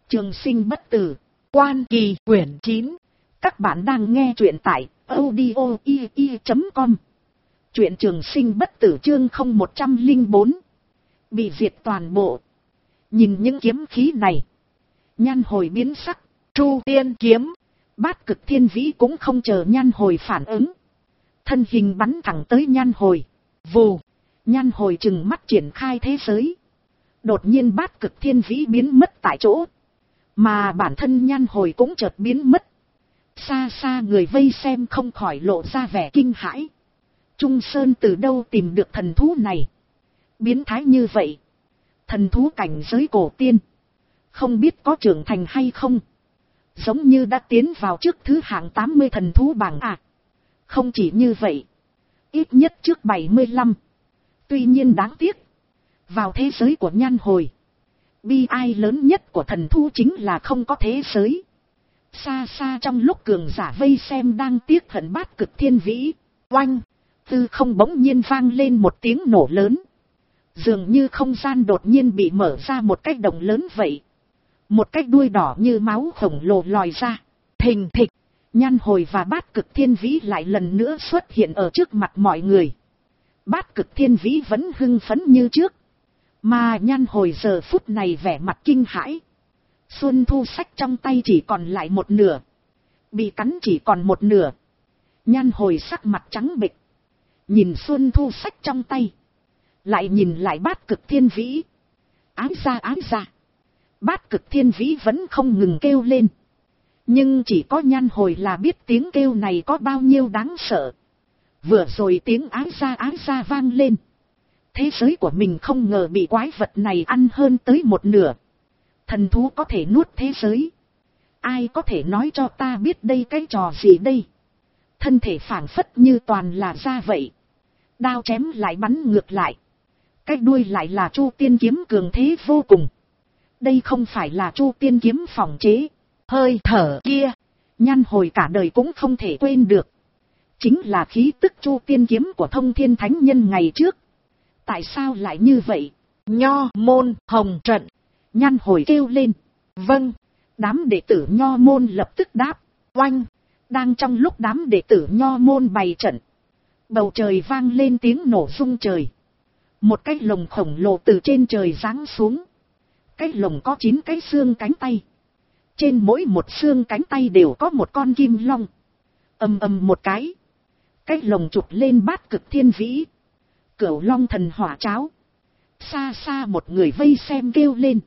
Trường sinh bất tử, Quan Kỳ quyển 9. Các bạn đang nghe truyện tại audio.com. Truyện Trường sinh bất tử chương 0104. Bị diệt toàn bộ. Nhìn những kiếm khí này, Nhan Hồi biến sắc. Chu Tiên kiếm. Bát Cực Thiên Vĩ cũng không chờ Nhan Hồi phản ứng, thân hình bắn thẳng tới Nhan Hồi. Vù. Nhan Hồi trừng mắt triển khai thế giới. Đột nhiên Bát Cực Thiên Vĩ biến mất tại chỗ, mà bản thân Nhan Hồi cũng chợt biến mất. Xa xa người vây xem không khỏi lộ ra vẻ kinh hãi. Trung Sơn từ đâu tìm được thần thú này? Biến thái như vậy. Thần thú cảnh giới cổ tiên, không biết có trưởng thành hay không? Giống như đã tiến vào trước thứ hạng 80 thần thú bảng à? Không chỉ như vậy, ít nhất trước 75. Tuy nhiên đáng tiếc, vào thế giới của Nhan Hồi, bi ai lớn nhất của thần thú chính là không có thế giới. Xa xa trong lúc cường giả vây xem đang tiếc hận Bát Cực Thiên Vĩ, oanh, tư không bỗng nhiên vang lên một tiếng nổ lớn. Dường như không gian đột nhiên bị mở ra một cái động lớn vậy. Một cái đuôi đỏ như máu khổng lồ lòi ra. Thình thịch, Nhan Hồi và Bát Cực Thiên Vĩ lại lần nữa xuất hiện ở trước mặt mọi người. Bát Cực Thiên Vĩ vẫn hưng phấn như trước, mà Nhan Hồi giờ phút này vẻ mặt kinh hãi. Xuân Thu Sách trong tay chỉ còn lại một nửa, bị cắn chỉ còn một nửa. Nhan Hồi sắc mặt trắng bệch, nhìn Xuân Thu Sách trong tay, lại nhìn lại Bát Cực Thiên Vĩ. Ái ra ái ra. Bát Cực Thiên Vĩ vẫn không ngừng kêu lên, nhưng chỉ có Nhan Hồi là biết tiếng kêu này có bao nhiêu đáng sợ. Vừa rồi tiếng ái ra vang lên, thế giới của mình không ngờ bị quái vật này ăn hơn tới một nửa. Thần thú có thể nuốt thế giới, ai có thể nói cho ta biết đây cái trò gì đây? Thân thể phảng phất như toàn là da vậy, đao chém lại bắn ngược lại, cái đuôi lại là Chu Tiên kiếm cường thế vô cùng. Đây không phải là Chu Tiên kiếm phòng chế. Hơi thở kia, Nhan Hồi cả đời cũng không thể quên được, chính là khí tức Chu Tiên kiếm của Thông Thiên Thánh Nhân ngày trước. Tại sao lại như vậy? Nho môn hồng trận. Nhan Hồi kêu lên. Vâng. Đám đệ tử Nho môn lập tức đáp. Oanh. Đang trong lúc đám đệ tử Nho môn bày trận, bầu trời vang lên tiếng nổ rung trời. Một cái lồng khổng lồ từ trên trời giáng xuống. Cái lồng có 9 cái xương cánh tay, trên mỗi một xương cánh tay đều có một con kim long. Ầm ầm một cái lồng chụp lên Bát Cực Thiên Vĩ. Cửu Long Thần Hỏa Cháo. Xa xa một người vây xem kêu lên.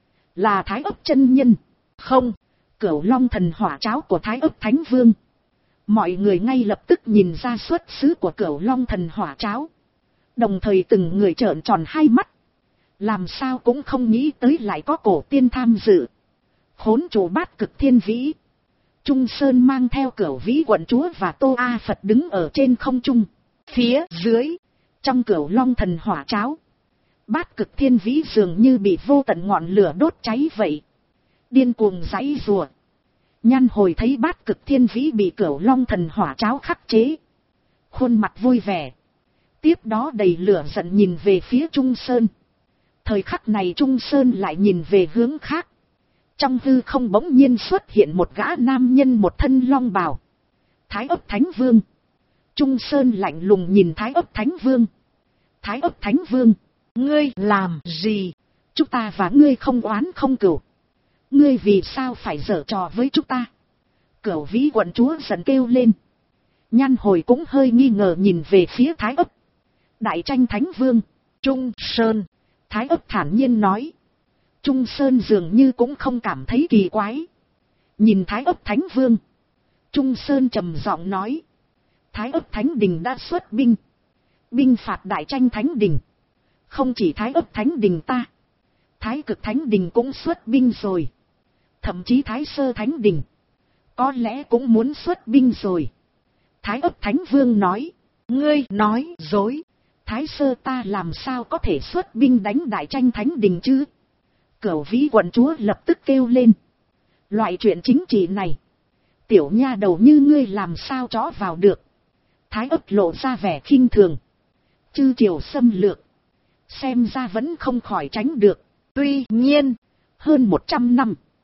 Là Thái Ấp chân nhân. Không, Cửu Long Thần Hỏa Cháo của Thái Ấp Thánh Vương. Mọi người ngay lập tức nhìn ra xuất xứ của Cửu Long Thần Hỏa Cháo, đồng thời từng người trợn tròn hai mắt. Làm sao cũng không nghĩ tới lại có cổ tiên tham dự. Khốn chủ Bát Cực Thiên Vĩ. Trung Sơn mang theo Cửu Vĩ quận chúa và Tô A Phật đứng ở trên không trung. Phía dưới, trong Cửu Long Thần Hỏa Cháo, Bát Cực Thiên Vĩ dường như bị vô tận ngọn lửa đốt cháy vậy, điên cuồng giãy giụa. Nhan Hồi thấy Bát Cực Thiên Vĩ bị Cửu Long Thần Hỏa Cháo khắc chế, khuôn mặt vui vẻ, tiếp đó đầy lửa giận nhìn về phía Trung Sơn. Thời khắc này Trung Sơn lại nhìn về hướng khác. Trong hư không bỗng nhiên xuất hiện một gã nam nhân một thân long bào. Thái Ấp Thánh Vương. Trung Sơn lạnh lùng nhìn Thái Ấp Thánh Vương. Thái Ấp Thánh Vương, ngươi làm gì? Chúng ta và ngươi không oán không cừu, ngươi vì sao phải giở trò với chúng ta? Cửu Vĩ quận chúa giận kêu lên. Nhan Hồi cũng hơi nghi ngờ nhìn về phía Thái Ấp. Đại tranh Thánh Vương, Trung Sơn. Thái Ấp thản nhiên nói. Trung Sơn dường như cũng không cảm thấy kỳ quái. Nhìn Thái Ấp Thánh Vương, Trung Sơn trầm giọng nói. Thái Ấp Thánh Đình đã xuất binh, binh phạt Đại tranh Thánh Đình. Không chỉ Thái Ấp Thánh Đình ta, Thái Cực Thánh Đình cũng xuất binh rồi. Thậm chí Thái Sơ Thánh Đình có lẽ cũng muốn xuất binh rồi. Thái Ấp Thánh Vương nói. Ngươi nói dối. Thái Sơ ta làm sao có thể xuất binh đánh Đại tranh Thánh Đình chứ? Cửu Vĩ quận chúa lập tức kêu lên. Loại chuyện chính trị này, tiểu nha đầu như ngươi làm sao chó vào được? Thái Ấp lộ ra vẻ khinh thường. Chư triều xâm lược, xem ra vẫn không khỏi tránh được. Tuy nhiên, hơn 100 năm,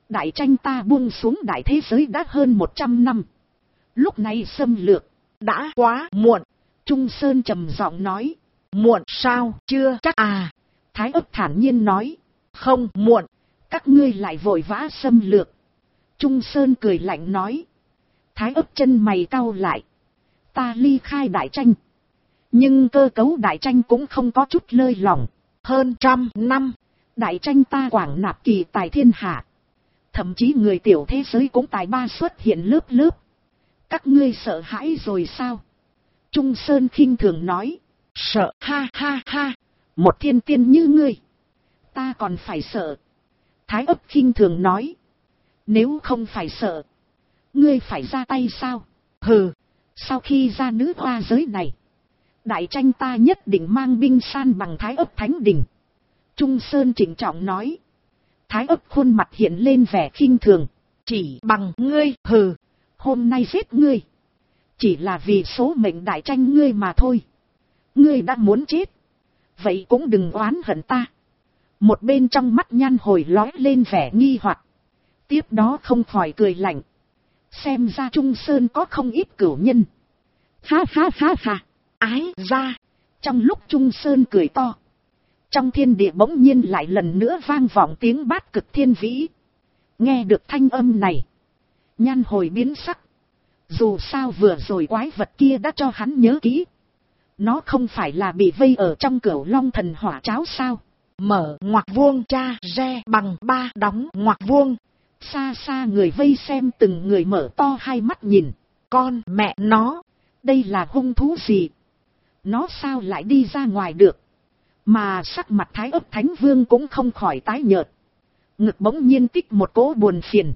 Đại tranh ta buông xuống đại thế giới đã hơn 100 năm. Lúc này xâm lược, đã quá muộn. Trung Sơn trầm giọng nói. Muộn sao, chưa chắc à. Thái Ấp thản nhiên nói. Không muộn, các ngươi lại vội vã xâm lược. Trung Sơn cười lạnh nói. Thái Ấp chân mày cau lại. Ta ly khai đại tranh. Nhưng cơ cấu đại tranh cũng không có chút lơi lỏng. Hơn 100 năm, đại tranh ta quảng nạp kỳ tài thiên hạ. Thậm chí người tiểu thế giới cũng tài ba xuất hiện lớp lớp. Các ngươi sợ hãi rồi sao? Trung Sơn khinh thường nói. Sợ, ha ha ha. Một thiên tiên như ngươi, ta còn phải sợ. Thái Ấp khinh thường nói. Nếu không phải sợ, ngươi phải ra tay sao? Hừ, sau khi ra nữ hoa giới này, đại tranh ta nhất định mang binh san bằng Thái Ấp Thánh Đình. Trung Sơn trịnh trọng nói. Thái Ấp khuôn mặt hiện lên vẻ khinh thường. Chỉ bằng ngươi, hừ, hôm nay giết ngươi, chỉ là vì số mệnh đại tranh ngươi mà thôi. Ngươi đã muốn chết, vậy cũng đừng oán hận ta. Một bên trong mắt Nhan Hồi lóe lên vẻ nghi hoặc, tiếp đó không khỏi cười lạnh. Xem ra Trung Sơn có không ít cửu nhân. Ha ha ha ha, ái ra. Trong lúc Trung Sơn cười to, trong thiên địa bỗng nhiên lại lần nữa vang vọng tiếng bát cực thiên vĩ. Nghe được thanh âm này, Nhan Hồi biến sắc. Dù sao vừa rồi quái vật kia đã cho hắn nhớ kỹ. Nó không phải là bị vây ở trong Cửu Long thần hỏa cháo sao? Mở ngoặc vuông cha re bằng 3 đóng ngoặc vuông. Xa xa người vây xem từng người mở to hai mắt nhìn. Con mẹ nó, đây là hung thú gì? Nó sao lại đi ra ngoài được? Mà sắc mặt Thái Ấp Thánh Vương cũng không khỏi tái nhợt. Ngực bỗng nhiên tích một cỗ buồn phiền.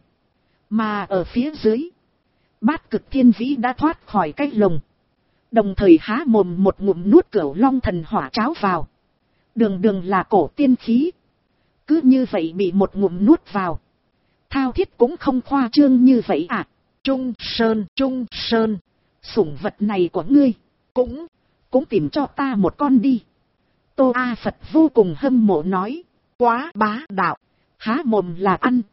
Mà ở phía dưới, bát cực thiên vĩ đã thoát khỏi cái lồng, đồng thời há mồm một ngụm nuốt Cửu Long thần hỏa cháo vào. Đường đường là cổ tiên khí, cứ như vậy bị một ngụm nuốt vào. Thao thiết cũng không khoa trương như vậy à? Trung Sơn, sủng vật này của ngươi, cũng tìm cho ta một con đi. Tô A Phật vô cùng hâm mộ nói. Quá bá đạo, há mồm là ăn.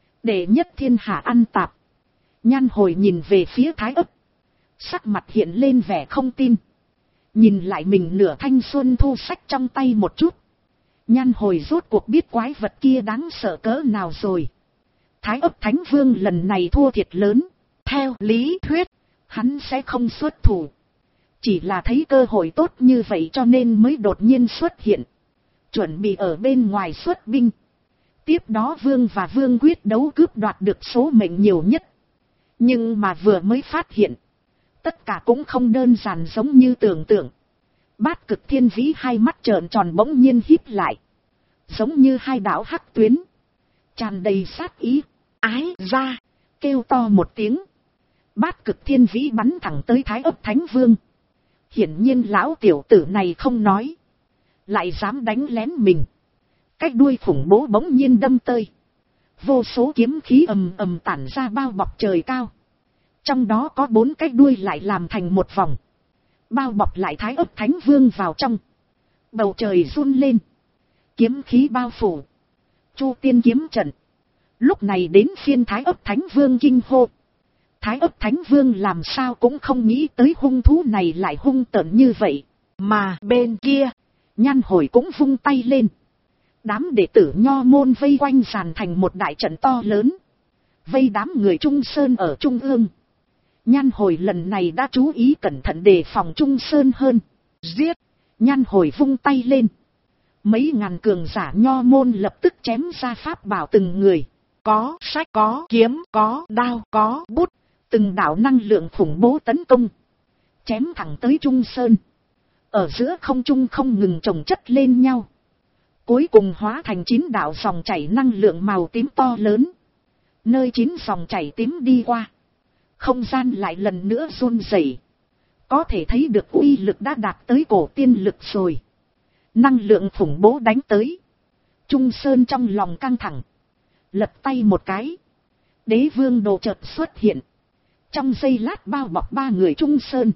Đệ nhất thiên hạ ăn tạp. Nhan Hồi nhìn về phía Thái Ấp, sắc mặt hiện lên vẻ không tin. Nhìn lại mình nửa thanh xuân thu sách trong tay một chút, Nhan Hồi rốt cuộc biết quái vật kia đáng sợ cỡ nào rồi. Thái Ấp Thánh Vương lần này thua thiệt lớn. Theo lý thuyết, hắn sẽ không xuất thủ. Chỉ là thấy cơ hội tốt như vậy cho nên mới đột nhiên xuất hiện. Chuẩn bị ở bên ngoài xuất binh. Tiếp đó Vương và Vương quyết đấu cướp đoạt được số mệnh nhiều nhất. Nhưng mà vừa mới phát hiện, tất cả cũng không đơn giản giống như tưởng tượng. Bát cực thiên vĩ hai mắt trợn tròn bỗng nhiên híp lại, giống như hai đạo hắc tuyến, tràn đầy sát ý. Ái ra, kêu to một tiếng, bát cực thiên vĩ bắn thẳng tới Thái Ấp Thánh Vương. Hiển nhiên lão tiểu tử này không nói, lại dám đánh lén mình. Cái đuôi khủng bố bỗng nhiên đâm tơi, vô số kiếm khí ầm ầm tản ra bao bọc trời cao. Trong đó có 4 cái đuôi lại làm thành một vòng, bao bọc lại Thái Ấp Thánh Vương vào trong. Bầu trời run lên, kiếm khí bao phủ. Chu tiên kiếm trận. Lúc này đến phiên Thái Ấp Thánh Vương kinh hô. Thái Ấp Thánh Vương làm sao cũng không nghĩ tới hung thú này lại hung tợn như vậy. Mà bên kia, Nhan Hồi cũng vung tay lên. Đám đệ tử Nho môn vây quanh dàn thành một đại trận to lớn, vây đám người Trung Sơn ở trung ương. Nhan Hồi lần này đã chú ý cẩn thận đề phòng Trung Sơn hơn. Giết! Nhan Hồi vung tay lên, mấy ngàn cường giả Nho môn lập tức chém ra pháp bảo từng người. Có sách, có kiếm, có đao, có bút. Từng đạo năng lượng khủng bố tấn công, chém thẳng tới Trung Sơn. Ở giữa không trung không ngừng chồng chất lên nhau, cuối cùng hóa thành 9 đạo dòng chảy năng lượng màu tím to lớn. Nơi 9 dòng chảy tím đi qua, không gian lại lần nữa run rẩy. Có thể thấy được uy lực đã đạt tới cổ tiên lực rồi. Năng lượng khủng bố đánh tới, Trung Sơn trong lòng căng thẳng, lật tay một cái, Đế Vương đồ chợt xuất hiện. Trong giây lát bao bọc 3 người Trung Sơn.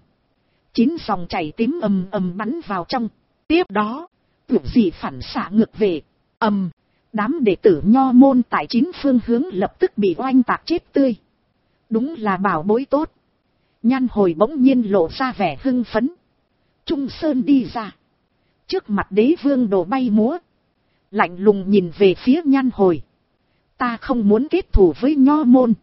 9 dòng chảy tím ầm ầm bắn vào trong. Tiếp đó, tưởng gì phản xạ ngược về. Đám đệ tử nho môn tại 9 phương hướng lập tức bị oanh tạc chết tươi. Đúng là bảo bối tốt. Nhan Hồi bỗng nhiên lộ ra vẻ hưng phấn. Trung Sơn đi ra. Trước mặt Đế Vương Đồ bay múa. Lạnh lùng nhìn về phía Nhan Hồi. Ta không muốn kết thù với nho môn.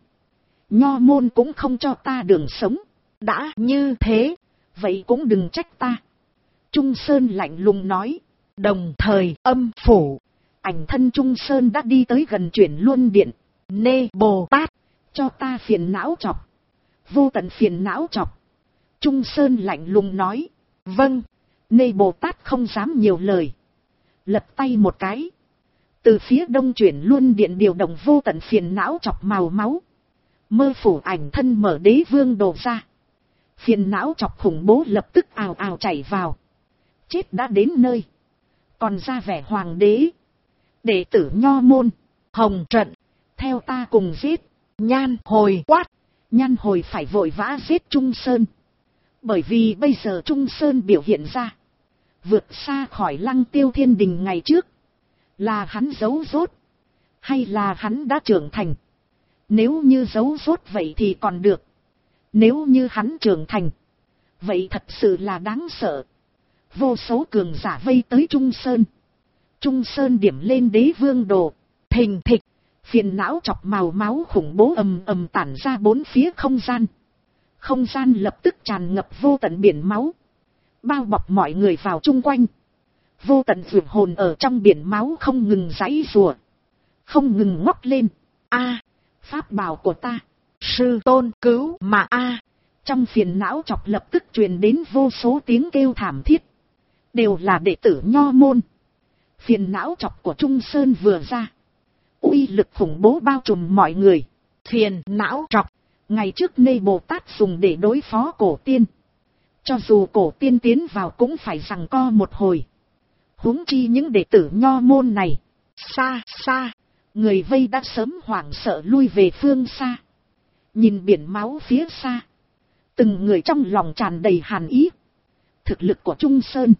Nho môn cũng không cho ta đường sống. Đã như thế, vậy cũng đừng trách ta. Trung Sơn lạnh lùng nói. Đồng thời âm phủ. Ảnh thân Trung Sơn đã đi tới gần Chuyển Luân Điện. Nê Bồ Tát, cho ta phiền não chọc. Vô tận phiền não chọc. Trung Sơn lạnh lùng nói. Vâng. Nê Bồ Tát không dám nhiều lời. Lật tay một cái. Từ phía đông Chuyển Luân Điện điều động vô tận phiền não chọc màu máu. Mơ phủ ảnh thân mở Đế Vương Đồ ra. Phiền não chọc khủng bố lập tức ào ào chảy vào. Chết đã đến nơi. Còn ra vẻ hoàng đế. Đệ tử nho môn. Hồng trận. Theo ta cùng giết. Nhan Hồi quát. Nhan Hồi phải vội vã giết Trung Sơn. Bởi vì bây giờ Trung Sơn biểu hiện ra. Vượt xa khỏi Lăng Tiêu Thiên Đình ngày trước. Là hắn giấu rốt. Hay là hắn đã trưởng thành. Nếu như giấu rốt vậy thì còn được. Nếu như hắn trưởng thành. Vậy thật sự là đáng sợ. Vô số cường giả vây tới Trung Sơn. Trung Sơn điểm lên Đế Vương Đồ. Thình thịch. Phiền não chọc màu máu khủng bố ầm ầm tản ra bốn phía không gian. Không gian lập tức tràn ngập vô tận biển máu. Bao bọc mọi người vào chung quanh. Vô tận vượt hồn ở trong biển máu không ngừng giãy giụa. Không ngừng ngóc lên. A, pháp bảo của ta. Sư tôn cứu mà a. Trong phiền não chọc lập tức truyền đến vô số tiếng kêu thảm thiết. Đều là đệ tử nho môn. Phiền não chọc của Trung Sơn vừa ra. Uy lực khủng bố bao trùm mọi người. Phiền não chọc. Ngày trước Nê Bồ Tát dùng để đối phó cổ tiên. Cho dù cổ tiên tiến vào cũng phải giằng co một hồi. Huống chi những đệ tử nho môn này. Xa xa. Người vây đã sớm hoảng sợ lui về phương xa. Nhìn biển máu phía xa. Từng người trong lòng tràn đầy hàn ý. Thực lực của Trung Sơn.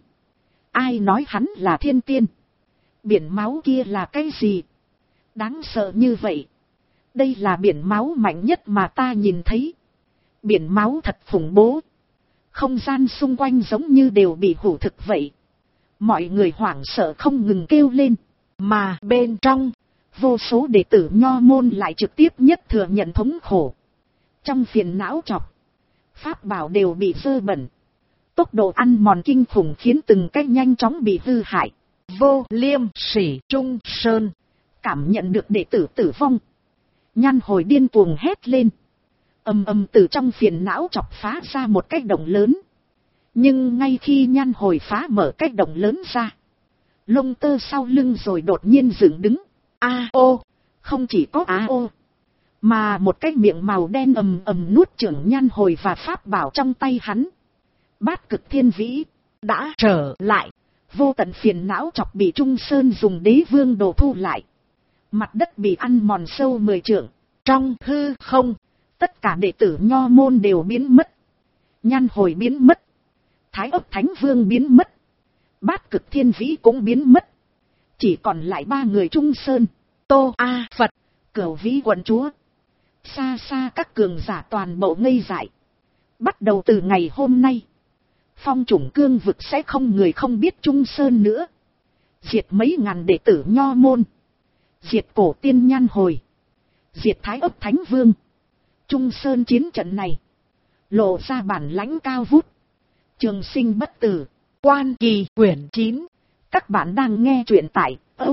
Ai nói hắn là thiên tiên. Biển máu kia là cái gì? Đáng sợ như vậy. Đây là biển máu mạnh nhất mà ta nhìn thấy. Biển máu thật khủng bố. Không gian xung quanh giống như đều bị hủ thực vậy. Mọi người hoảng sợ không ngừng kêu lên. Mà bên trong, vô số đệ tử nho môn lại trực tiếp nhất thừa nhận thống khổ. Trong phiền não chọc, pháp bảo đều bị dơ bẩn. Tốc độ ăn mòn kinh khủng khiến từng cái nhanh chóng bị hư hại. Vô Liêm Sỉ Trung Sơn cảm nhận được đệ tử tử vong. Nhan Hồi điên cuồng hét lên. Ầm ầm từ trong phiền não chọc phá ra một cái động lớn. Nhưng ngay khi Nhan Hồi phá mở cái động lớn ra, lông tơ sau lưng rồi đột nhiên dựng đứng. A ô, không chỉ có a ô, mà một cái miệng màu đen ầm ầm nuốt chửng Nhan Hồi và pháp bảo trong tay hắn. Bát Cực Thiên Vĩ đã trở lại. Vô tận phiền não chọc bị Trung Sơn dùng Đế Vương Đồ thu lại. Mặt đất bị ăn mòn sâu 10 trượng. Trong hư không, tất cả đệ tử nho môn đều biến mất. Nhan Hồi biến mất. Thái Ấp Thánh Vương biến mất. Bát Cực Thiên Vĩ cũng biến mất. Chỉ còn lại 3 người Trung Sơn, Tô A Phật, Cửu Vĩ Quận Chúa. Xa xa các cường giả toàn bộ ngây dại. Bắt đầu từ ngày hôm nay, Phong Chủng Cương vực sẽ không người không biết Trung Sơn nữa. Diệt mấy ngàn đệ tử nho môn. Diệt cổ tiên Nhan Hồi. Diệt Thái Ấp Thánh Vương. Trung Sơn chiến trận này lộ ra bản lãnh cao vút. Trường sinh bất tử. Quan Kỳ quyển 9. Các bạn đang nghe truyện tại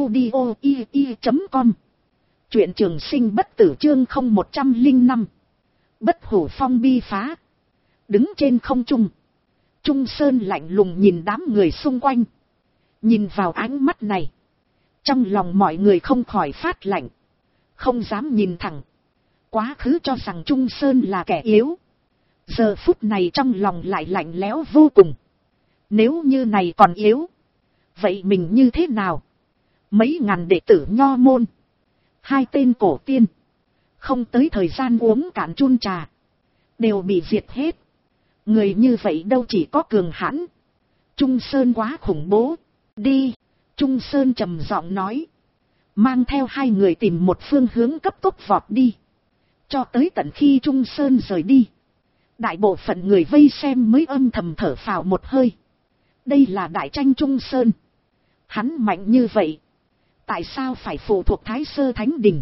audio.com. Truyện Trường Sinh bất tử chương 0105. Bất hủ phong bi phá. Đứng trên không trung, Trung Sơn lạnh lùng nhìn đám người xung quanh. Nhìn vào ánh mắt này, trong lòng mọi người không khỏi phát lạnh. Không dám nhìn thẳng. Quá khứ cho rằng Trung Sơn là kẻ yếu. Giờ phút này trong lòng lại lạnh lẽo vô cùng. Nếu như này còn yếu, vậy mình như thế nào? Mấy ngàn đệ tử nho môn, 2 tên cổ tiên, không tới thời gian uống cạn chun trà, đều bị diệt hết. Người như vậy đâu chỉ có cường hãn. Trung Sơn quá khủng bố. Đi. Trung Sơn trầm giọng nói. mang theo hai người tìm một phương hướng cấp tốc vọt đi, cho tới tận khi Trung Sơn rời đi. Đại bộ phận người vây xem mới âm thầm thở phào một hơi. Đây là đại tranh Trung Sơn. Hắn mạnh như vậy, tại sao phải phụ thuộc Thái Sơ Thánh Đình?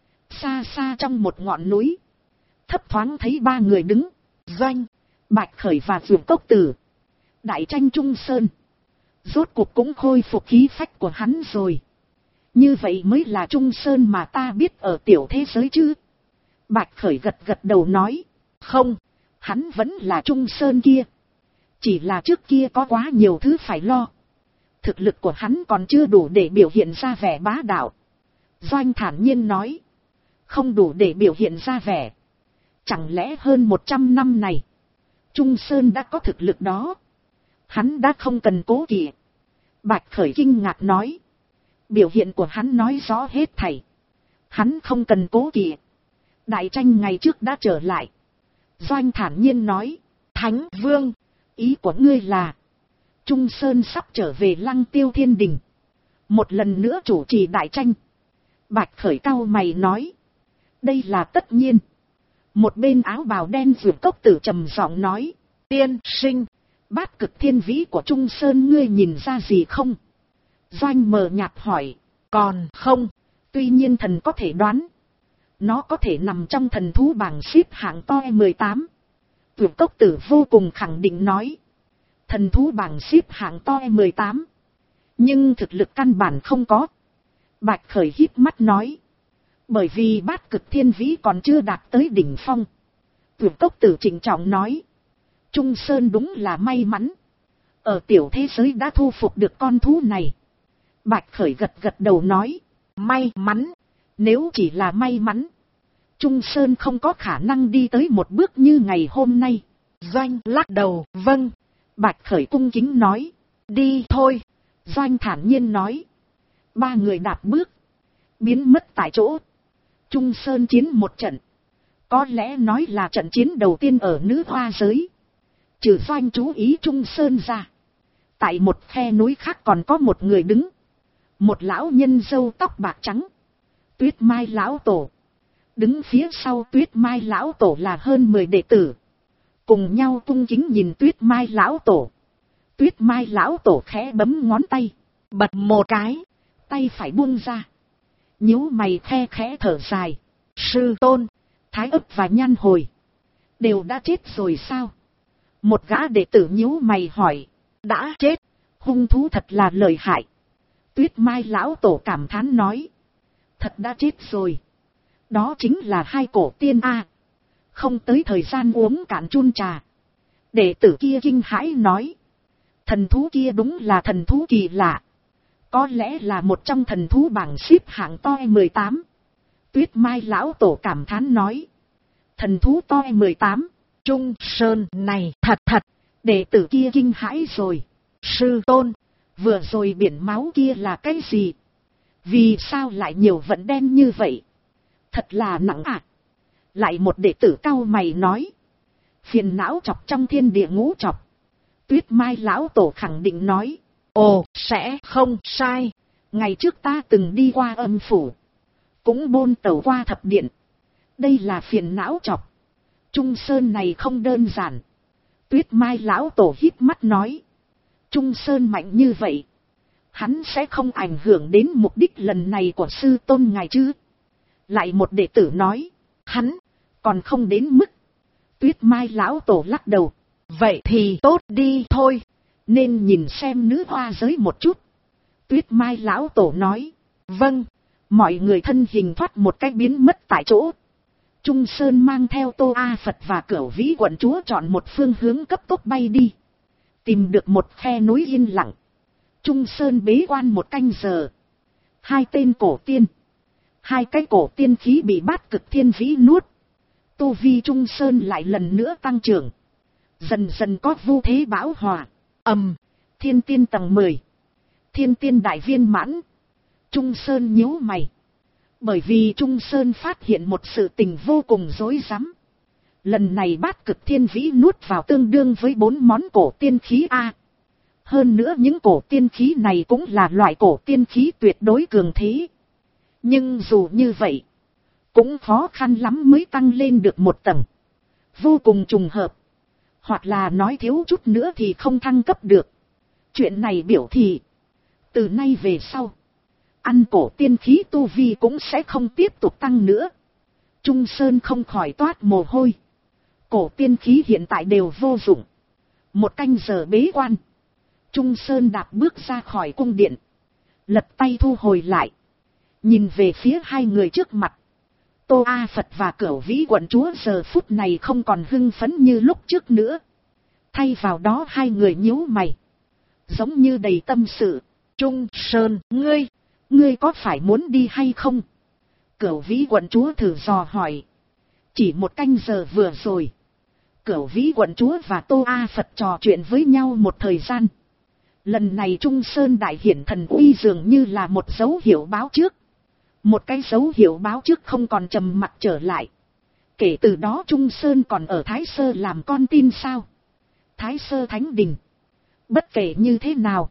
Xa xa trong một ngọn núi, thấp thoáng thấy ba người đứng, Doanh, Bạch Khởi và Dược Cốc Tử. Đại tranh Trung Sơn rốt cuộc cũng khôi phục khí phách của hắn rồi. Như vậy mới là Trung Sơn mà ta biết ở tiểu thế giới chứ? Bạch Khởi gật gật đầu nói, không, hắn vẫn là Trung Sơn kia. Chỉ là trước kia có quá nhiều thứ phải lo. Thực lực của hắn còn chưa đủ để biểu hiện ra vẻ bá đạo. Doanh thản nhiên nói, không đủ để biểu hiện ra vẻ. Chẳng lẽ hơn 100 năm này, Trung Sơn đã có thực lực đó? Hắn đã không cần cố kỵ. Bạch Khởi kinh ngạc nói, biểu hiện của hắn nói rõ hết thảy. Hắn không cần cố kỵ. Đại tranh ngày trước đã trở lại. Doanh thản nhiên nói, Thánh Vương, ý của ngươi là Trung Sơn sắp trở về Lăng Tiêu Thiên Đình, một lần nữa chủ trì đại tranh. Bạch Khởi cau mày nói, đây là tất nhiên. Một bên áo bào đen Dược Cốc Tử trầm giọng nói, tiên sinh, bát cực thiên vĩ của Trung Sơn ngươi nhìn ra gì không? Doanh mờ nhạt hỏi, còn không, tuy nhiên thần có thể đoán. Nó có thể nằm trong thần thú bảng xếp hạng to 18. Dược Cốc Tử vô cùng khẳng định nói, thần thú bảng xếp hạng to 18. Nhưng thực lực căn bản không có. Bạch Khởi híp mắt nói, bởi vì bát cực thiên vĩ còn chưa đạt tới đỉnh phong. Dược Cốc Tử trịnh trọng nói, Trung Sơn đúng là may mắn, ở tiểu thế giới đã thu phục được con thú này. Bạch Khởi gật gật đầu nói, may mắn, nếu chỉ là may mắn, Trung Sơn không có khả năng đi tới một bước như ngày hôm nay. Doanh lắc đầu, vâng. Bạch Khởi cung kính nói, đi thôi. Doanh thản nhiên nói. Ba người đạp bước, biến mất tại chỗ. Trung Sơn chiến một trận, có lẽ nói là trận chiến đầu tiên ở nữ hoa giới. Trừ Doanh chú ý Trung Sơn ra, tại một khe núi khác còn có một người đứng. Một lão nhân râu tóc bạc trắng, Tuyết Mai lão tổ. Đứng phía sau Tuyết Mai lão tổ là hơn 10 đệ tử, cùng nhau cung kính nhìn Tuyết Mai lão tổ. Tuyết Mai lão tổ khẽ bấm ngón tay, bật một cái, tay phải buông ra, nhíu mày khe khẽ thở dài. Sư tôn, Thái Ấp và Nhan Hồi đều đã chết rồi sao? Một gã đệ tử nhíu mày hỏi. Đã chết, hung thú thật là lợi hại. Tuyết Mai lão tổ cảm thán nói, thật đã chết rồi. Đó chính là hai cổ tiên a. Không tới thời gian uống cạn chun trà, đệ tử kia kinh hãi nói, thần thú kia đúng là thần thú kỳ lạ, có lẽ là một trong thần thú bảng xếp hạng to 18. Tuyết Mai lão tổ cảm thán nói, thần thú to 18, Trung Sơn này thật. Đệ tử kia kinh hãi rồi. Sư tôn, vừa rồi biển máu kia là cái gì? Vì sao lại nhiều vận đen như vậy? Thật là nặng à. Lại một đệ tử cau mày nói, phiền não chọc trong thiên địa ngũ chọc. Tuyết Mai lão tổ khẳng định nói, ồ, sẽ không sai. Ngày trước ta từng đi qua âm phủ, cũng bôn tẩu qua thập điện. Đây là phiền não chọc. Trung Sơn này không đơn giản. Tuyết Mai lão tổ híp mắt nói, Trung Sơn mạnh như vậy, hắn sẽ không ảnh hưởng đến mục đích lần này của sư tôn ngài chứ? Lại một đệ tử nói, hắn còn không đến mức. Tuyết Mai lão tổ lắc đầu, vậy thì tốt đi thôi, nên nhìn xem nữ hoa giới một chút. Tuyết Mai lão tổ nói, vâng. Mọi người thân hình thoát một cách biến mất tại chỗ. Trung Sơn mang theo Tô A Phật và Cửu Vĩ quận chúa chọn một phương hướng cấp tốc bay đi. Tìm được một khe núi yên lặng, Trung Sơn bế quan một canh giờ. Hai tên cổ tiên, hai cái cổ tiên khí bị bát cực thiên vĩ nuốt. Tu vi Trung Sơn lại lần nữa tăng trưởng, dần dần có vu thế bão hòa. Thiên tiên tầng 10, thiên tiên đại viên mãn. Trung Sơn nhíu mày, bởi vì Trung Sơn phát hiện một sự tình vô cùng rối rắm. Lần này bát cực thiên vĩ nuốt vào tương đương với 4 món cổ tiên khí A. Hơn nữa những cổ tiên khí này cũng là loại cổ tiên khí tuyệt đối cường thế. Nhưng dù như vậy, cũng khó khăn lắm mới tăng lên được một tầng. Vô cùng trùng hợp. Hoặc là nói thiếu chút nữa thì không thăng cấp được. Chuyện này biểu thị, từ nay về sau, ăn cổ tiên khí tu vi cũng sẽ không tiếp tục tăng nữa. Trung Sơn không khỏi toát mồ hôi. Cổ tiên khí hiện tại đều vô dụng. Một canh giờ bế quan, Trung Sơn đạp bước ra khỏi cung điện, lật tay thu hồi lại, nhìn về phía hai người trước mặt. Tô A Phật và Cửu Vĩ quận chúa giờ phút này không còn hưng phấn như lúc trước nữa. Thay vào đó hai người nhíu mày, giống như đầy tâm sự. Trung Sơn, ngươi có phải muốn đi hay không? Cửu Vĩ quận chúa thử dò hỏi. Chỉ một canh giờ vừa rồi, Cửu Vĩ quận chúa và Tô A Phật trò chuyện với nhau một thời gian. Lần này Trung Sơn đại hiển thần uy dường như là một dấu hiệu báo trước. Một cái dấu hiệu báo trước không còn trầm mặc trở lại. Kể từ đó Trung Sơn còn ở Thái Sơ làm con tin sao? Thái Sơ Thánh Đình. Bất kể như thế nào,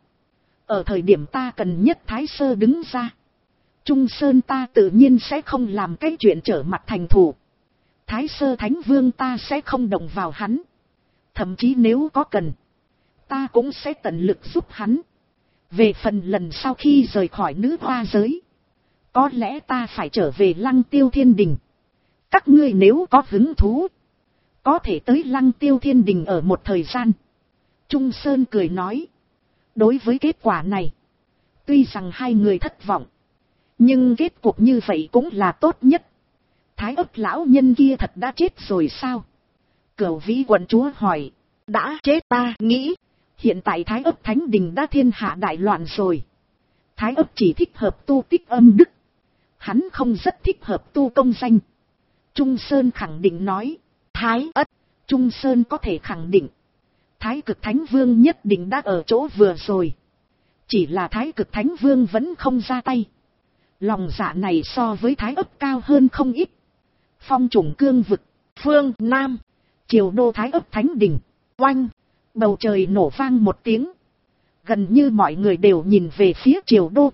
ở thời điểm ta cần nhất Thái Sơ đứng ra, Trung Sơn ta tự nhiên sẽ không làm cái chuyện trở mặt thành thù. Thái Sơ Thánh Vương ta sẽ không động vào hắn. Thậm chí nếu có cần, ta cũng sẽ tận lực giúp hắn. Về phần lần sau khi rời khỏi nữ hoa giới, có lẽ ta phải trở về Lăng Tiêu Thiên Đình. Các ngươi nếu có hứng thú, có thể tới Lăng Tiêu Thiên Đình ở một thời gian. Trung Sơn cười nói. Đối với kết quả này, tuy rằng hai người thất vọng, nhưng kết cục như vậy cũng là tốt nhất. Thái Ức lão nhân kia thật đã chết rồi sao? Cửu Vĩ quận chúa hỏi. Đã chết, ta nghĩ hiện tại Thái Ức Thánh Đình đã thiên hạ đại loạn rồi. Thái Ức chỉ thích hợp tu tích âm đức, hắn không rất thích hợp tu công danh. Trung Sơn khẳng định nói. Thái Ức, Trung Sơn có thể khẳng định, Thái Cực Thánh Vương nhất định đã ở chỗ vừa rồi. Chỉ là Thái Cực Thánh Vương vẫn không ra tay. Lòng dạ này so với Thái Ức cao hơn không ít. Phong Trùng Cương vực, phương Nam, Triều đô Thái Ức Thánh Đình. Oanh, bầu trời nổ vang một tiếng. Gần như mọi người đều nhìn về phía Triều đô.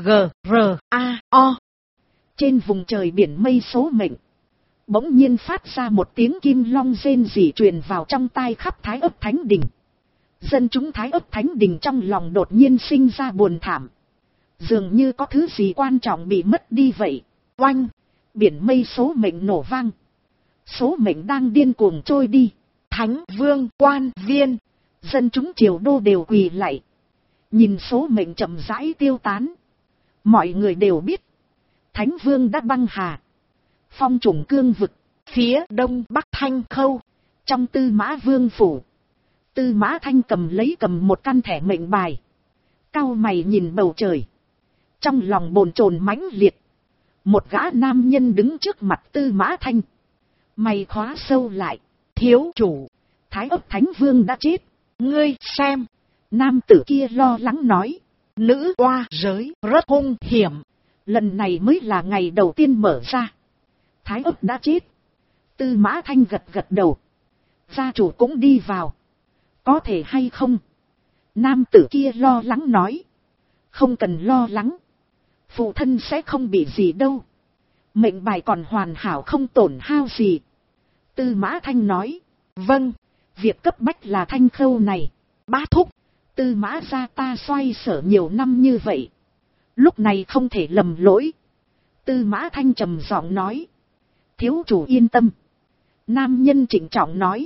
G-R-A-O. Trên vùng trời biển mây số mệnh, bỗng nhiên phát ra một tiếng kim long rên rỉ truyền vào trong tai khắp Thái Ức Thánh Đình. Dân chúng Thái Ức Thánh Đình trong lòng đột nhiên sinh ra buồn thảm. Dường như có thứ gì quan trọng bị mất đi vậy. Oanh, biển mây số mệnh nổ vang. Số mệnh đang điên cuồng trôi đi. Thánh Vương quan viên, dân chúng Triều đô đều quỳ lạy. Nhìn số mệnh chậm rãi tiêu tán. Mọi người đều biết, Thánh Vương đã băng hà. Phong Trùng Cương vực, phía đông bắc Thanh Khâu, trong Tư Mã Vương phủ. Tư Mã Thanh cầm một căn thẻ mệnh bài, cau mày nhìn bầu trời, trong lòng bồn chồn mãnh liệt. Một gã nam nhân đứng trước mặt Tư Mã Thanh, mày khóa sâu lại. Thiếu chủ, Thái Ức Thánh Vương đã chết. Ngươi xem, nam tử kia lo lắng nói. Nữ oa giới rất hung hiểm, lần này mới là ngày đầu tiên mở ra. Thái Ức đã chết. Tư Mã Thanh gật gật đầu. Gia chủ cũng đi vào, có thể hay không? Nam tử kia lo lắng nói. Không cần lo lắng, phụ thân sẽ không bị gì đâu. Mệnh bài còn hoàn hảo không tổn hao gì. Tư Mã Thanh nói. Vâng, việc cấp bách là Thanh Khâu này. Bá thúc, Tư Mã gia ta xoay sở nhiều năm như vậy, lúc này không thể lầm lỗi. Tư Mã Thanh trầm giọng nói. Thiếu chủ yên tâm. Nam nhân trịnh trọng nói.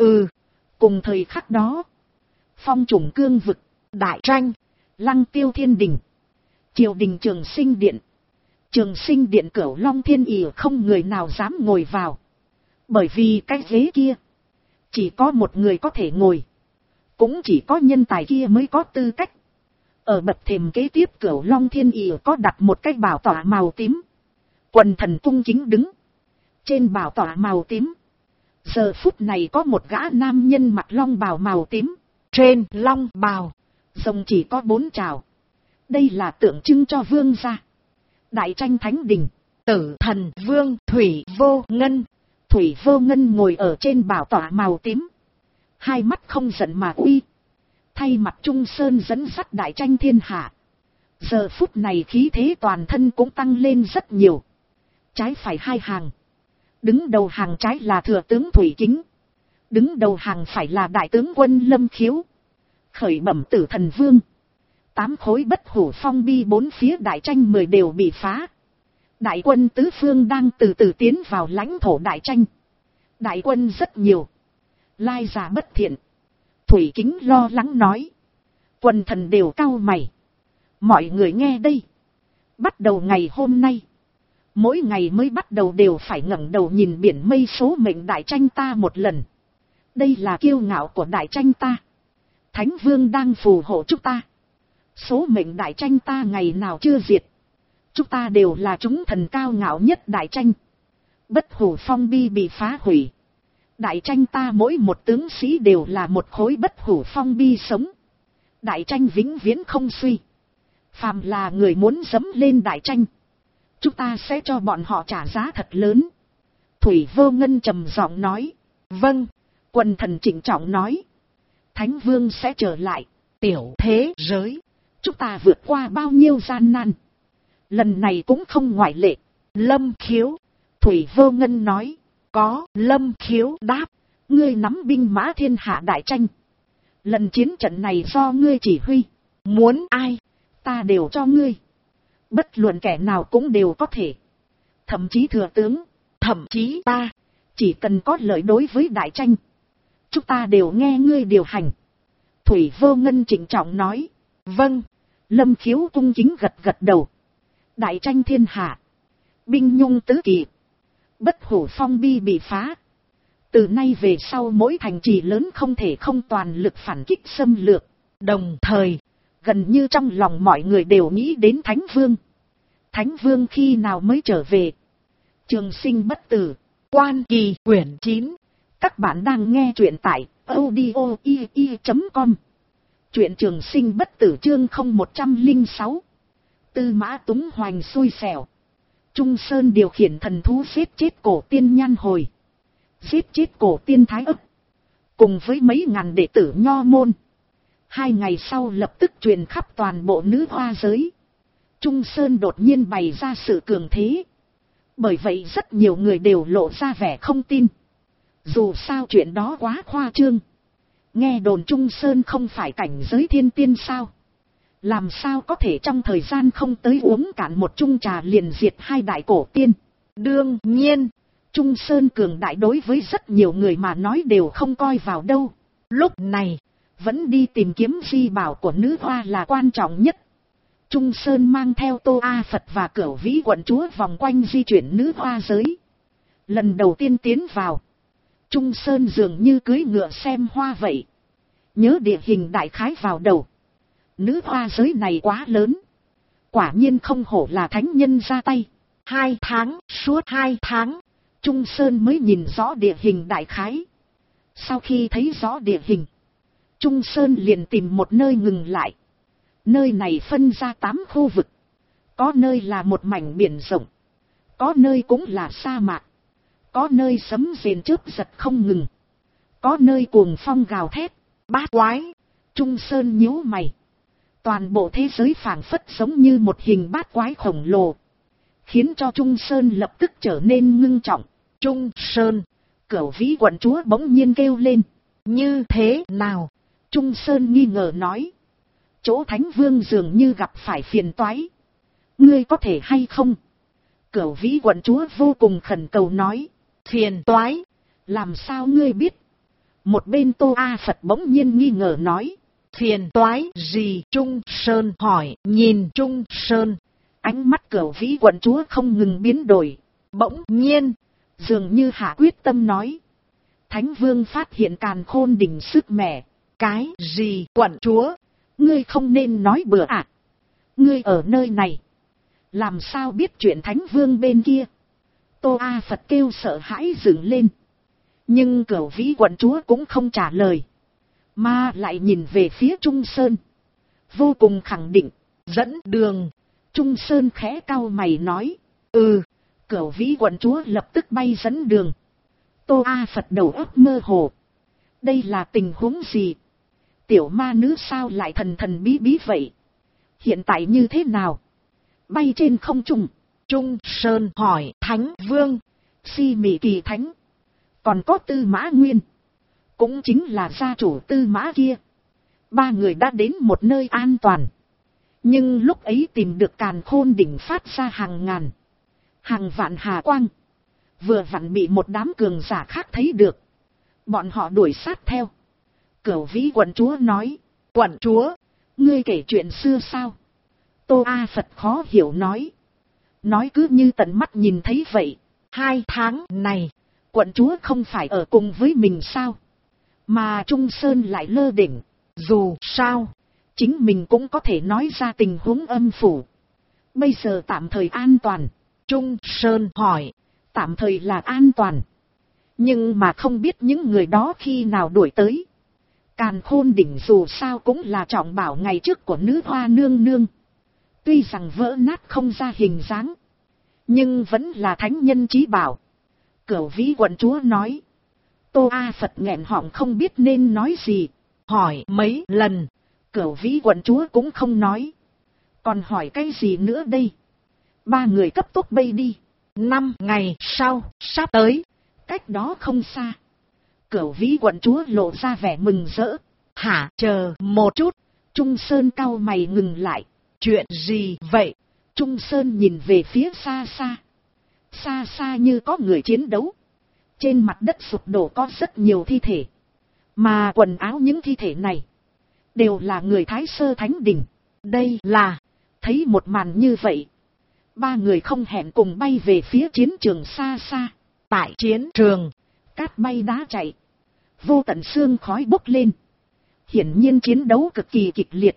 Cùng thời khắc đó, Phong Trùng Cương vực, đại tranh, Lăng Tiêu Thiên Đình, triều đình Trường Sinh Điện. Trường Sinh Điện Cửu Long Thiên ỷ không người nào dám ngồi vào. Bởi vì cái ghế kia, chỉ có một người có thể ngồi. Cũng chỉ có nhân tài kia mới có tư cách. Ở bậc thềm kế tiếp Cửu Long Thiên ỷ có đặt một cái bảo tọa màu tím. Quần thần cung kính đứng. Trên bảo tọa màu tím, giờ phút này có một gã nam nhân mặc long bào màu tím. Trên long bào, rồng chỉ có 4 trào. Đây là tượng trưng cho vương gia. Đại tranh Thánh Đình, Tử Thần Vương Thủy Vô Ngân. Thủy Vô Ngân ngồi ở trên bảo tọa màu tím, hai mắt không giận mà uy. Thay mặt Trung Sơn dẫn dắt đại tranh thiên hạ, Giờ phút này khí thế toàn thân cũng tăng lên rất nhiều. Trái phải hai hàng. Đứng đầu hàng trái là thừa tướng Thủy Kính. Đứng đầu hàng phải là đại tướng quân Lâm Khiếu. Khởi bẩm Tử Thần Vương. 8 khối bất hủ phong bi 4 phía đại tranh 10 đều bị phá. Đại quân tứ phương đang từ từ tiến vào lãnh thổ đại tranh. Đại quân rất nhiều. Lai giả bất thiện. Thủy Kính lo lắng nói. Quần thần đều cau mày. Mọi người nghe đây. Bắt đầu ngày hôm nay. Mỗi ngày mới bắt đầu đều phải ngẩng đầu nhìn biển mây số mệnh đại tranh ta một lần. Đây là kiêu ngạo của đại tranh ta. Thánh Vương đang phù hộ chúng ta. Số mệnh đại tranh ta ngày nào chưa diệt. Chúng ta đều là chúng thần cao ngạo nhất đại tranh. Bất hủ phong bi bị phá hủy. Đại tranh ta mỗi một tướng sĩ đều là một khối bất hủ phong bi sống. Đại tranh vĩnh viễn không suy. Phàm là người muốn dẫm lên đại tranh, chúng ta sẽ cho bọn họ trả giá thật lớn. Thủy Vô Ngân trầm giọng nói. Vâng. Quần thần trịnh trọng nói. Thánh Vương sẽ trở lại. Tiểu thế giới, chúng ta vượt qua bao nhiêu gian nan. Lần này cũng không ngoại lệ. Lâm Khiếu. Thủy Vô Ngân nói. Có. Lâm Khiếu đáp. Ngươi nắm binh mã thiên hạ đại tranh. Lần chiến trận này do ngươi chỉ huy. Muốn ai, ta đều cho ngươi. Bất luận kẻ nào cũng đều có thể. Thậm chí thừa tướng, thậm chí ta. Chỉ cần có lợi đối với đại tranh, chúng ta đều nghe ngươi điều hành. Thủy Vô Ngân trịnh trọng nói. Vâng. Lâm Khiếu cung kính gật gật đầu. Đại tranh thiên hạ, binh nhung tứ kỳ, bất hủ phong bi bị phá. Từ nay về sau mỗi thành trì lớn không thể không toàn lực phản kích xâm lược. Đồng thời, gần như trong lòng mọi người đều nghĩ đến Thánh Vương. Thánh Vương khi nào mới trở về? Trường Sinh Bất Tử, Quan Kỳ quyển 9. Các bạn đang nghe truyện tại audio.com. Truyện Trường Sinh Bất Tử chương 0106. Tư Mã Túng Hoành xui xẻo. Trung Sơn điều khiển thần thú giết chết cổ tiên Nhan Hồi. Giết chết cổ tiên Thái Ức. Cùng với mấy ngàn đệ tử Nho môn. 2 ngày sau lập tức truyền khắp toàn bộ nữ hoa giới. Trung Sơn đột nhiên bày ra sự cường thế. Bởi vậy rất nhiều người đều lộ ra vẻ không tin. Dù sao chuyện đó quá khoa trương. Nghe đồn Trung Sơn không phải cảnh giới thiên tiên sao? Làm sao có thể trong thời gian không tới uống cạn một chung trà liền diệt 2 đại cổ tiên? Đương nhiên, Trung Sơn cường đại đối với rất nhiều người mà nói đều không coi vào đâu. Lúc này, vẫn đi tìm kiếm di bảo của nữ hoa là quan trọng nhất. Trung Sơn mang theo Tô A Phật và Cửu Vĩ quận chúa vòng quanh di chuyển nữ hoa giới. Lần đầu tiên tiến vào, Trung Sơn dường như cưỡi ngựa xem hoa vậy. Nhớ địa hình đại khái vào đầu. Nữ hoa giới này quá lớn. Quả nhiên không hổ là thánh nhân ra tay. 2 tháng, suốt 2 tháng, Trung Sơn mới nhìn rõ địa hình đại khái. Sau khi thấy rõ địa hình, Trung Sơn liền tìm một nơi ngừng lại. Nơi này phân ra 8 khu vực. Có nơi là một mảnh biển rộng. Có nơi cũng là sa mạc. Có nơi sấm rền chớp giật không ngừng. Có nơi cuồng phong gào thét. Bát quái. Trung Sơn nhíu mày. Toàn bộ thế giới phảng phất giống như một hình bát quái khổng lồ. Khiến cho Trung Sơn lập tức trở nên ngưng trọng. Trung Sơn. Cửu Vĩ quận chúa bỗng nhiên kêu lên. Như thế nào? Trung Sơn nghi ngờ nói. Chỗ Thánh Vương dường như gặp phải phiền toái. Ngươi có thể hay không? Cửu Vĩ quận chúa vô cùng khẩn cầu nói. Phiền toái? Làm sao ngươi biết? Một bên Tô A Phật bỗng nhiên nghi ngờ nói. Phiền toái gì? Trung Sơn hỏi. Nhìn Trung Sơn, ánh mắt Cửu Vĩ quận chúa không ngừng biến đổi. Bỗng nhiên, dường như hạ quyết tâm nói. Thánh Vương phát hiện càn khôn đỉnh sức mẻ. Cái gì? Quận chúa, ngươi không nên nói bừa ạ. Ngươi ở nơi này, làm sao biết chuyện Thánh Vương bên kia? Tô A Phật kêu sợ hãi dựng lên. Nhưng Cửu Vĩ quận chúa cũng không trả lời, mà lại nhìn về phía Trung Sơn. Vô cùng khẳng định. Dẫn đường. Trung Sơn khẽ cau mày nói. Cửu Vĩ quận chúa lập tức bay dẫn đường. Tô A Phật đầu óc mơ hồ. Đây là tình huống gì? Tiểu ma nữ sao lại thần thần bí bí vậy? Hiện tại như thế nào? Bay trên không trung. Trung Sơn hỏi Thánh Vương. Si Mị Kỳ Thánh. Còn có Tư Mã Nguyên. Cũng chính là gia chủ Tư Mã kia. Ba người đã đến một nơi an toàn. Nhưng lúc ấy tìm được Càn Khôn đỉnh phát ra hàng ngàn, hàng vạn hà quang. Vừa vặn bị một đám cường giả khác thấy được. Bọn họ đuổi sát theo. Cửu Vĩ quận chúa nói. Quận chúa, ngươi kể chuyện xưa sao? Tô A Phật khó hiểu nói. Nói cứ như tận mắt nhìn thấy vậy. 2 tháng này, quận chúa không phải ở cùng với mình sao? Mà Trung Sơn lại lơ đỉnh. Dù sao, chính mình cũng có thể nói ra tình huống âm phủ. Bây giờ tạm thời an toàn. Trung Sơn hỏi. Tạm thời là an toàn. Nhưng mà không biết những người đó khi nào đuổi tới. Càn Khôn đỉnh dù sao cũng là trọng bảo ngày trước của nữ hoa nương nương. Tuy rằng vỡ nát không ra hình dáng, nhưng vẫn là thánh nhân chí bảo. Cửu Vĩ quận chúa nói. Tô A Phật nghẹn họng không biết nên nói gì. Hỏi mấy lần, Cửu Vĩ quận chúa cũng không nói. Còn hỏi cái gì nữa đây? Ba người cấp tốc bay đi. 5 ngày sau, sắp tới. Cách đó không xa. Cửu Vĩ quận chúa lộ ra vẻ mừng rỡ. Hả, chờ một chút. Trung Sơn cau mày ngừng lại. Chuyện gì vậy? Trung Sơn nhìn về phía xa xa. Xa xa như có người chiến đấu. Trên mặt đất sụp đổ có rất nhiều thi thể. Mà quần áo những thi thể này đều là người Thái Sơ Thánh Đình. Đây là... Thấy một màn như vậy, ba người không hẹn cùng bay về phía chiến trường xa xa. Tại chiến trường, cát bay đá chạy, vô tận sương khói bốc lên. Hiển nhiên chiến đấu cực kỳ kịch liệt.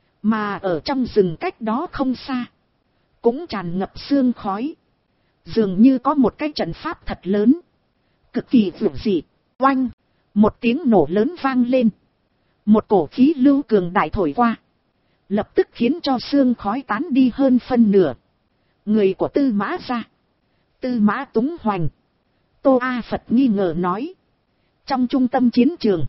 Mà ở trong rừng cách đó không xa, cũng tràn ngập sương khói. Dường như có một cái trận pháp thật lớn, cực kỳ vượng dị. Oanh, một tiếng nổ lớn vang lên. Một cổ khí lưu cường đại thổi qua, lập tức khiến cho sương khói tán đi hơn phân nửa. Người của Tư Mã ra. Tư Mã Túng Hoành. Tô A Phật nghi ngờ nói. Trong trung tâm chiến trường,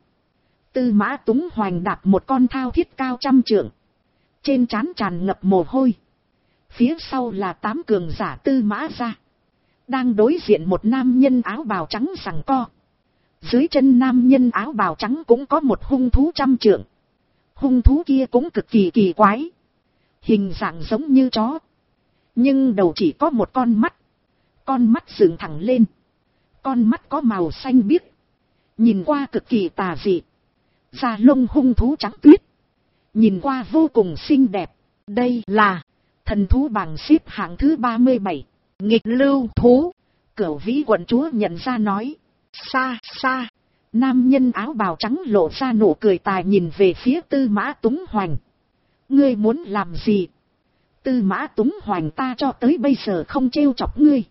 Tư Mã Túng Hoành đạp một con thao thiết cao 100 trượng. Trên trán tràn ngập mồ hôi. Phía sau là 8 cường giả Tư Mã ra. Đang đối diện một nam nhân áo bào trắng giằng co. Dưới chân nam nhân áo bào trắng cũng có một hung thú 100 trượng. Hung thú kia cũng cực kỳ kỳ quái. Hình dạng giống như chó. Nhưng đầu chỉ có một con mắt. Con mắt dựng thẳng lên. Con mắt có màu xanh biếc. Nhìn qua cực kỳ tà dị. Da lông hung thú trắng tuyết. Nhìn qua vô cùng xinh đẹp. Đây là thần thú bảng xếp hạng thứ 37. Nghịch lưu thú. Cửu Vĩ quận chúa nhận ra nói. Xa xa. Nam nhân áo bào trắng lộ ra nụ cười tài nhìn về phía Tư Mã Túng Hoành. Ngươi muốn làm gì? Tư Mã Túng Hoành ta cho tới bây giờ không trêu chọc ngươi.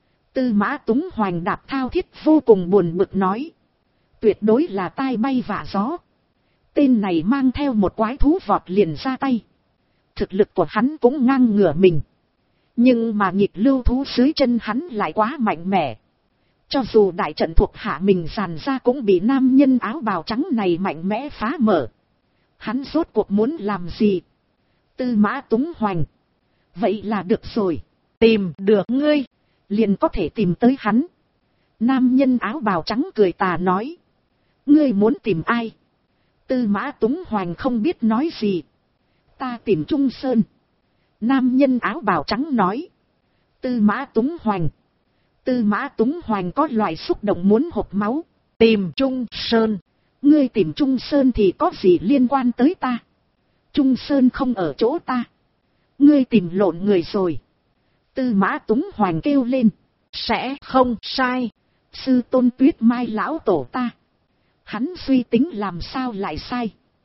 Tư Mã Túng Hoành đạp thao thiết vô cùng buồn bực nói. Tuyệt đối là tai bay vạ gió. Tên này mang theo một quái thú vọt liền ra tay. Thực lực của hắn cũng ngang ngửa mình. Nhưng mà nghịch lưu thú dưới chân hắn lại quá mạnh mẽ. Cho dù đại trận thuộc hạ mình dàn ra cũng bị nam nhân áo bào trắng này mạnh mẽ phá mở. Hắn rốt cuộc muốn làm gì? Tư Mã Túng Hoành. Vậy là được rồi. Tìm được ngươi, liền có thể tìm tới hắn. Nam nhân áo bào trắng cười tà nói. Ngươi muốn tìm ai? Tư Mã Túng Hoành không biết nói gì. Ta tìm Trung Sơn. Nam nhân áo bào trắng nói. Tư Mã Túng Hoành. Tư Mã Túng Hoành có loại xúc động muốn hộc máu. Tìm Trung Sơn. Ngươi tìm Trung Sơn thì có gì liên quan tới ta? Trung Sơn không ở chỗ ta. Ngươi tìm lộn người rồi. Tư Mã Túng Hoành kêu lên. Sẽ không sai. Sư Tôn Tuyết Mai lão tổ ta. Hắn suy tính làm sao lại sai.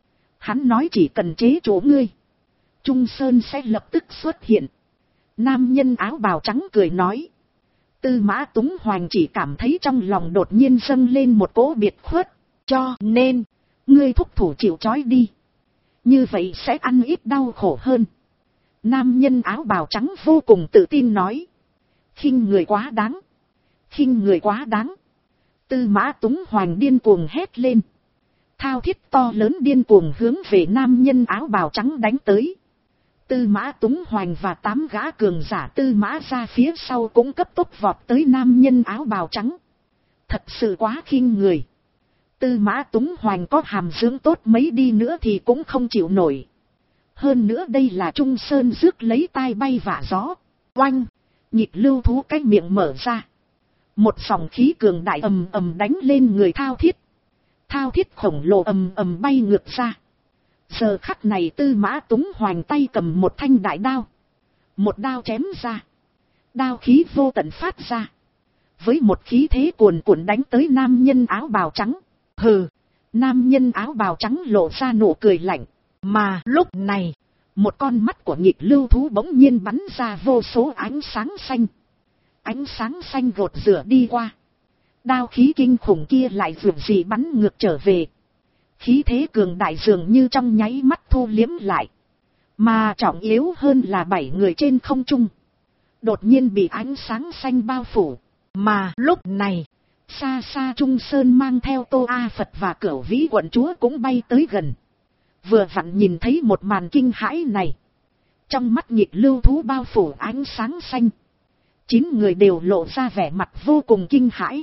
Hắn nói chỉ cần chế chỗ ngươi, Trung Sơn sẽ lập tức xuất hiện. Nam nhân áo bào trắng cười nói. Tư Mã Túng Hoành chỉ cảm thấy trong lòng đột nhiên dâng lên một cỗ biệt khuất. Cho nên, ngươi thúc thủ chịu trói đi. Như vậy sẽ ăn ít đau khổ hơn. Nam nhân áo bào trắng vô cùng tự tin nói. Khinh người quá đáng. Khinh người quá đáng. Tư Mã Túng Hoành điên cuồng hét lên. Thao thiết to lớn điên cuồng hướng về nam nhân áo bào trắng đánh tới. Tư Mã Túng Hoành và 8 gã cường giả Tư Mã ra phía sau cũng cấp tốc vọt tới nam nhân áo bào trắng. Thật sự quá khinh người. Tư Mã Túng Hoành có hàm dưỡng tốt mấy đi nữa thì cũng không chịu nổi. Hơn nữa đây là Trung Sơn rước lấy tai bay vạ gió. Oanh! Nhịp lưu thú cái miệng mở ra. Một dòng khí cường đại ầm ầm đánh lên người Thao Thiết. Thao Thiết khổng lồ ầm ầm bay ngược ra. Giờ khắc này Tư Mã Túng Hoành tay cầm một thanh đại đao. Một đao chém ra. Đao khí vô tận phát ra. Với một khí thế cuồn cuộn đánh tới nam nhân áo bào trắng. Hừ! Nam nhân áo bào trắng lộ ra nụ cười lạnh. Mà lúc này, một con mắt của nhịp lưu thú bỗng nhiên bắn ra vô số ánh sáng xanh. Ánh sáng xanh gột rửa đi qua. Đao khí kinh khủng kia lại dường gì bắn ngược trở về. Khí thế cường đại dường như trong nháy mắt thu liếm lại. Mà trọng yếu hơn là 7 người trên không trung. Đột nhiên bị ánh sáng xanh bao phủ. Mà lúc này, xa xa Trung Sơn mang theo Tô A Phật và Cửu Vĩ quận chúa cũng bay tới gần. Vừa vặn nhìn thấy một màn kinh hãi này. Trong mắt nhịp lưu thú bao phủ ánh sáng xanh. 9 người đều lộ ra vẻ mặt vô cùng kinh hãi.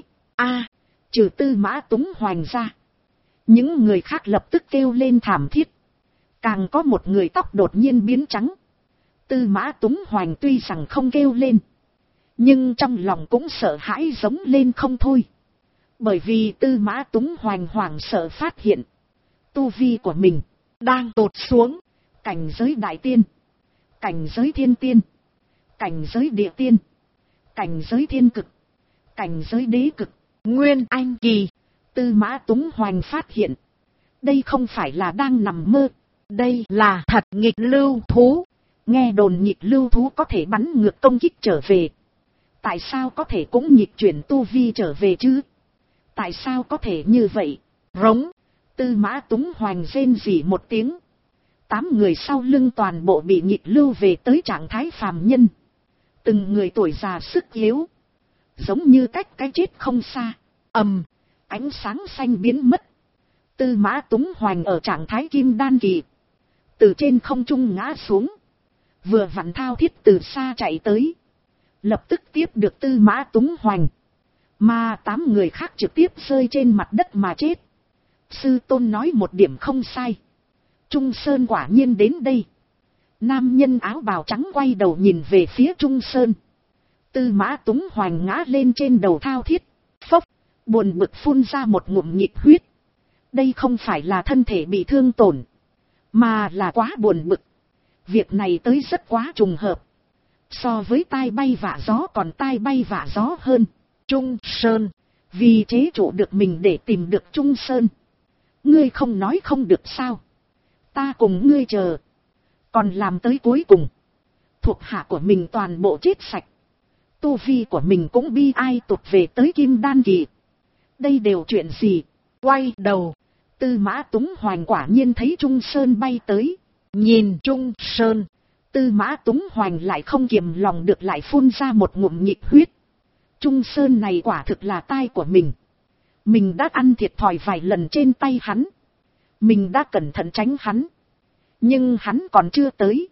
Trừ Tư Mã Túng Hoành ra. Những người khác lập tức kêu lên thảm thiết. Càng có một người tóc đột nhiên biến trắng. Tư Mã Túng Hoành tuy rằng không kêu lên. Nhưng trong lòng cũng sợ hãi giống lên không thôi. Bởi vì Tư Mã Túng Hoành hoảng sợ phát hiện. Tu vi của mình đang tụt xuống. Cảnh giới đại tiên. Cảnh giới thiên tiên. Cảnh giới địa tiên. Cảnh giới thiên cực. Cảnh giới đế cực. Nguyên anh kỳ. Tư Mã Túng Hoành phát hiện. Đây không phải là đang nằm mơ. Đây là thật nghịch lưu thú. Nghe đồn nghịch lưu thú có thể bắn ngược công kích trở về. Tại sao có thể cũng nghịch chuyển tu vi trở về chứ? Tại sao có thể như vậy? Rống. Tư Mã Túng Hoành rên rỉ một tiếng. 8 người sau lưng toàn bộ bị nghịch lưu về tới trạng thái phàm nhân. Từng người tuổi già sức yếu. Giống như cách cái chết không xa. Ánh sáng xanh biến mất. Tư Mã Túng Hoành ở trạng thái kim đan kỳ. Từ trên không trung ngã xuống. Vừa vặn Thao Thiết từ xa chạy tới. Lập tức tiếp được Tư Mã Túng Hoành. Mà 8 người khác trực tiếp rơi trên mặt đất mà chết. Sư tôn nói một điểm không sai. Trung Sơn quả nhiên đến đây. Nam nhân áo bào trắng quay đầu nhìn về phía Trung Sơn. Tư Mã Túng Hoành ngã lên trên đầu Thao Thiết. Phốc, buồn bực phun ra một ngụm nhịp huyết. Đây không phải là thân thể bị thương tổn. Mà là quá buồn bực. Việc này tới rất quá trùng hợp. So với tai bay vạ gió còn tai bay vạ gió hơn. Trung Sơn. Vì chế trụ được mình để tìm được Trung Sơn. Ngươi không nói không được sao. Ta cùng ngươi chờ. Còn làm tới cuối cùng. Thuộc hạ của mình toàn bộ chết sạch. Tu vi của mình cũng bi ai tụt về tới kim đan kỳ. Đây đều chuyện gì? Quay đầu. Tư Mã Túng Hoành quả nhiên thấy Trung Sơn bay tới. Nhìn Trung Sơn. Tư Mã Túng Hoành lại không kiềm lòng được lại phun ra một ngụm nhịp huyết. Trung Sơn này quả thực là tai của mình. Mình đã ăn thiệt thòi vài lần trên tay hắn. Mình đã cẩn thận tránh hắn. Nhưng hắn còn chưa tới.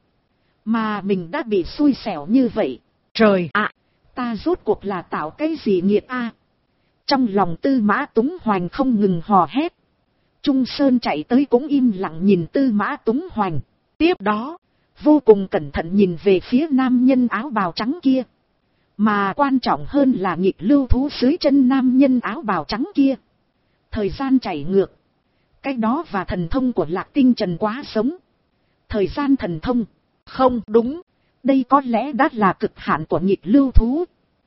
Mà mình đã bị xui xẻo như vậy. Trời ạ! Ta rốt cuộc là tạo cái gì nghiệt a? Trong lòng Tư Mã Túng Hoành không ngừng hò hét. Trung Sơn chạy tới cũng im lặng nhìn Tư Mã Túng Hoành. Tiếp đó, vô cùng cẩn thận nhìn về phía nam nhân áo bào trắng kia. Mà quan trọng hơn là nghịch lưu thú dưới chân nam nhân áo bào trắng kia. Thời gian chảy ngược. Cái đó và thần thông của Lạc Tinh Trần quá giống. Thời gian thần thông. Không đúng. Đây có lẽ đã là cực hạn của nghịch lưu thú.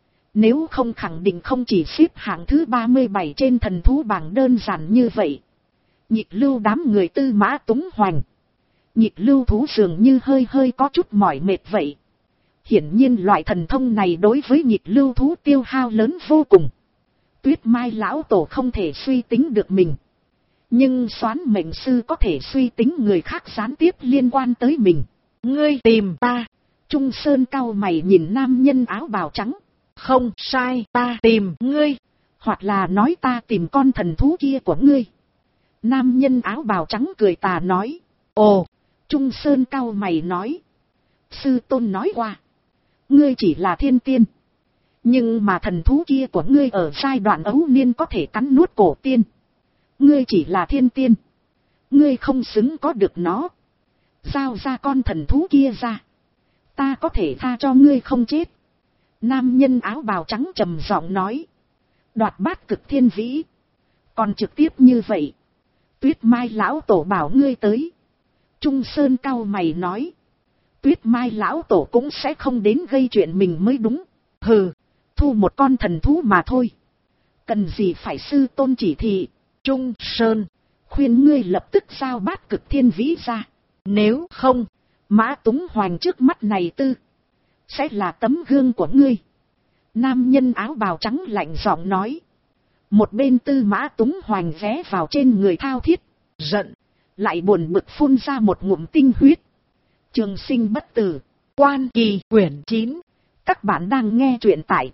Nếu không khẳng định không chỉ xếp hạng thứ 37 trên thần thú bảng đơn giản như vậy. Nghịch lưu đám người Tư Mã Túng Hoành. Nghịch lưu thú dường như hơi có chút mỏi mệt vậy. Hiển nhiên loại thần thông này đối với nghịch lưu thú tiêu hao lớn vô cùng. Tuyết Mai lão tổ không thể suy tính được mình. Nhưng Soán mệnh sư có thể suy tính người khác gián tiếp liên quan tới mình. Ngươi tìm ta. Trung Sơn cau mày nhìn nam nhân áo bào trắng. Không sai, ta tìm ngươi. Hoặc là nói ta tìm con thần thú kia của ngươi. Nam nhân áo bào trắng cười tà nói. Ồ, Trung Sơn cau mày nói. sư tôn nói qua. Ngươi chỉ là thiên tiên. Nhưng mà thần thú kia của ngươi ở giai đoạn ấu niên có thể cắn nuốt cổ tiên. Ngươi chỉ là thiên tiên. Ngươi không xứng có được nó. Giao ra con thần thú kia ra. Ta có thể tha cho ngươi không chết. Nam nhân áo bào trắng trầm giọng nói. Đoạt bát cực thiên vĩ. Còn trực tiếp như vậy. Tuyết Mai lão tổ bảo ngươi tới. Trung Sơn cau mày nói. Tuyết Mai lão tổ cũng sẽ không đến gây chuyện mình mới đúng. Hừ, thu một con thần thú mà thôi. Cần gì phải sư tôn chỉ thị. Trung Sơn, khuyên ngươi lập tức giao bát cực thiên vĩ ra. Nếu không, Mã Túng Hoành trước mắt này sẽ là tấm gương của ngươi. Nam nhân áo bào trắng lạnh giọng nói. Một bên Mã Túng Hoành ghé vào trên người thao thiết, giận, lại buồn bực phun ra một ngụm tinh huyết. Trường Sinh bất tử, Quan Kỳ quyển 9. Các bạn đang nghe truyện tại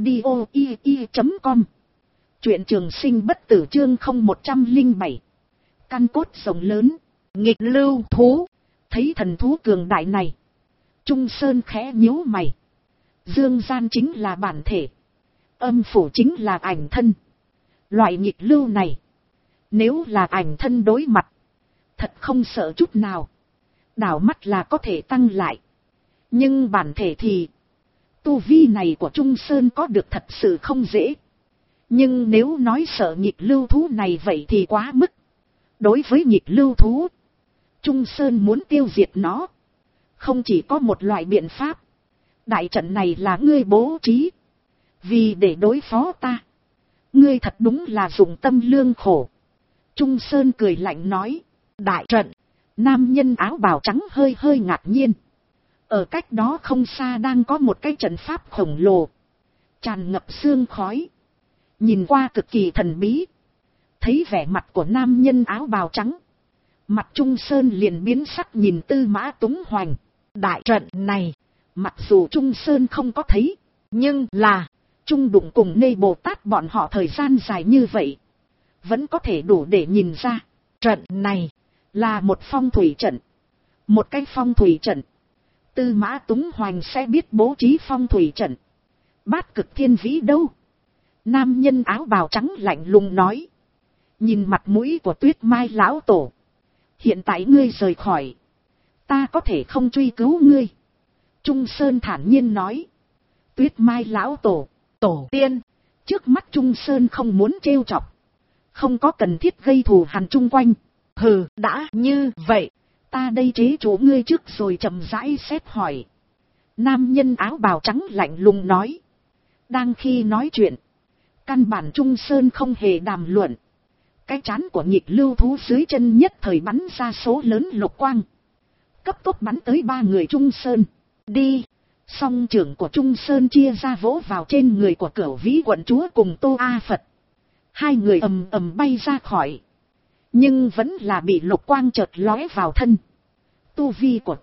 audio.com. Truyện Trường Sinh bất tử chương 0107. Căn cốt rộng lớn, nghịch lưu thú. Thấy thần thú cường đại này, Trung Sơn khẽ nhíu mày. Dương gian chính là bản thể, âm phủ chính là ảnh thân. Loại nghịch lưu này, nếu là ảnh thân đối mặt, thật không sợ chút nào. Đảo mắt là có thể tăng lại. Nhưng bản thể thì, tu vi này của Trung Sơn có được thật sự không dễ. Nhưng nếu nói sợ nghịch lưu thú này vậy thì quá mức. Đối với nghịch lưu thú, Trung Sơn muốn tiêu diệt nó, không chỉ có một loại biện pháp. Đại trận này là ngươi bố trí, vì để đối phó ta. Ngươi thật đúng là dụng tâm lương khổ. Trung Sơn cười lạnh nói. Đại trận. Nam nhân áo bào trắng hơi hơi ngạc nhiên. Ở cách đó không xa đang có một cái trận pháp khổng lồ, tràn ngập sương khói, nhìn qua cực kỳ thần bí. Thấy vẻ mặt của nam nhân áo bào trắng, mặt Trung Sơn liền biến sắc nhìn Mã Túng Hoành. Đại trận này, mặc dù Trung Sơn không có thấy, nhưng là Trung đụng cùng Nê Bồ Tát bọn họ thời gian dài như vậy, vẫn có thể đủ để nhìn ra. Trận này là một phong thủy trận. Một cái phong thủy trận, Mã Túng Hoành sẽ biết bố trí phong thủy trận. Bát cực thiên vĩ đâu? Nam nhân áo bào trắng lạnh lùng nói. Nhìn mặt mũi của Tuyết Mai lão tổ, hiện tại ngươi rời khỏi, ta có thể không truy cứu ngươi. Trung Sơn thản nhiên nói. Tuyết Mai lão tổ, tổ tiên. Trước mắt Trung Sơn không muốn trêu chọc, không có cần thiết gây thù hằn chung quanh. Hừ, đã như vậy, ta đây chế chủ ngươi trước rồi chậm rãi xét hỏi. Nam nhân áo bào trắng lạnh lùng nói. Đang khi nói chuyện, căn bản Trung Sơn không hề đàm luận. Cái trán của nghịch lưu thú dưới chân nhất thời bắn ra số lớn lục quang, cấp tốc bắn tới ba người Trung Sơn. Đi. Song trưởng của Trung Sơn chia ra vỗ vào trên người của Cửu Vĩ quận chúa cùng Tô A Phật. Hai người ầm ầm bay ra khỏi, nhưng vẫn là bị lục quang chợt lóe vào thân. Tu vi của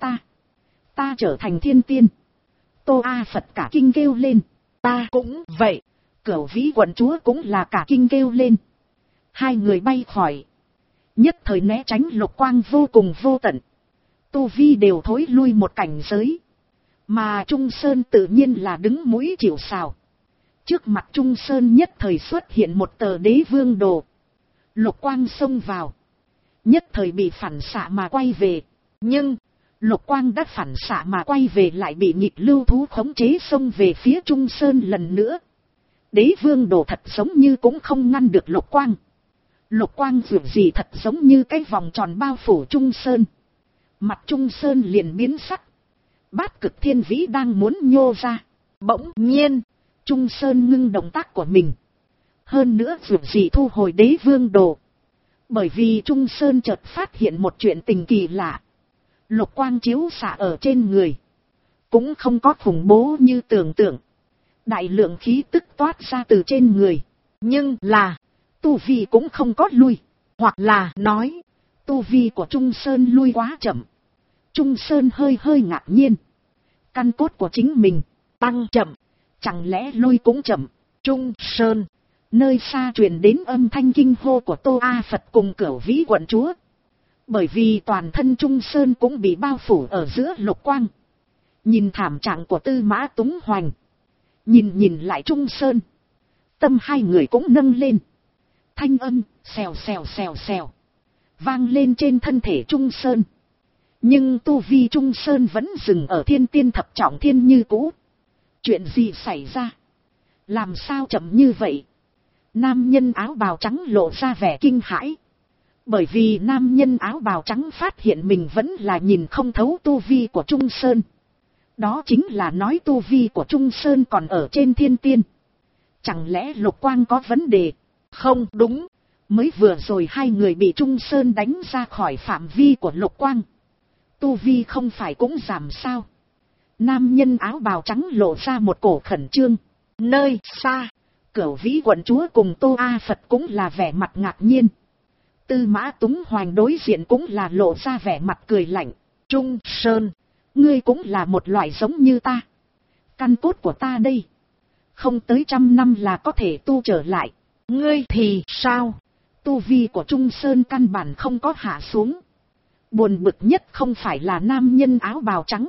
ta trở thành thiên tiên. Tô A Phật cả kinh kêu lên. Ta cũng vậy. Cửu Vĩ quận chúa cũng là cả kinh kêu lên. Hai người bay khỏi, nhất thời né tránh lục quang vô cùng vô tận. Tu vi đều thối lui một cảnh giới. Mà Trung Sơn tự nhiên là đứng mũi chịu sào. Trước mặt Trung Sơn nhất thời xuất hiện một tờ Đế Vương đồ. Lục quang xông vào, nhất thời bị phản xạ mà quay về. Nhưng lục quang đã phản xạ mà quay về lại bị nghịch lưu thú khống chế xông về phía Trung Sơn lần nữa. Đế Vương đồ thật giống như cũng không ngăn được lục quang. Lục quang dù gì thật giống như cái vòng tròn bao phủ Trung Sơn. Mặt Trung Sơn liền biến sắc. Bát cực thiên vĩ đang muốn nhô ra. Bỗng nhiên, Trung Sơn ngưng động tác của mình. Hơn nữa dù gì thu hồi Đế Vương đồ. Bởi vì Trung Sơn chợt phát hiện một chuyện tình kỳ lạ. Lục quang chiếu xạ ở trên người, cũng không có khủng bố như tưởng tượng. Đại lượng khí tức toát ra từ trên người. Nhưng là tu vi cũng không có lui. Hoặc là nói, tu vi của Trung Sơn lui quá chậm. Trung Sơn hơi hơi ngạc nhiên. Căn cốt của chính mình tăng chậm, chẳng lẽ lui cũng chậm? Trung Sơn. Nơi xa truyền đến âm thanh kinh hô của Tô A Phật cùng Cửu Vĩ quận chúa. Bởi vì toàn thân Trung Sơn cũng bị bao phủ ở giữa lục quang. Nhìn thảm trạng của Tư Mã Túng Hoành. Nhìn lại Trung Sơn. Tâm hai người cũng nâng lên. Thanh âm, xèo xèo xèo xèo. Vang lên trên thân thể Trung Sơn. Nhưng tu vi Trung Sơn vẫn dừng ở thiên tiên thập trọng thiên như cũ. Chuyện gì xảy ra? Làm sao chậm như vậy? Nam nhân áo bào trắng lộ ra vẻ kinh hãi. Bởi vì nam nhân áo bào trắng phát hiện mình vẫn là nhìn không thấu tu vi của Trung Sơn. Đó chính là nói tu vi của Trung Sơn còn ở trên thiên tiên. Chẳng lẽ Lục Quang có vấn đề? Không đúng. Mới vừa rồi hai người bị Trung Sơn đánh ra khỏi phạm vi của Lục Quang. Tu vi không phải cũng giảm sao? Nam nhân áo bào trắng lộ ra một cổ khẩn trương. Nơi xa, Cửu Vĩ quận chúa cùng Tô A Phật cũng là vẻ mặt ngạc nhiên. Tư Mã Túng Hoành đối diện cũng là lộ ra vẻ mặt cười lạnh. Trung Sơn, ngươi cũng là một loại giống như ta. Căn cốt của ta đây. Không tới 100 năm là có thể tu trở lại. Ngươi thì sao? Tu vi của Trung Sơn căn bản không có hạ xuống. Buồn bực nhất không phải là nam nhân áo bào trắng,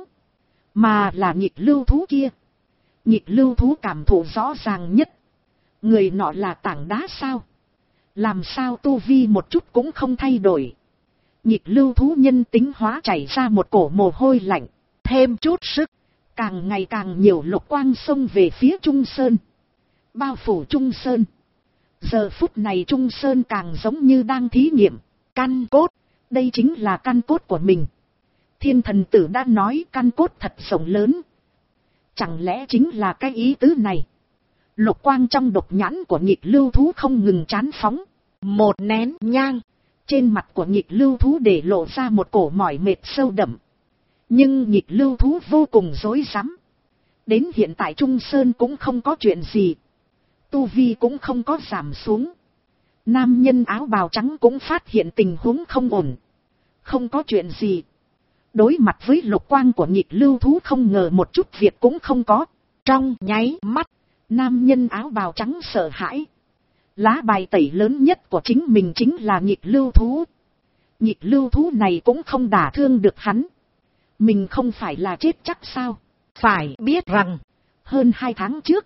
mà là nghịch lưu thú kia. Nghịch lưu thú cảm thụ rõ ràng nhất. Người nọ là tảng đá sao? Làm sao tu vi một chút cũng không thay đổi? Nghịch lưu thú nhân tính hóa chảy ra một cổ mồ hôi lạnh. Thêm chút sức, càng ngày càng nhiều lục quang xông về phía Trung Sơn. Bao phủ Trung Sơn. Giờ phút này Trung Sơn càng giống như đang thí nghiệm. Căn cốt, đây chính là căn cốt của mình. Thiên thần tử đã nói căn cốt thật rộng lớn. Chẳng lẽ chính là cái ý tứ này? Lục quang trong độc nhãn của nghịch lưu thú không ngừng chán phóng. Một nén nhang, trên mặt của nghịch lưu thú để lộ ra một cổ mỏi mệt sâu đậm. Nhưng nghịch lưu thú vô cùng rối rắm. Đến hiện tại Trung Sơn cũng không có chuyện gì. Tu vi cũng không có giảm xuống. Nam nhân áo bào trắng cũng phát hiện tình huống không ổn. Không có chuyện gì. Đối mặt với lục quang của nghịch lưu thú không ngờ một chút việc cũng không có. Trong nháy mắt, nam nhân áo bào trắng sợ hãi. Lá bài tẩy lớn nhất của chính mình chính là nghịch lưu thú. Nghịch lưu thú này cũng không đả thương được hắn. Mình không phải là chết chắc sao? Phải biết rằng, hơn 2 tháng trước,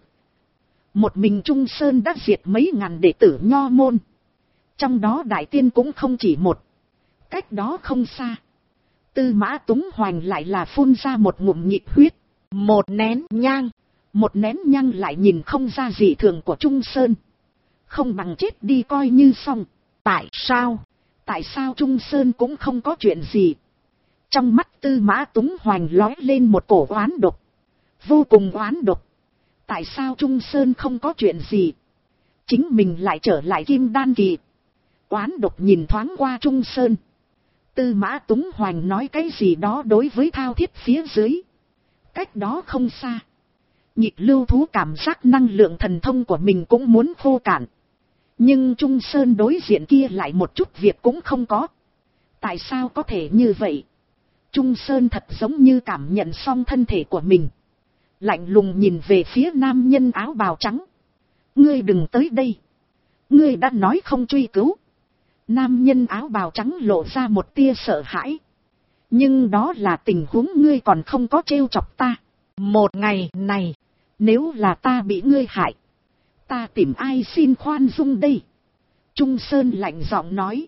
một mình Trung Sơn đã diệt mấy ngàn đệ tử nho môn. Trong đó đại tiên cũng không chỉ một. Cách đó không xa, Tư Mã Túng Hoành lại là phun ra một ngụm nhịp huyết. Một nén nhang lại nhìn không ra dị thường của Trung Sơn. Không bằng chết đi coi như xong. Tại sao Trung Sơn cũng không có chuyện gì? Trong mắt Tư Mã Túng Hoành lóe lên một cổ oán độc. Vô cùng oán độc. Tại sao Trung Sơn không có chuyện gì? Chính mình lại trở lại Kim Đan kỳ. Oán độc nhìn thoáng qua Trung Sơn. Tư Mã Túng Hoành nói cái gì đó đối với thao thiết phía dưới. Cách đó không xa, nhịp lưu thú cảm giác năng lượng thần thông của mình cũng muốn khô cạn. Nhưng Trung Sơn đối diện kia lại một chút việc cũng không có. Tại sao có thể như vậy? Trung Sơn thật giống như cảm nhận xong thân thể của mình. Lạnh lùng nhìn về phía nam nhân áo bào trắng. Ngươi đừng tới đây. Ngươi đã nói không truy cứu. Nam nhân áo bào trắng lộ ra một tia sợ hãi. Nhưng đó là tình huống ngươi còn không có trêu chọc ta. Một ngày này, nếu là ta bị ngươi hại, ta tìm ai xin khoan dung đây? Trung Sơn lạnh giọng nói.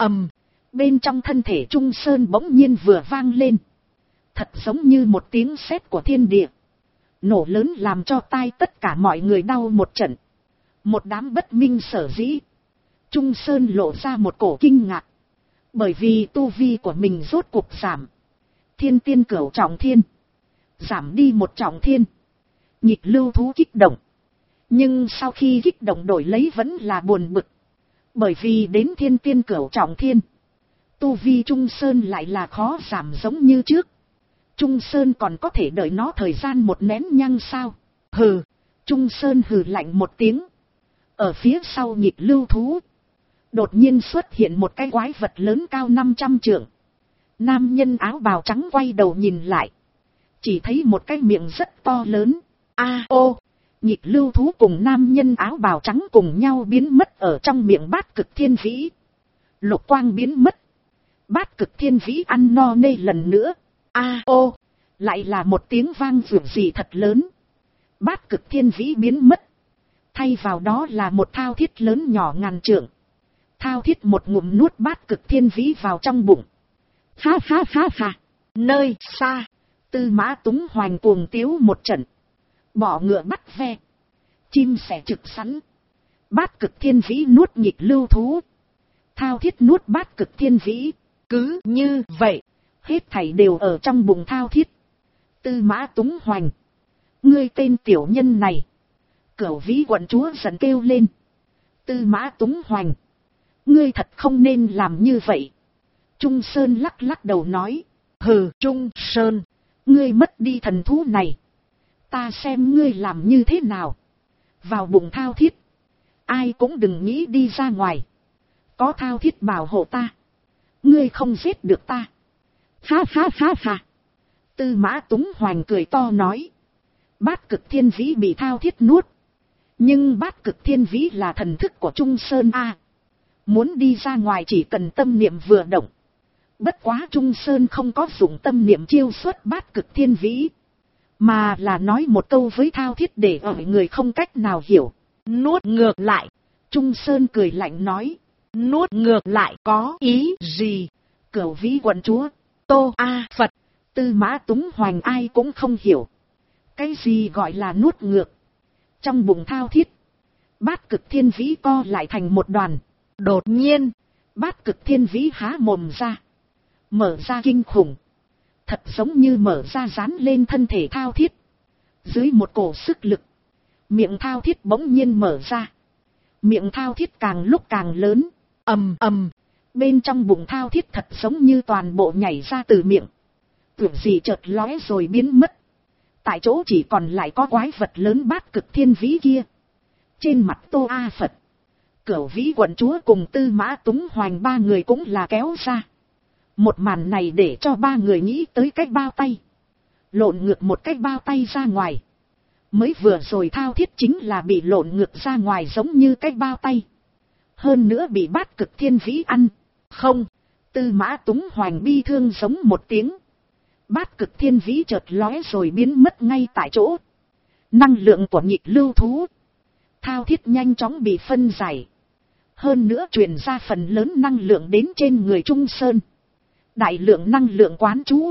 Bên trong thân thể Trung Sơn bỗng nhiên vừa vang lên. Thật giống như một tiếng sét của thiên địa. Nổ lớn làm cho tai tất cả mọi người đau một trận. Một đám bất minh sở dĩ. Trung Sơn lộ ra một cổ kinh ngạc. Bởi vì tu vi của mình rốt cuộc giảm. Thiên tiên cửu trọng thiên. Giảm đi một trọng thiên. Nhịp lưu thú kích động. Nhưng sau khi kích động đổi lấy vẫn là buồn bực. Bởi vì đến thiên tiên cửu trọng thiên, tu vi Trung Sơn lại là khó giảm giống như trước. Trung Sơn còn có thể đợi nó thời gian một nén nhang sao? Hừ. Trung Sơn hừ lạnh một tiếng. Ở phía sau nhịp lưu thú, đột nhiên xuất hiện một cái quái vật lớn cao 500 trượng. Nam nhân áo bào trắng quay đầu nhìn lại. Chỉ thấy một cái miệng rất to lớn. Nhịp lưu thú cùng nam nhân áo bào trắng cùng nhau biến mất ở trong miệng Bát Cực Thiên Vĩ. Lục quang biến mất. Bát Cực Thiên Vĩ ăn no nê lần nữa. Lại là một tiếng vang rượu gì thật lớn. Bát Cực Thiên Vĩ biến mất. Thay vào đó là một thao thiết lớn nhỏ ngàn trượng. Thao thiết một ngụm nuốt Bát Cực Thiên Vĩ vào trong bụng. Ha ha ha ha. Nơi xa, Tư Mã Túng Hoành cuồng tiếu một trận. Bỏ ngựa bắt ve. Chim sẻ trực sắn. Bát Cực Thiên Vĩ nuốt nhịp lưu thú. Thao thiết nuốt Bát Cực Thiên Vĩ. Cứ như vậy, hết thảy đều ở trong bụng thao thiết. Tư Mã Túng Hoành. Ngươi tên tiểu nhân này. Cửu Vĩ quận chúa giận kêu lên. Tư Mã Túng Hoành. Ngươi thật không nên làm như vậy. Trung Sơn lắc lắc đầu nói. Hừ, Trung Sơn. Ngươi mất đi thần thú này. Ta xem ngươi làm như thế nào. Vào bụng thao thiết. Ai cũng đừng nghĩ đi ra ngoài. Có thao thiết bảo hộ ta. Ngươi không giết được ta. Ha ha ha ha. Tư Mã Túng Hoành cười to nói. Bát Cực Thiên Vĩ bị thao thiết nuốt. Nhưng Bát Cực Thiên Vĩ là thần thức của Trung Sơn A. Muốn đi ra ngoài chỉ cần tâm niệm vừa động. Bất quá Trung Sơn không có dụng tâm niệm chiêu xuất Bát Cực Thiên Vĩ. Mà là nói một câu với thao thiết để ở người không cách nào hiểu. Nuốt ngược lại. Trung Sơn cười lạnh nói. Nuốt ngược lại có ý gì? Cửu Vĩ quận chúa. Tô A Phật. Tư Mã Túng Hoành ai cũng không hiểu. Cái gì gọi là nuốt ngược? Trong bụng thao thiết. Bát Cực Thiên Vĩ co lại thành một đoàn. Đột nhiên. Bát Cực Thiên Vĩ há mồm ra. Mở ra kinh khủng. Thật giống như mở ra dán lên thân thể thao thiết. Dưới một cổ sức lực. Miệng thao thiết bỗng nhiên mở ra. Miệng thao thiết càng lúc càng lớn. Ầm ầm. Bên trong bụng thao thiết thật giống như toàn bộ nhảy ra từ miệng. Tưởng gì chợt lóe rồi biến mất. Tại chỗ chỉ còn lại có quái vật lớn Bát Cực Thiên Vĩ kia. Trên mặt Tô A Phật. Cửu Vĩ quận chúa cùng Tư Mã Túng Hoành ba người cũng là kéo ra. Một màn này để cho ba người nghĩ tới cái bao tay. Lộn ngược một cái bao tay ra ngoài. Mới vừa rồi thao thiết chính là bị lộn ngược ra ngoài giống như cái bao tay. Hơn nữa bị Bát Cực Thiên Vĩ ăn. Không, Tư Mã Túng Hoành bi thương giống một tiếng. Bát Cực Thiên Vĩ chợt lóe rồi biến mất ngay tại chỗ. Năng lượng của nhịp lưu thú. Thao thiết nhanh chóng bị phân giải. Hơn nữa truyền ra phần lớn năng lượng đến trên người Trung Sơn. Đại lượng năng lượng quán trú.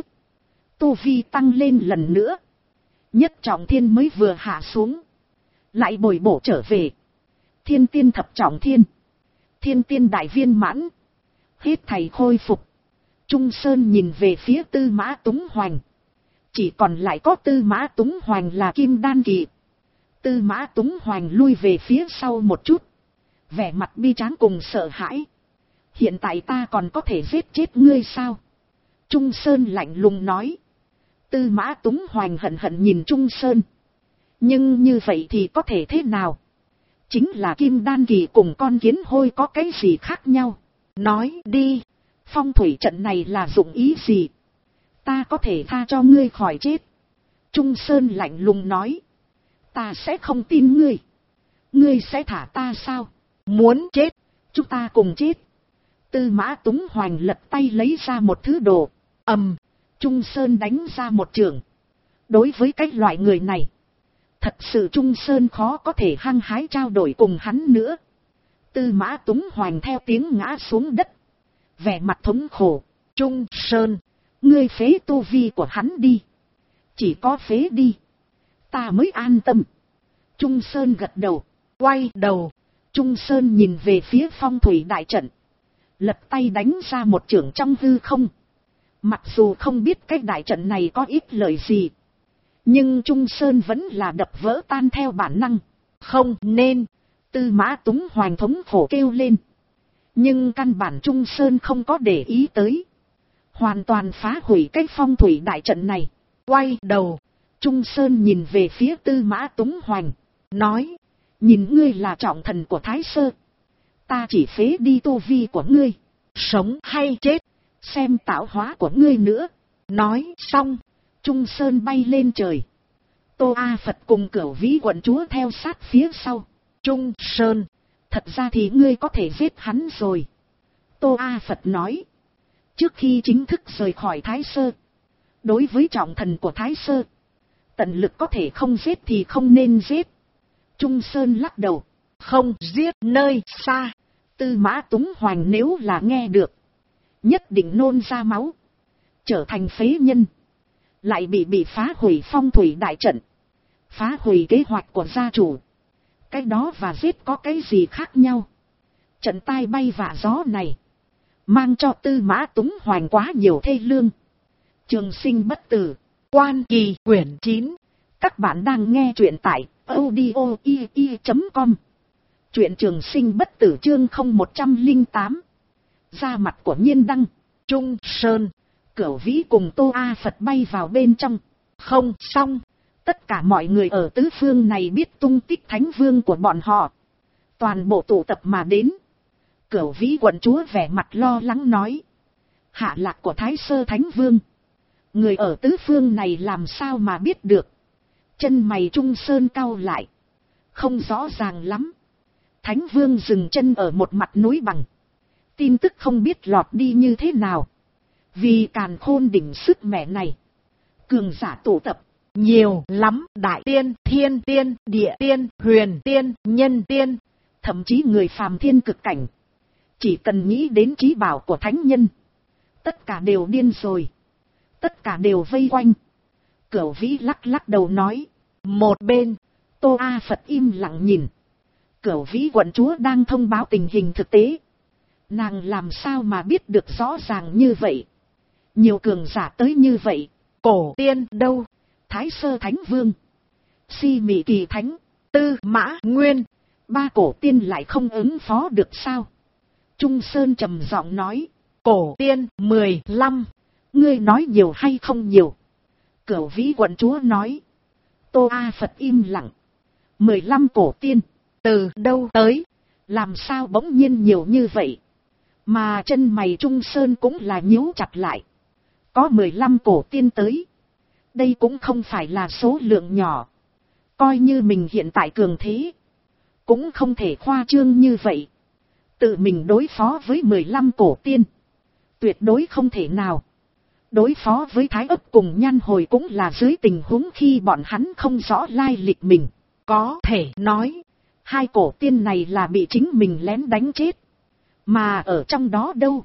Tu vi tăng lên lần nữa. Nhất trọng thiên mới vừa hạ xuống. Lại bồi bổ trở về. Thiên tiên thập trọng thiên. Thiên tiên đại viên mãn. Hết thầy khôi phục. Trung Sơn nhìn về phía Tư Mã Túng Hoành. Chỉ còn lại có Tư Mã Túng Hoành là kim đan kỳ. Tư Mã Túng Hoành lui về phía sau một chút. Vẻ mặt bi tráng cùng sợ hãi. Hiện tại ta còn có thể giết chết ngươi sao? Trung Sơn lạnh lùng nói. Tư Mã Túng Hoành hận hận nhìn Trung Sơn. Nhưng như vậy thì có thể thế nào? Chính là kim đan kỳ cùng con kiến hôi có cái gì khác nhau? Nói đi, phong thủy trận này là dụng ý gì? Ta có thể tha cho ngươi khỏi chết. Trung Sơn lạnh lùng nói. Ta sẽ không tin ngươi. Ngươi sẽ thả ta sao? Muốn chết, chúng ta cùng chết. Tư Mã Túng Hoành lật tay lấy ra một thứ đồ. Trung Sơn đánh ra một chưởng. Đối với cái loại người này, thật sự Trung Sơn khó có thể hăng hái trao đổi cùng hắn nữa. Tư Mã Túng Hoành theo tiếng ngã xuống đất. Vẻ mặt thống khổ. Trung Sơn, ngươi phế tu vi của hắn đi. Chỉ có phế đi, ta mới an tâm. Trung Sơn gật đầu. Quay đầu, Trung Sơn nhìn về phía phong thủy đại trận. Lật tay đánh ra một chưởng trong hư không. Mặc dù không biết cái đại trận này có ích lợi gì, nhưng Trung Sơn vẫn là đập vỡ tan theo bản năng. Không nên. Tư Mã Túng Hoành thống khổ kêu lên. Nhưng căn bản Trung Sơn không có để ý tới. Hoàn toàn phá hủy cái phong thủy đại trận này. Quay đầu, Trung Sơn nhìn về phía Tư Mã Túng Hoành. Nói, nhìn ngươi là trọng thần của Thái Sơ. Ta chỉ phế đi tu vi của ngươi. Sống hay chết, xem tạo hóa của ngươi nữa. Nói xong, Trung Sơn bay lên trời. Tô A Phật cùng Cửu Vĩ quận chúa theo sát phía sau. Trung Sơn, thật ra thì ngươi có thể giết hắn rồi. Tô A Phật nói. Trước khi chính thức rời khỏi Thái Sơ, Đối với trọng thần của Thái Sơ, tận lực có thể không giết thì không nên giết. Trung Sơn lắc đầu, không giết nơi xa. Tư Mã Túng Hoành nếu là nghe được, nhất định nôn ra máu, trở thành phế nhân. Lại bị phá hủy phong thủy đại trận, phá hủy kế hoạch của gia chủ. Cái đó và giết có cái gì khác nhau? Trận tai bay vạ gió này, mang cho Tư Mã Túng Hoành quá nhiều thê lương. Trường Sinh Bất Tử, Quan Kỳ quyển 9. Các bạn đang nghe truyện tại audio.com. Truyện Trường Sinh Bất Tử chương 0108. Ra mặt của Nhiên Đăng, Trung Sơn, Cửu Vĩ cùng Tô A Phật bay vào bên trong. Không xong, tất cả mọi người ở tứ phương này biết tung tích Thánh Vương của bọn họ, toàn bộ tụ tập mà đến. Cửu Vĩ quận chúa vẻ mặt lo lắng nói, hạ lạc của Thái Sơ Thánh Vương, người ở tứ phương này làm sao mà biết được? Chân mày Trung Sơn cau lại, không rõ ràng lắm. Thánh Vương dừng chân ở một mặt núi bằng, tin tức không biết lọt đi như thế nào. Vì Càn Khôn đỉnh sức mẻ này, cường giả tụ tập nhiều lắm, đại tiên, thiên tiên, địa tiên, huyền tiên, nhân tiên, thậm chí người phàm thiên cực cảnh. Chỉ cần nghĩ đến trí bảo của thánh nhân, tất cả đều điên rồi, tất cả đều vây quanh. Cửu Vĩ lắc lắc đầu nói. Một bên, Tô A Phật im lặng nhìn. Cửu Vĩ quận chúa đang thông báo tình hình thực tế, nàng làm sao mà biết được rõ ràng như vậy? Nhiều cường giả tới như vậy, cổ tiên đâu? Thái Sơ Thánh Vương, Si Mị Kỳ Thánh, Tư Mã Nguyên, ba cổ tiên lại không ứng phó được sao? Trung Sơn trầm giọng nói, cổ tiên 15. Ngươi nói nhiều hay không nhiều? Cửu Vĩ quận chúa nói. Tô A Phật im lặng. 15 cổ tiên, từ đâu tới? Làm sao bỗng nhiên nhiều như vậy? Mà chân mày Trung Sơn cũng là nhíu chặt lại. Có 15 cổ tiên tới, đây cũng không phải là số lượng nhỏ. Coi như mình hiện tại cường thế, cũng không thể khoa trương như vậy. Tự mình đối phó với 15 cổ tiên, tuyệt đối không thể nào. Đối phó với Thái Ấp cùng Nhan Hồi cũng là dưới tình huống khi bọn hắn không rõ lai lịch mình. Có thể nói, hai cổ tiên này là bị chính mình lén đánh chết. Mà ở trong đó đâu,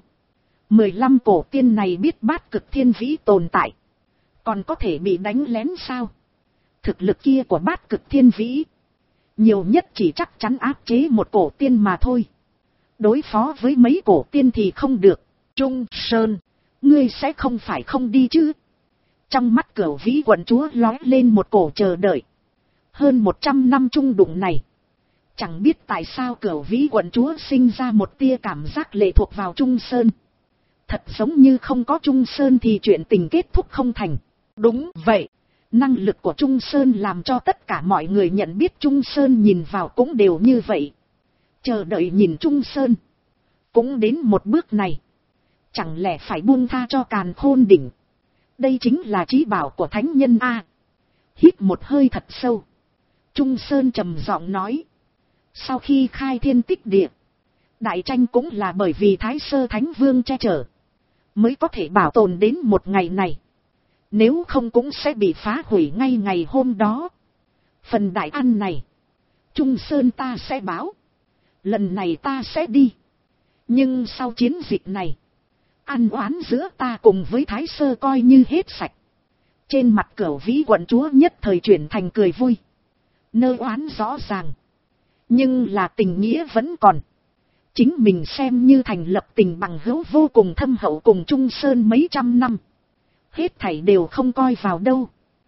15 cổ tiên này biết Bát Cực Thiên Vĩ tồn tại, còn có thể bị đánh lén sao? Thực lực kia của Bát Cực Thiên Vĩ, nhiều nhất chỉ chắc chắn áp chế một cổ tiên mà thôi. Đối phó với mấy cổ tiên thì không được. Trung Sơn, ngươi sẽ không phải không đi chứ? Trong mắt Cửu Vĩ quận chúa lóe lên một cổ chờ đợi. Hơn 100 năm chung đụng này, chẳng biết tại sao Cửu Vĩ quận chúa sinh ra một tia cảm giác lệ thuộc vào Trung Sơn. Thật giống như không có Trung Sơn thì chuyện tình kết thúc không thành. Đúng vậy, năng lực của Trung Sơn làm cho tất cả mọi người nhận biết Trung Sơn nhìn vào cũng đều như vậy. Chờ đợi nhìn Trung Sơn, cũng đến một bước này, chẳng lẽ phải buông tha cho Càn Khôn đỉnh? Đây chính là trí bảo của thánh nhân a. Hít một hơi thật sâu, Trung Sơn trầm giọng nói. Sau khi khai thiên tích địa, đại tranh cũng là bởi vì Thái Sơ Thánh Vương che chở, mới có thể bảo tồn đến một ngày này. Nếu không cũng sẽ bị phá hủy ngay ngày hôm đó. Phần đại ăn này, Trung Sơn ta sẽ báo. Lần này ta sẽ đi. Nhưng sau chiến dịch này, ăn oán giữa ta cùng với Thái Sơ coi như hết sạch. Trên mặt Cửu Vĩ quận chúa nhất thời chuyển thành cười vui. Nơ oán rõ ràng, nhưng là tình nghĩa vẫn còn. Chính mình xem như thành lập tình bằng hữu vô cùng thâm hậu cùng Trung Sơn mấy trăm năm, hết thảy đều không coi vào đâu.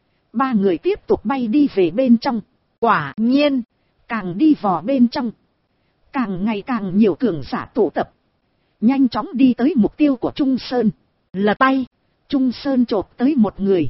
Ba người tiếp tục bay đi về bên trong. Quả nhiên, càng đi vào bên trong, càng ngày càng nhiều cường giả tụ tập, nhanh chóng đi tới mục tiêu của Trung Sơn. Lật tay, Trung Sơn chộp tới một người,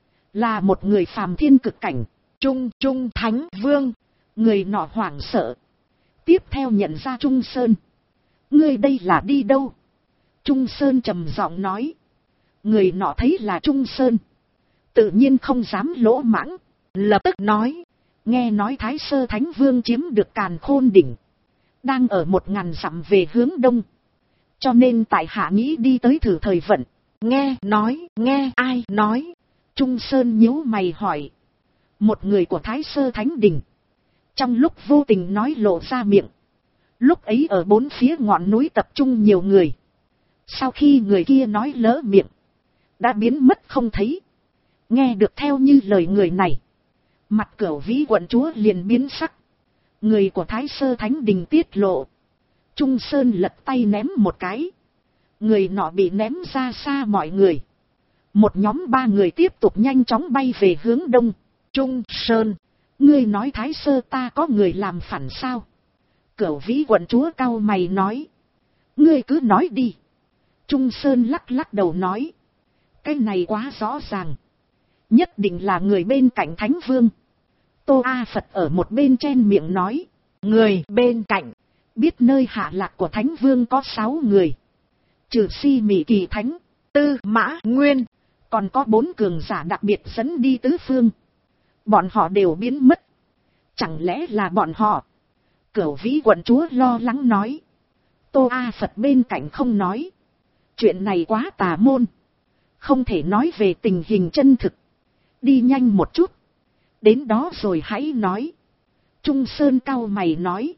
là một người phàm thiên cực cảnh, Trung Thánh Vương. Người nọ hoảng sợ, tiếp theo nhận ra Trung Sơn. Ngươi đây là đi đâu? Trung Sơn trầm giọng nói. Người nọ thấy là Trung Sơn, tự nhiên không dám lỗ mãng, lập tức nói. Nghe nói Thái Sơ Thánh Vương chiếm được Càn Khôn đỉnh, đang ở 1000 dặm về hướng đông, cho nên tại hạ nghĩ đi tới thử thời vận. nghe ai nói? Trung Sơn nhíu mày hỏi. Một người của Thái Sơ Thánh Đình. Trong lúc vô tình nói lộ ra miệng. Lúc ấy ở bốn phía ngọn núi tập trung nhiều người. Sau khi người kia nói lỡ miệng, đã biến mất không thấy. Nghe được theo như lời người này, mặt Cửu Vĩ quận chúa liền biến sắc. Người của Thái Sơ Thánh Đình tiết lộ. Trung Sơn lật tay ném một cái. Người nọ bị ném ra xa mọi người. Một nhóm 3 người tiếp tục nhanh chóng bay về hướng đông. Trung Sơn, ngươi nói Thái Sơ ta có người làm phản sao? Cửu Vĩ quận chúa cau mày nói. Ngươi cứ nói đi. Trung Sơn lắc lắc đầu nói. Cái này quá rõ ràng. Nhất định là người bên cạnh Thánh Vương. Tô A Phật ở một bên chen miệng nói. Người bên cạnh. Biết nơi hạ lạc của Thánh Vương có 6 người. Trừ Si Mị Kỳ Thánh, Tư Mã Nguyên. Còn có 4 cường giả đặc biệt dẫn đi tứ phương. Bọn họ đều biến mất. Chẳng lẽ là bọn họ? Cửu Vĩ quận chúa lo lắng nói. Tô A Phật bên cạnh không nói. Chuyện này quá tà môn. Không thể nói về tình hình chân thực. Đi nhanh một chút. Đến đó rồi hãy nói. Trung Sơn cau mày nói.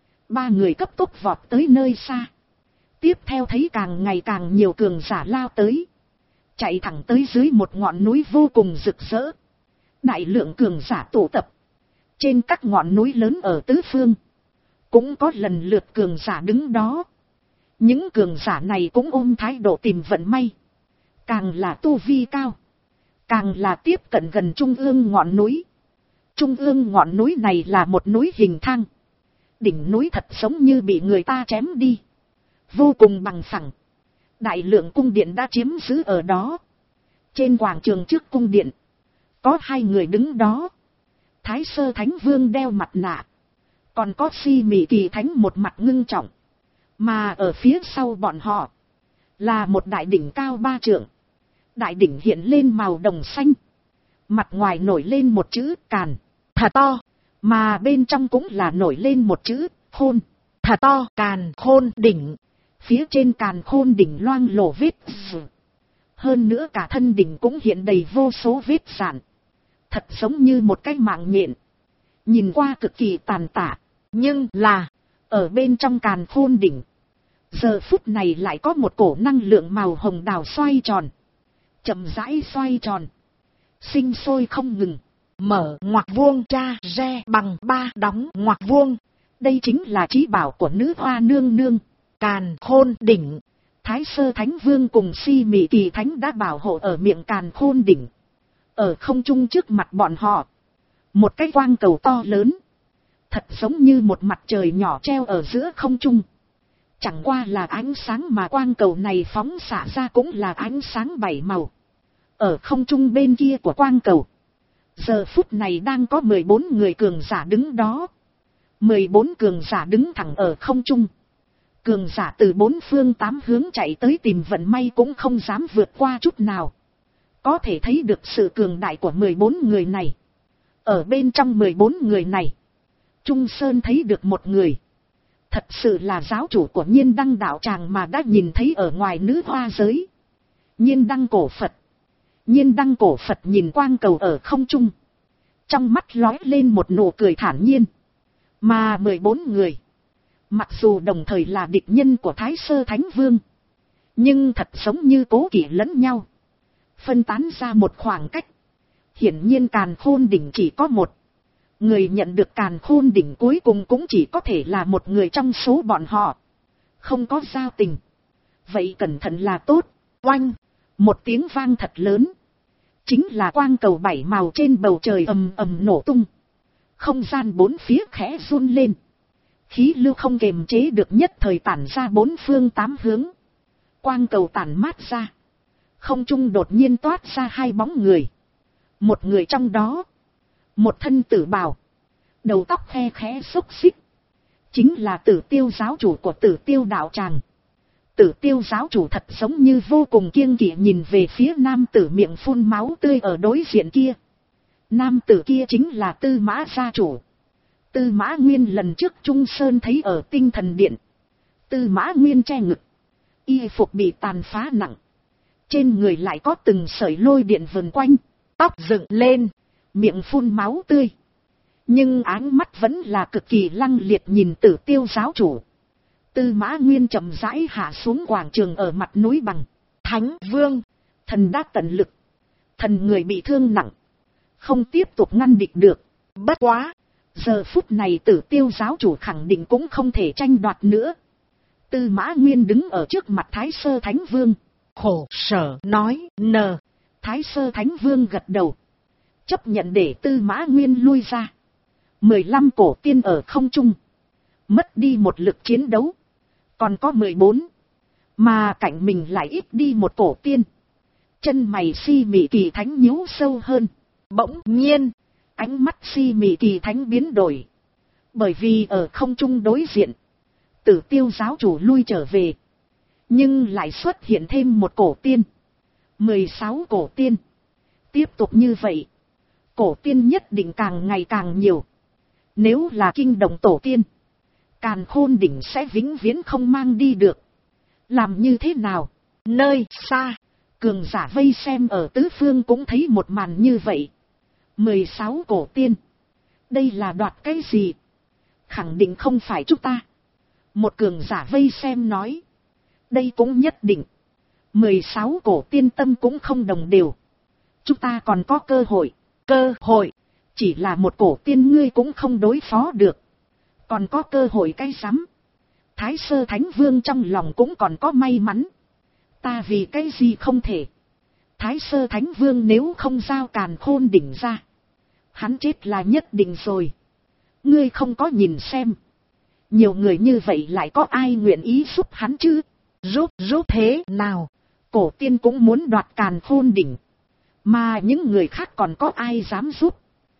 3 người cấp tốc vọt tới nơi xa. Tiếp theo thấy càng ngày càng nhiều cường giả lao tới. Chạy thẳng tới dưới một ngọn núi vô cùng rực rỡ. Đại lượng cường giả tụ tập. Trên các ngọn núi lớn ở tứ phương. Cũng có lần lượt cường giả đứng đó. Những cường giả này cũng ôm thái độ tìm vận may. Càng là tu vi cao. Càng là tiếp cận gần trung ương ngọn núi. Trung ương ngọn núi này là một núi hình thang. Đỉnh núi thật giống như bị người ta chém đi. Vô cùng bằng phẳng. Đại lượng cung điện đã chiếm giữ ở đó. Trên quảng trường trước cung điện. Có 2 người đứng đó. Thái Sơ Thánh Vương đeo mặt nạ. Còn có Si Mị Kỳ Thánh một mặt ngưng trọng. Mà ở phía sau bọn họ. Là một đại đỉnh cao 3 trượng. Đại đỉnh hiện lên màu đồng xanh. Mặt ngoài nổi lên một chữ Càn. Thật to. Mà bên trong cũng là nổi lên một chữ Khôn. Thật to. Càn Khôn đỉnh. Phía trên Càn Khôn đỉnh loang lổ vết. Hơn nữa cả thân đỉnh cũng hiện đầy vô số vết rạn. Thật giống như một cái mạng nhện. Nhìn qua cực kỳ tàn tạ. Nhưng là. Ở bên trong Càn Khôn đỉnh. Giờ phút này lại có một cổ năng lượng màu hồng đào xoay tròn. Chậm rãi xoay tròn. Sinh sôi không ngừng. Mở ngoặc vuông tra re bằng 3 đóng ngoặc vuông. Đây chính là chí bảo của nữ hoa nương nương. Càn Khôn đỉnh. Thái Sơ Thánh Vương cùng Si Mị Kỳ Thánh đã bảo hộ ở miệng Càn Khôn đỉnh. Ở không trung trước mặt bọn họ. Một cái quang cầu to lớn. Thật giống như một mặt trời nhỏ treo ở giữa không trung. Chẳng qua là ánh sáng mà quang cầu này phóng xạ ra cũng là ánh sáng 7 màu. Ở không trung bên kia của quang cầu. Giờ phút này đang có 14 người cường giả đứng đó. 14 cường giả đứng thẳng ở không trung. Cường giả từ 4 phương 8 hướng chạy tới tìm vận may cũng không dám vượt qua chút nào. Có thể thấy được sự cường đại của 14 người này. Ở bên trong 14 người này. Trung Sơn thấy được một người. Thật sự là giáo chủ của Nhiên Đăng đạo tràng mà đã nhìn thấy ở ngoài nữ hoa giới. Nhiên Đăng cổ Phật. Nhiên Đăng cổ Phật nhìn quang cầu ở không trung. Trong mắt lóe lên một nụ cười thản nhiên. Mà 14 người. Mặc dù đồng thời là địch nhân của Thái Sơ Thánh Vương. Nhưng thật giống như cố kỵ lẫn nhau. Phân tán ra một khoảng cách. Hiển nhiên Càn Khôn đỉnh chỉ có một. Người nhận được Càn Khôn đỉnh cuối cùng cũng chỉ có thể là một người trong số bọn họ. Không có giao tình. Vậy cẩn thận là tốt. Oanh. Một tiếng vang thật lớn. Chính là quang cầu 7 màu trên bầu trời ầm ầm nổ tung. Không gian 4 phía khẽ run lên. Khí lưu không kềm chế được nhất thời tản ra 4 phương 8 hướng. Quang cầu tản mát ra. Không trung đột nhiên toát ra 2 bóng người. Một người trong đó. Một thân tử bào. Đầu tóc khe khẽ xốc xích. Chính là Tử Tiêu giáo chủ của Tử Tiêu đạo tràng. Tử Tiêu giáo chủ thật giống như vô cùng kiêng kỵ nhìn về phía nam tử miệng phun máu tươi ở đối diện kia. Nam tử kia chính là Tư Mã gia chủ. Tư Mã Nguyên lần trước Trung Sơn thấy ở Tinh Thần Điện. Tư Mã Nguyên che ngực. Y phục bị tàn phá nặng. Trên người lại có từng sợi lôi điện vần quanh, tóc dựng lên, miệng phun máu tươi. Nhưng áng mắt vẫn là cực kỳ lăng liệt nhìn Tử Tiêu giáo chủ. Tư Mã Nguyên chậm rãi hạ xuống quảng trường ở mặt núi bằng. Thánh Vương, thần đã tận lực. Thần người bị thương nặng, không tiếp tục ngăn địch được. Bất quá, giờ phút này Tử Tiêu giáo chủ khẳng định cũng không thể tranh đoạt nữa. Tư Mã Nguyên đứng ở trước mặt Thái Sơ Thánh Vương, khổ sở nói nờ. Thái Sơ Thánh Vương gật đầu, chấp nhận để Tư Mã Nguyên lui ra. 15 cổ tiên ở không trung, mất đi một lực chiến đấu, còn có 14, mà cạnh mình lại ít đi một cổ tiên. Chân mày Si Mị Kỳ Thánh nhíu sâu hơn. Bỗng nhiên, ánh mắt Si Mị Kỳ Thánh biến đổi, bởi vì ở không trung đối diện, Tử Tiêu giáo chủ lui trở về, nhưng lại xuất hiện thêm một cổ tiên. 16 cổ tiên. Tiếp tục như vậy, cổ tiên nhất định càng ngày càng nhiều. Nếu là kinh động tổ tiên, Càn Khôn đỉnh sẽ vĩnh viễn không mang đi được. Làm như thế nào? Nơi xa, cường giả vây xem ở tứ phương cũng thấy một màn như vậy. 16 cổ tiên. Đây là đoạt cái gì? Khẳng định không phải chúng ta. Một cường giả vây xem nói. Đây cũng nhất định. 16 cổ tiên tâm cũng không đồng đều. Chúng ta còn có cơ hội. Cơ hội. Chỉ là một cổ tiên ngươi cũng không đối phó được. Còn có cơ hội cái rắm. Thái Sơ Thánh Vương trong lòng cũng còn có may mắn. Ta vì cái gì không thể. Thái Sơ Thánh Vương nếu không giao Càn Khôn đỉnh ra, hắn chết là nhất định rồi. Ngươi không có nhìn xem. Nhiều người như vậy lại có ai nguyện ý giúp hắn chứ? Giúp thế nào? Cổ tiên cũng muốn đoạt Càn Khôn đỉnh. Mà những người khác còn có ai dám giúp?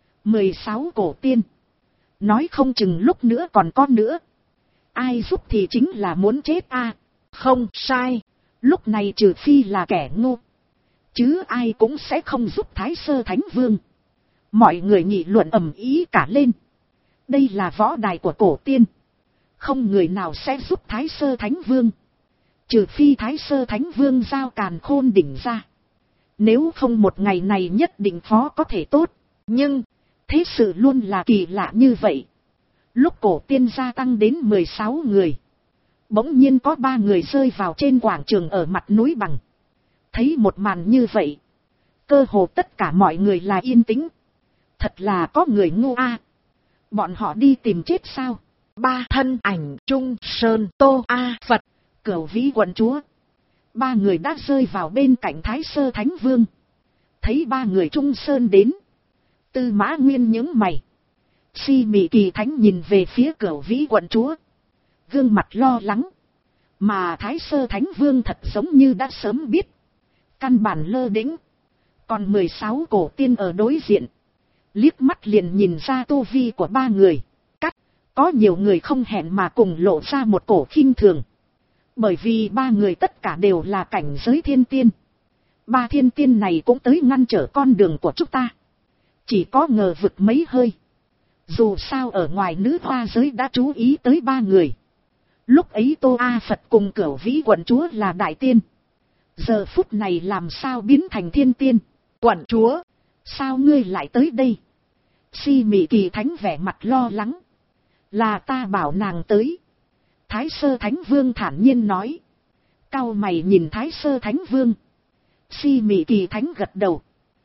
16 cổ tiên. Nói không chừng lúc nữa còn có nữa. Ai giúp thì chính là muốn chết a. Không sai. Lúc này trừ phi là kẻ ngu, chứ ai cũng sẽ không giúp Thái Sơ Thánh Vương. Mọi người nghị luận ầm ĩ cả lên. Đây là võ đài của cổ tiên, không người nào sẽ giúp Thái Sơ Thánh Vương, trừ phi Thái Sơ Thánh Vương giao Càn Khôn đỉnh ra. Nếu không một ngày này nhất định khó có thể tốt. Nhưng thế sự luôn là kỳ lạ như vậy. Lúc cổ tiên gia tăng đến 16 người, bỗng nhiên có 3 người rơi vào trên quảng trường ở mặt núi bằng. Thấy một màn như vậy, cơ hồ tất cả mọi người là yên tĩnh. Thật là có người ngu a. Bọn họ đi tìm chết sao? 3 thân ảnh Trung Sơn Tô A Phật Cửu Vĩ quận chúa. 3 người đã rơi vào bên cạnh Thái Sơ Thánh Vương. Thấy 3 người Trung Sơn đến, Tư Mã Nguyên nhướng mày. Si Mị Kỳ Thánh nhìn về phía Cửu Vĩ quận chúa, gương mặt lo lắng. Mà Thái Sơ Thánh Vương thật giống như đã sớm biết, căn bản lơ đễnh. Còn 16 cổ tiên ở đối diện, liếc mắt liền nhìn ra tu vi của 3 người. Có nhiều người không hẹn mà cùng lộ ra một cổ khinh thường. Bởi vì 3 người tất cả đều là cảnh giới thiên tiên. 3 thiên tiên này cũng tới ngăn trở con đường của chúng ta. Chỉ có ngờ vực mấy hơi. Dù sao ở ngoài nữ hoa giới đã chú ý tới 3 người. Lúc ấy Tô A Phật cùng Cửu Vĩ quận chúa là đại tiên. Giờ phút này làm sao biến thành thiên tiên? Quận chúa, sao ngươi lại tới đây? Si Mị Kỳ Thánh vẻ mặt lo lắng. Là ta bảo nàng tới. Thái Sơ Thánh Vương thản nhiên nói. Cau mày nhìn Thái Sơ Thánh Vương. Si Mị Kỳ Thánh gật đầu.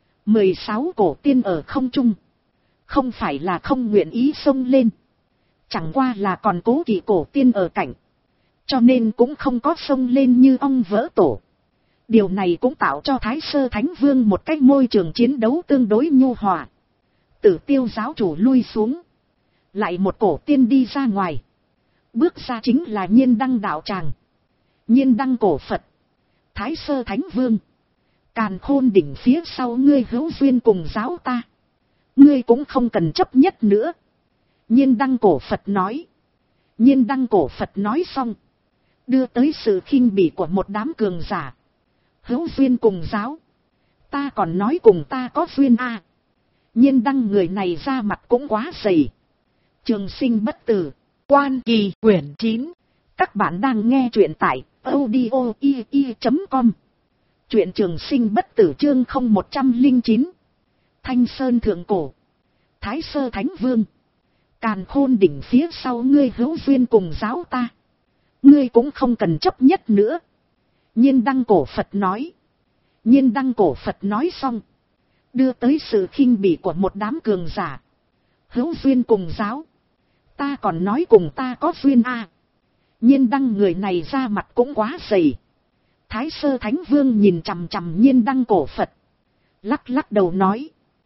16 cổ tiên ở không trung, không phải là không nguyện ý xông lên, chẳng qua là còn cố kỵ cổ tiên ở cạnh, cho nên cũng không có xông lên như ong vỡ tổ. Điều này cũng tạo cho Thái Sơ Thánh Vương một cái môi trường chiến đấu tương đối nhu hòa. Tử Tiêu giáo chủ lui xuống, lại một cổ tiên đi ra ngoài. Bước ra chính là Nhiên Đăng đạo tràng. Nhiên Đăng cổ Phật, Thái Sơ Thánh Vương, Càn Khôn đỉnh phía sau ngươi hữu duyên cùng giáo ta, ngươi cũng không cần chấp nhất nữa. Nhiên Đăng cổ Phật nói. Nhiên Đăng cổ Phật nói xong, đưa tới sự khinh bỉ của một đám cường giả. Hữu duyên cùng giáo, ta còn nói cùng ta có duyên a. Nhiên Đăng người này ra mặt cũng quá dày. Trường Sinh bất tử, Quan Kỳ quyển 9. Các bạn đang nghe truyện tại audio.com. Truyện Trường Sinh Bất Tử chương 0109. Thanh Sơn Thượng Cổ. Thái Sơ Thánh Vương. Càn Khôn đỉnh phía sau ngươi hữu duyên cùng giáo ta. Ngươi cũng không cần chấp nhất nữa. Nhiên Đăng Cổ Phật nói. Nhiên Đăng Cổ Phật nói xong. Đưa tới sự khinh bỉ của một đám cường giả. Hữu duyên cùng giáo. Ta còn nói cùng ta có duyên à. Nhiên Đăng người này ra mặt cũng quá dày. Thái Sơ Thánh Vương nhìn chằm chằm Nhiên Đăng Cổ Phật. Lắc lắc đầu nói.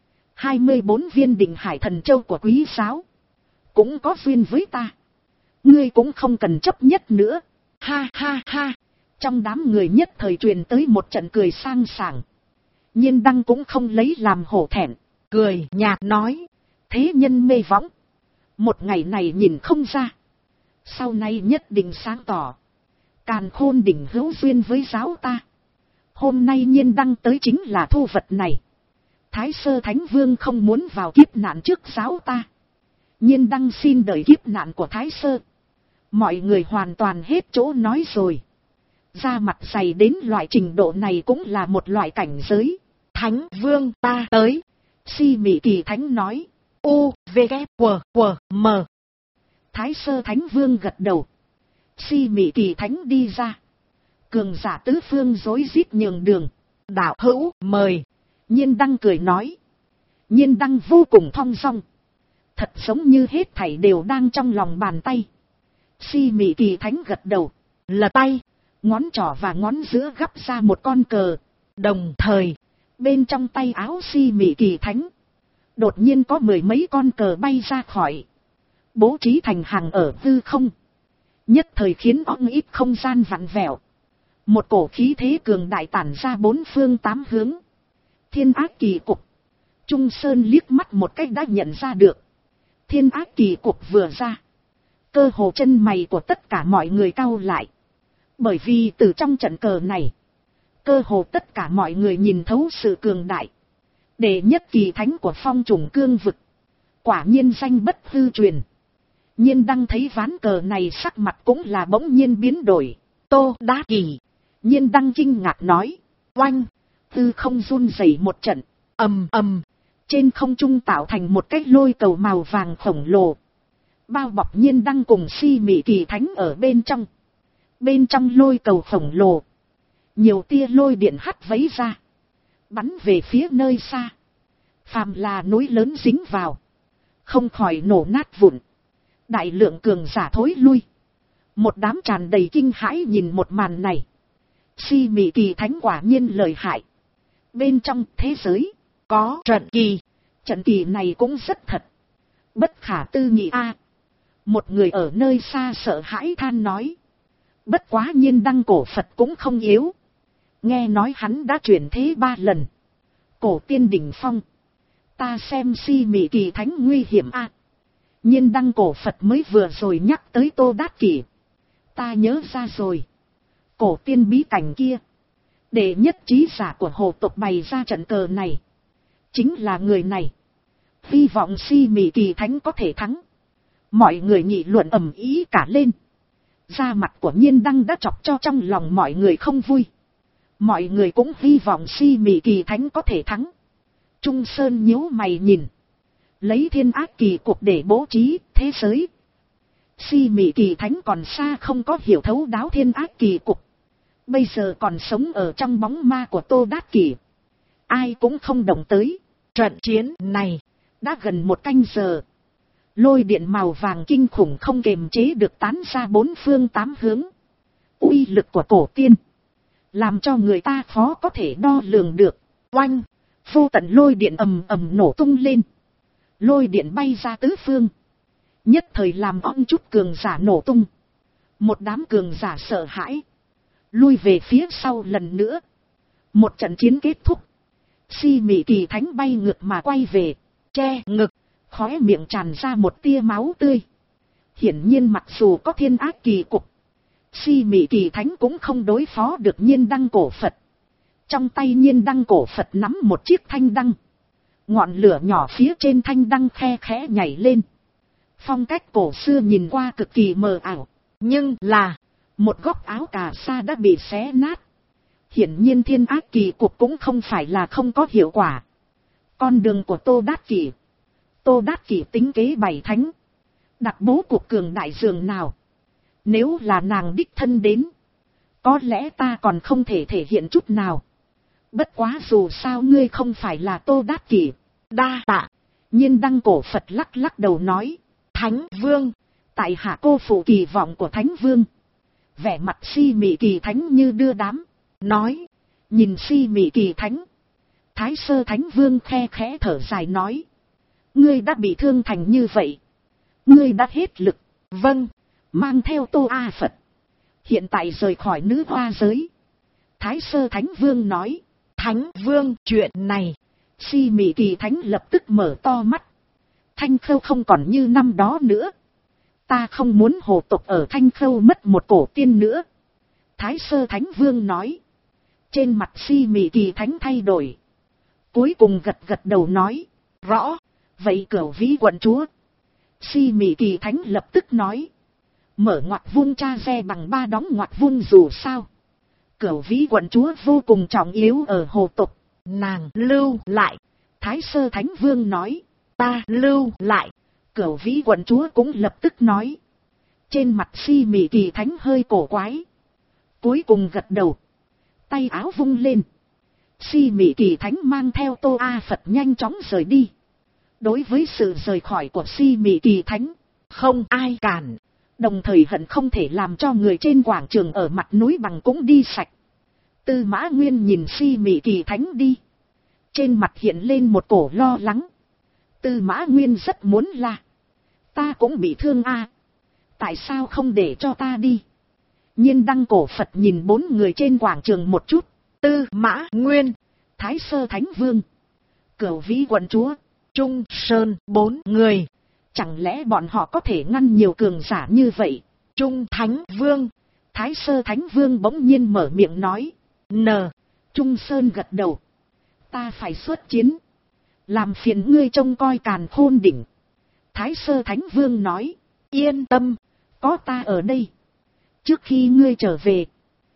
24 viên Định Hải Thần Châu của quý giáo. Cũng có duyên với ta. Ngươi cũng không cần chấp nhất nữa. Ha ha ha. Trong đám người nhất thời truyền tới một trận cười sang sảng. Nhiên Đăng cũng không lấy làm hổ thẹn. Cười nhạt nói. Thế nhân mê võng. Một ngày này nhìn không ra. Sau này nhất định sáng tỏ. Càn Khôn đỉnh hữu duyên với giáo ta. Hôm nay Nhiên Đăng tới chính là thu vật này. Thái Sơ Thánh Vương không muốn vào kiếp nạn trước giáo ta. Nhiên Đăng xin đợi kiếp nạn của Thái Sơ. Mọi người hoàn toàn hết chỗ nói rồi. Da mặt dày đến loại trình độ này cũng là một loại cảnh giới. Thánh Vương ta tới. Si Mị Kỳ Thánh nói. U, V, K, W, M. Thái Sơ Thánh Vương gật đầu. Si Mị Kỳ Thánh đi ra. Cường giả tứ phương rối rít nhường đường. Đạo hữu mời. Nhiên Đăng cười nói. Nhiên Đăng vô cùng thong dong. Thật giống như hết thảy đều đang trong lòng bàn tay. Si Mị Kỳ Thánh gật đầu. Lật tay. Ngón trỏ và ngón giữa gắp ra một con cờ. Đồng thời. Bên trong tay áo Si Mị Kỳ Thánh. Đột nhiên có mười mấy con cờ bay ra khỏi. Bố trí thành hàng ở hư không. Nhất thời khiến ong ít không gian vặn vẹo. Một cổ khí thế cường đại tản ra bốn phương tám hướng. Thiên Ác Kỳ Cục. Trung Sơn liếc mắt một cách đã nhận ra được. Thiên Ác Kỳ Cục vừa ra. Cơ hồ chân mày của tất cả mọi người cau lại. Bởi vì từ trong trận cờ này. Cơ hồ tất cả mọi người nhìn thấu sự cường đại. Đệ nhất kỳ thánh của phong trùng cương vực. Quả nhiên danh bất hư truyền. Nhiên Đăng thấy ván cờ này sắc mặt cũng là bỗng nhiên biến đổi. Tô Đá Kỳ. Nhiên Đăng kinh ngạc nói. Oanh. Hư không run rẩy một trận. Ầm ầm. Trên không trung tạo thành một cái lôi cầu màu vàng khổng lồ. Bao bọc Nhiên Đăng cùng Si Mị Kỳ Thánh ở bên trong. Bên trong lôi cầu khổng lồ. Nhiều tia lôi điện hắt vấy ra. Bắn về phía nơi xa. Phàm là núi lớn dính vào. Không khỏi nổ nát vụn. Đại lượng cường giả thối lui. Một đám tràn đầy kinh hãi nhìn một màn này. Si Mị Kỳ Thánh quả nhiên lợi hại. Bên trong thế giới. Có trận kỳ. Trận kỳ này cũng rất thật. Bất khả tư nghị a. Một người ở nơi xa sợ hãi than nói. Bất quá Nhiên Đăng Cổ Phật cũng không yếu. Nghe nói hắn đã chuyển thế 3 lần. Cổ tiên đỉnh phong. Ta xem Si Mị Kỳ Thánh nguy hiểm a. Nhiên Đăng Cổ Phật mới vừa rồi nhắc tới Tô Đát Kỷ. Ta nhớ ra rồi. Cổ tiên bí cảnh kia. Đệ nhất trí giả của hồ tộc bày ra trận cờ này. Chính là người này. Hy vọng Si Mị Kỳ Thánh có thể thắng. Mọi người nghị luận ầm ĩ cả lên. Da mặt của Nhiên Đăng đã chọc cho trong lòng mọi người không vui. Mọi người cũng hy vọng Si Mị Kỳ Thánh có thể thắng. Trung Sơn nhíu mày nhìn. Lấy Thiên Ác Kỳ Cục để bố trí thế giới. Si Mị Kỳ Thánh còn xa không có hiểu thấu đáo Thiên Ác Kỳ Cục. Bây giờ còn sống ở trong bóng ma của Tô Đát Kỷ. Ai cũng không động tới. Trận chiến này đã gần 1 canh giờ. Lôi điện màu vàng kinh khủng không kềm chế được tán ra 4 phương 8 hướng. Uy lực của cổ tiên. Làm cho người ta khó có thể đo lường được. Oanh. Vô tận lôi điện ầm ầm nổ tung lên. Lôi điện bay ra tứ phương. Nhất thời làm ong chút cường giả nổ tung. Một đám cường giả sợ hãi. Lui về phía sau lần nữa. Một trận chiến kết thúc. Si Mị Kỳ Thánh bay ngược mà quay về. Che ngực. Khóe miệng tràn ra một tia máu tươi. Hiển nhiên mặc dù có Thiên Ác Kỳ Cục. Si Mị Kỳ Thánh cũng không đối phó được Nhiên Đăng Cổ Phật. Trong tay Nhiên Đăng Cổ Phật nắm một chiếc thanh đăng. Ngọn lửa nhỏ phía trên thanh đăng khe khẽ nhảy lên. Phong cách cổ xưa nhìn qua cực kỳ mờ ảo. Nhưng là một góc áo cà sa đã bị xé nát. Hiển nhiên thiên ác kỳ cục cũng không phải là không có hiệu quả. Con đường của Tô Đát Kỷ. Tô Đát Kỷ tính kế bày thánh. Đặt bố cục cường đại dường nào. Nếu là nàng đích thân đến. Có lẽ ta còn không thể thể hiện chút nào. Bất quá dù sao ngươi không phải là Tô Đát Kỷ. Đa tạ. Nhiên Đăng cổ Phật lắc lắc đầu nói. Thánh Vương. Tại hạ cô phụ kỳ vọng của Thánh Vương. Vẻ mặt Si Mị Kỳ Thánh như đưa đám. Nói. Nhìn Si Mị Kỳ Thánh. Thái Sơ Thánh Vương khe khẽ thở dài nói. Ngươi đã bị thương thành như vậy. Ngươi đã hết lực. Vâng. Mang theo Tô A Phật. Hiện tại rời khỏi nữ hoa giới. Thái Sơ Thánh Vương nói. Thánh Vương, chuyện này. Si Mị Kỳ Thánh lập tức mở to mắt. Thanh Khâu không còn như năm đó nữa. Ta không muốn hồ tộc ở Thanh Khâu mất một cổ tiên nữa. Thái Sơ Thánh Vương nói. Trên mặt Si Mị Kỳ Thánh thay đổi. Cuối cùng gật gật đầu nói. Rõ. Vậy Cửu Vĩ quận chúa. Si Mị Kỳ Thánh lập tức nói. Mở ngoặc vung cha xe bằng 3 đóng ngoặc vung dù sao. Cửu Vĩ quận chúa vô cùng trọng yếu ở hồ tộc. Nàng lưu lại. Thái Sơ Thánh Vương nói. Ta lưu lại. Cửu Vĩ quận chúa cũng lập tức nói. Trên mặt Si Mị Kỳ Thánh hơi cổ quái. Cuối cùng gật đầu. Tay áo vung lên. Si Mị Kỳ Thánh mang theo Tô A Phật nhanh chóng rời đi. Đối với sự rời khỏi của Si Mị Kỳ Thánh, không ai cản. Đồng thời hận không thể làm cho người trên quảng trường ở mặt núi bằng cũng đi sạch. Tư Mã Nguyên nhìn Si Mị Kỳ Thánh đi. Trên mặt hiện lên một cổ lo lắng. Tư Mã Nguyên rất muốn là. Ta cũng bị thương a. Tại sao không để cho ta đi? Nhiên Đăng cổ Phật nhìn 4 người trên quảng trường một chút. Tư Mã Nguyên, Thái Sơ Thánh Vương, Cửu Vĩ quận chúa, Trung Sơn 4 người. Chẳng lẽ bọn họ có thể ngăn nhiều cường giả như vậy? Trung Thánh Vương, Thái Sơ Thánh Vương bỗng nhiên mở miệng nói. Trung Sơn gật đầu. Ta phải xuất chiến. Làm phiền ngươi trông coi Càn Khôn đỉnh. Thái Sơ Thánh Vương nói. Yên tâm, có ta ở đây. Trước khi ngươi trở về,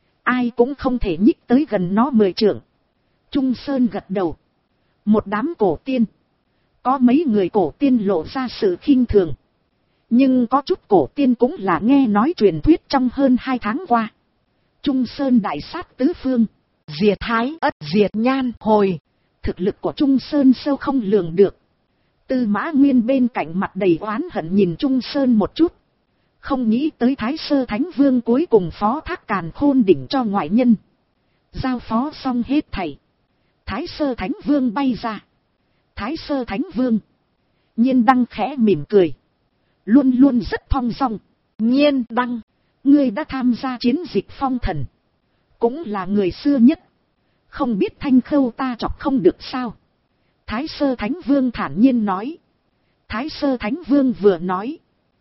ai cũng không thể nhích tới gần nó 10 trượng. Trung Sơn gật đầu. Một đám cổ tiên. Có mấy người cổ tiên lộ ra sự khinh thường. Nhưng có chút cổ tiên cũng là nghe nói truyền thuyết trong hơn 2 tháng qua. Trung Sơn đại sát tứ phương. Diệt Thái Ất diệt Nhan Hồi. Thực lực của Trung Sơn sâu không lường được. Tư Mã Nguyên bên cạnh mặt đầy oán hận nhìn Trung Sơn một chút. Không nghĩ tới Thái Sơ Thánh Vương cuối cùng phó thác Càn Khôn đỉnh cho ngoại nhân. Giao phó xong hết thảy. Thái Sơ Thánh Vương bay ra. Thái Sơ Thánh Vương. Nhiên Đăng khẽ mỉm cười. Luôn luôn rất thong dong. Nhiên Đăng, ngươi đã tham gia chiến dịch phong thần. Cũng là người xưa nhất. Không biết Thanh Khâu ta chọc không được sao? Thái Sơ Thánh Vương thản nhiên nói. Thái Sơ Thánh Vương vừa nói.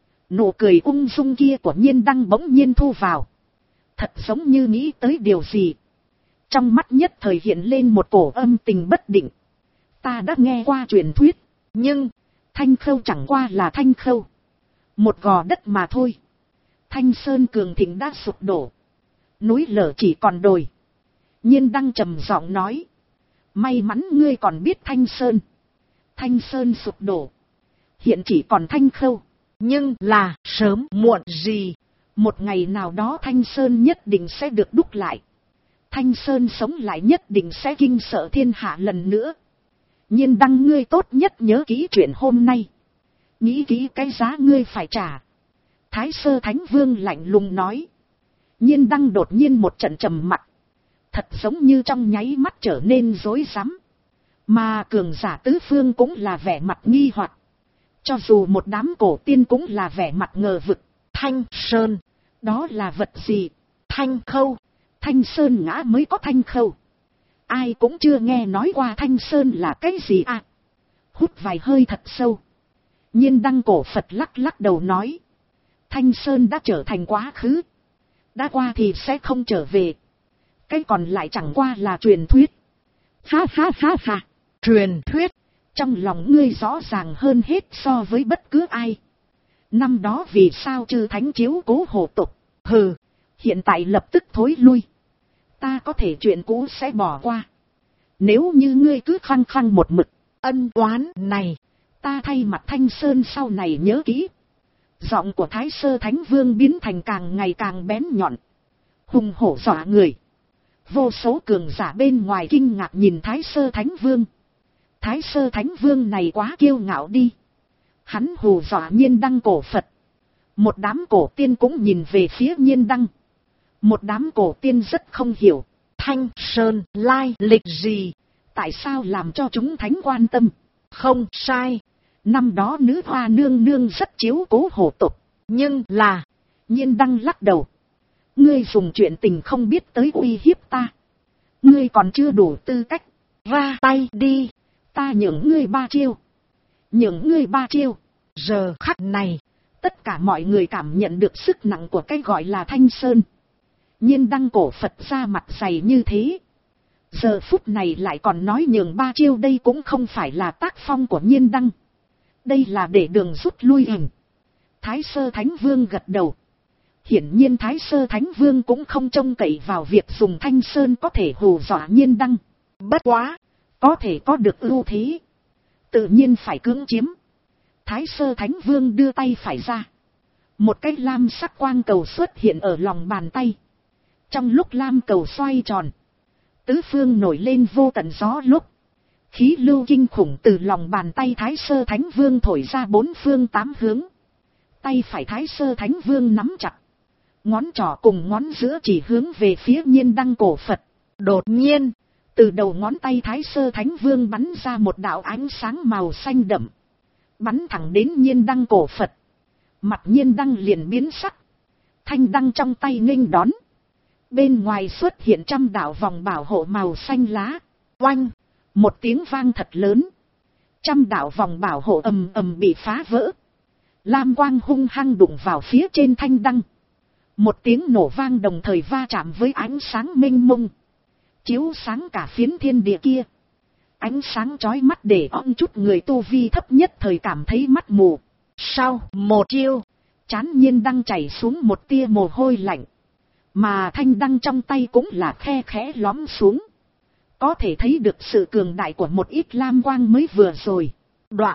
Nụ cười ung dung kia của Nhiên Đăng bỗng nhiên thu vào. Thật giống như nghĩ tới điều gì. Trong mắt nhất thời hiện lên một cổ âm tình bất định. Ta đã nghe qua truyền thuyết. Nhưng, Thanh Khâu chẳng qua là Thanh Khâu. Một gò đất mà thôi. Thanh Sơn cường thịnh đã sụp đổ. Núi lở chỉ còn đồi. Nhiên Đăng trầm giọng nói. May mắn ngươi còn biết Thanh Sơn. Thanh Sơn sụp đổ. Hiện chỉ còn Thanh Khâu. Nhưng là sớm muộn gì. Một ngày nào đó Thanh Sơn nhất định sẽ được đúc lại. Thanh Sơn sống lại nhất định sẽ kinh sợ thiên hạ lần nữa. Nhiên Đăng ngươi tốt nhất nhớ kỹ chuyện hôm nay. Nghĩ kỹ cái giá ngươi phải trả. Thái Sơ Thánh Vương lạnh lùng nói. Nhiên Đăng đột nhiên một trận trầm mặc. Thật giống như trong nháy mắt trở nên rối rắm. Mà cường giả tứ phương cũng là vẻ mặt nghi hoặc. Cho dù một đám cổ tiên cũng là vẻ mặt ngờ vực. Thanh Sơn, đó là vật gì? Thanh Khâu, Thanh Sơn ngã mới có Thanh Khâu. Ai cũng chưa nghe nói qua Thanh Sơn là cái gì à? Hút vài hơi thật sâu. Nhiên Đăng cổ Phật lắc lắc đầu nói. Thanh Sơn đã trở thành quá khứ. Đã qua thì sẽ không trở về. Cái còn lại chẳng qua là truyền thuyết. Ha ha ha ha. Truyền thuyết. Trong lòng ngươi rõ ràng hơn hết so với bất cứ ai. Năm đó vì sao chư thánh chiếu cố hộ tục. Hừ. Hiện tại lập tức thối lui. Ta có thể chuyện cũ sẽ bỏ qua. Nếu như ngươi cứ khăng khăng một mực, ân oán này, ta thay mặt Thanh Sơn sau này nhớ kỹ. Giọng của Thái Sơ Thánh Vương biến thành càng ngày càng bén nhọn, hùng hổ dọa người. Vô số cường giả bên ngoài kinh ngạc nhìn Thái Sơ Thánh Vương. Thái Sơ Thánh Vương này quá kiêu ngạo đi. Hắn hù dọa Nhiên Đăng cổ Phật. Một đám cổ tiên cũng nhìn về phía Nhiên Đăng. Một đám cổ tiên rất không hiểu. Thanh Sơn lai lịch gì? Tại sao làm cho chúng thánh quan tâm? Không sai. Năm đó nữ hoa nương nương rất chiếu cố hộ tộc. Nhưng là... Nhiên Đăng lắc đầu. Ngươi dùng chuyện tình không biết tới uy hiếp ta. Ngươi còn chưa đủ tư cách. Ra tay đi. Ta nhường ngươi 3 chiêu. Nhường ngươi 3 chiêu. Giờ khắc này, tất cả mọi người cảm nhận được sức nặng của cái gọi là Thanh Sơn. Nhiên Đăng cổ Phật ra mặt dày như thế. Giờ phút này lại còn nói nhường 3 chiêu, đây cũng không phải là tác phong của Nhiên Đăng. Đây là để đường rút lui hình. Thái Sơ Thánh Vương gật đầu. Hiển nhiên Thái Sơ Thánh Vương cũng không trông cậy vào việc dùng Thanh Sơn có thể hù dọa Nhiên Đăng. Bất quá, có thể có được ưu thế, tự nhiên phải cưỡng chiếm. Thái Sơ Thánh Vương đưa tay phải ra. Một cái lam sắc quang cầu xuất hiện ở lòng bàn tay. Trong lúc lam cầu xoay tròn, tứ phương nổi lên vô tận gió lúc. Khí lưu kinh khủng từ lòng bàn tay Thái Sơ Thánh Vương thổi ra 4 phương 8 hướng. Tay phải Thái Sơ Thánh Vương nắm chặt. Ngón trỏ cùng ngón giữa chỉ hướng về phía Nhiên Đăng cổ Phật. Đột nhiên, từ đầu ngón tay Thái Sơ Thánh Vương bắn ra một đạo ánh sáng màu xanh đậm. Bắn thẳng đến Nhiên Đăng cổ Phật. Mặt Nhiên Đăng liền biến sắc. Thanh đăng trong tay nghênh đón. Bên ngoài xuất hiện 100 đạo vòng bảo hộ màu xanh lá. Oanh! Một tiếng vang thật lớn. 100 đạo vòng bảo hộ ầm ầm bị phá vỡ. Lam quang hung hăng đụng vào phía trên thanh đăng. Một tiếng nổ vang đồng thời va chạm với ánh sáng mênh mông. Chiếu sáng cả phiến thiên địa kia. Ánh sáng chói mắt để on chút người tu vi thấp nhất thời cảm thấy mắt mù. Sau một chiêu, trán Nhiên Đăng chảy xuống một tia mồ hôi lạnh. Mà thanh đăng trong tay cũng là khe khẽ lõm xuống. Có thể thấy được sự cường đại của một ít lam quang mới vừa rồi. Đoạn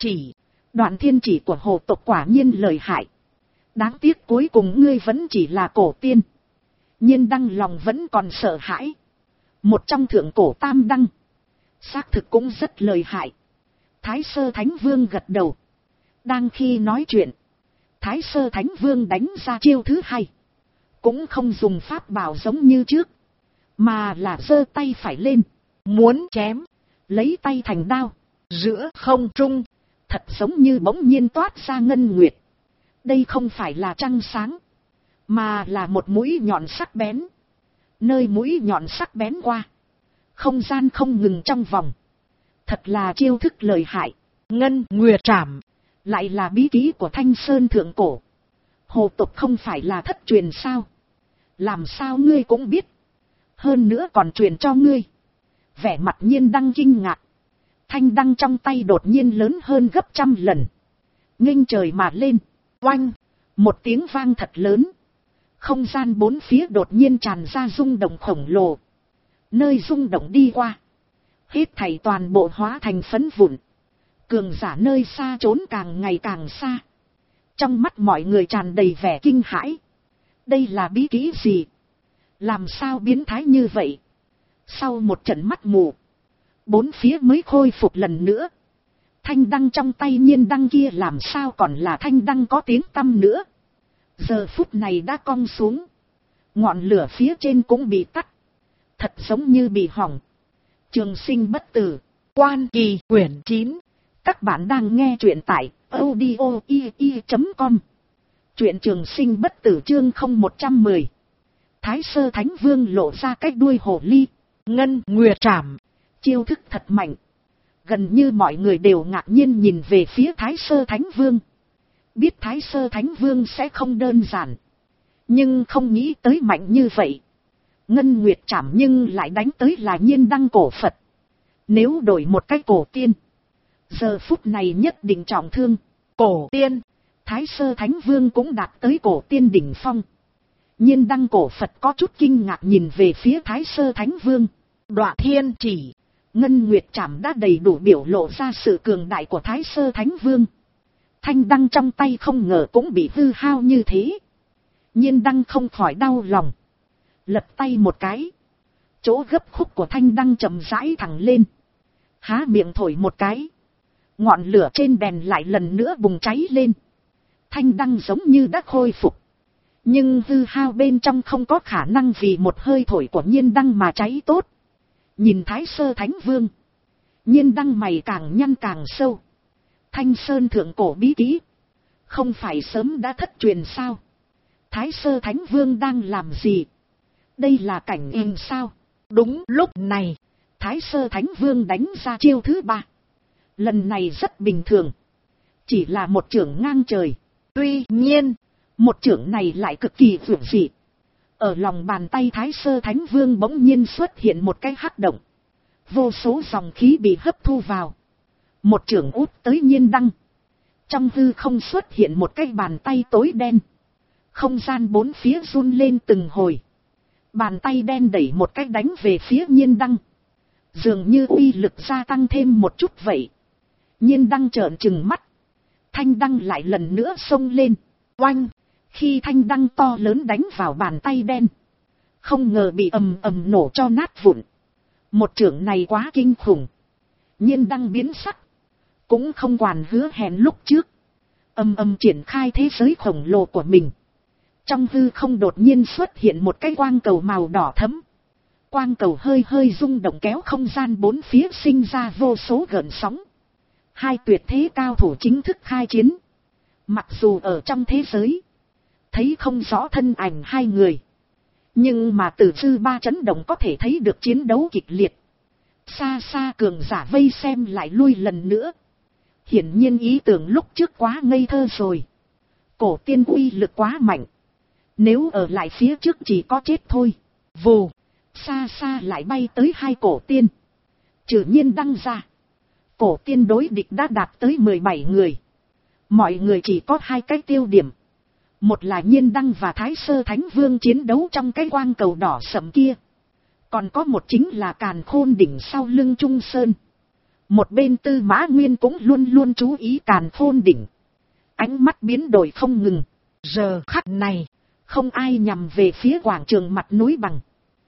thiên chỉ của hồ tộc quả nhiên lợi hại. Đáng tiếc cuối cùng ngươi vẫn chỉ là cổ tiên. Nhiên Đăng lòng vẫn còn sợ hãi. Một trong thượng cổ tam đăng. Xác thực cũng rất lợi hại. Thái Sơ Thánh Vương gật đầu. Đang khi nói chuyện, Thái Sơ Thánh Vương đánh ra chiêu thứ 2. Cũng không dùng pháp bảo giống như trước, mà là giơ tay phải lên, muốn chém, lấy tay thành đao, giữa không trung, thật giống như bỗng nhiên toát ra ngân nguyệt. Đây không phải là trăng sáng, mà là một mũi nhọn sắc bén. Nơi mũi nhọn sắc bén qua, không gian không ngừng trong vòng. Thật là chiêu thức lợi hại. Ngân nguyệt trảm, lại là bí kỹ của Thanh Sơn thượng cổ. Hồ tộc không phải là thất truyền sao? Làm sao ngươi cũng biết? Hơn nữa còn truyền cho ngươi. Vẻ mặt Nhiên Đăng kinh ngạc. Thanh đăng trong tay đột nhiên lớn hơn gấp 100 lần. Nghênh trời mà lên. Oanh! Một tiếng vang thật lớn. Không gian bốn phía đột nhiên tràn ra rung động khổng lồ. Nơi rung động đi qua, hết thảy toàn bộ hóa thành phấn vụn. Cường giả nơi xa trốn càng ngày càng xa. Trong mắt mọi người tràn đầy vẻ kinh hãi. Đây là bí kỹ gì? Làm sao biến thái như vậy? Sau một trận mắt mù, bốn phía mới khôi phục lần nữa. Thanh đăng trong tay Nhiên Đăng kia làm sao còn là thanh đăng có tiếng tăm nữa. Giờ phút này đã cong xuống. Ngọn lửa phía trên cũng bị tắt. Thật giống như bị hỏng. Trường sinh bất tử. Quan Kỳ quyển 9. Các bạn đang nghe truyện tại audio.ie.com. Truyện Trường Sinh bất tử chương 0110. Thái Sơ Thánh Vương lộ ra cái đuôi hồ ly. Ngân nguyệt trảm. Chiêu thức thật mạnh. Gần như mọi người đều ngạc nhiên nhìn về phía Thái Sơ Thánh Vương. Biết Thái Sơ Thánh Vương sẽ không đơn giản. Nhưng không nghĩ tới mạnh như vậy. Ngân nguyệt trảm nhưng lại đánh tới là Nhiên Đăng cổ Phật. Nếu đổi một cái cổ tiên, giờ phút này nhất định trọng thương. Cổ tiên, Thái Sơ Thánh Vương cũng đạt tới cổ tiên đỉnh phong. Nhiên đăng cổ Phật có chút kinh ngạc nhìn về phía Thái Sơ Thánh Vương. Đoạ thiên chỉ, ngân nguyệt trảm đã đầy đủ biểu lộ ra sự cường đại của Thái Sơ Thánh Vương. Thanh đăng trong tay không ngờ cũng bị hư hao như thế. Nhiên đăng không khỏi đau lòng. Lật tay một cái. Chỗ gấp khúc của thanh đăng chậm rãi thẳng lên. Há miệng thổi một cái. Ngọn lửa trên đèn lại lần nữa bùng cháy lên. Thanh đăng giống như đã khôi phục. Nhưng hư hao bên trong không có khả năng vì một hơi thổi của nhiên đăng mà cháy tốt. Nhìn Thái Sơ Thánh Vương. Nhiên đăng mày càng nhăn càng sâu. Thanh Sơn thượng cổ bí kỹ. Không phải sớm đã thất truyền sao? Thái Sơ Thánh Vương đang làm gì? Đây là cảnh in sao? Đúng lúc này, Thái Sơ Thánh Vương đánh ra chiêu thứ 3. Lần này rất bình thường. Chỉ là một chưởng ngang trời. Tuy nhiên, một chưởng này lại cực kỳ vượng dị. Ở lòng bàn tay Thái Sơ Thánh Vương bỗng nhiên xuất hiện một cái hắc động. Vô số dòng khí bị hấp thu vào. Một chưởng út tới nhiên đăng. Trong hư không xuất hiện một cái bàn tay tối đen. Không gian bốn phía run lên từng hồi. Bàn tay đen đẩy một cái đánh về phía nhiên đăng. Dường như uy lực gia tăng thêm một chút vậy. Nhiên đăng trợn trừng mắt. Thanh đăng lại lần nữa xông lên. Oanh! Khi thanh đăng to lớn đánh vào bàn tay đen. Không ngờ bị ầm ầm nổ cho nát vụn. Một chưởng này quá kinh khủng. Nhiên đăng biến sắc. Cũng không quản hứa hẹn lúc trước. Ầm ầm triển khai thế giới khổng lồ của mình. Trong hư không đột nhiên xuất hiện một cái quang cầu màu đỏ thẫm. Quang cầu hơi hơi rung động kéo không gian bốn phía sinh ra vô số gợn sóng. Hai tuyệt thế cao thủ chính thức khai chiến. Mặc dù ở trong thế giới, thấy không rõ thân ảnh hai người. Nhưng mà từ dư ba chấn động có thể thấy được chiến đấu kịch liệt. Xa xa cường giả vây xem lại lui lần nữa. Hiển nhiên ý tưởng lúc trước quá ngây thơ rồi. Cổ tiên uy lực quá mạnh. Nếu ở lại phía trước chỉ có chết thôi. Vù, xa xa lại bay tới hai cổ tiên. Trừ nhiên đăng ra. Cổ tiên đối địch đã đạt tới 17 người. Mọi người chỉ có hai cái tiêu điểm. Một là nhiên đăng và Thái Sơ Thánh Vương chiến đấu trong cái quang cầu đỏ sẫm kia. Còn có một chính là Càn Khôn đỉnh sau lưng Trung Sơn. Một bên Tư Mã Nguyên cũng luôn luôn chú ý Càn Khôn đỉnh. Ánh mắt biến đổi không ngừng. Giờ khắc này, không ai nhằm về phía quảng trường mặt núi bằng.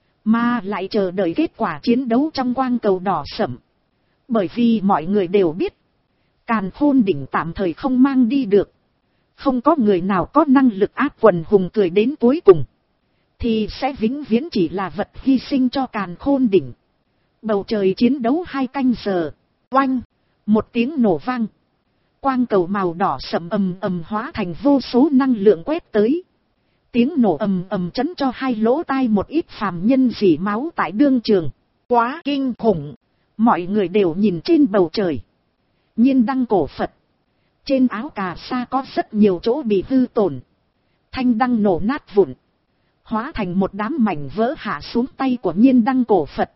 Mà lại chờ đợi kết quả chiến đấu trong quang cầu đỏ sẫm. Bởi vì mọi người đều biết. Càn Khôn đỉnh tạm thời không mang đi được. Không có người nào có năng lực áp quần hùng cười đến cuối cùng. Thì sẽ vĩnh viễn chỉ là vật hy sinh cho Càn Khôn đỉnh. Bầu trời chiến đấu 2 canh giờ. Oanh! Một tiếng nổ vang. Quang cầu màu đỏ sẫm ầm ầm hóa thành vô số năng lượng quét tới. Tiếng nổ ầm ầm chấn cho hai lỗ tai một ít phàm nhân rỉ máu tại đương trường. Quá kinh khủng! Mọi người đều nhìn trên bầu trời. Nhiên đăng cổ Phật. Trên áo cà sa có rất nhiều chỗ bị hư tổn. Thanh đăng nổ nát vụn. Hóa thành một đám mảnh vỡ hạ xuống tay của nhiên đăng cổ Phật.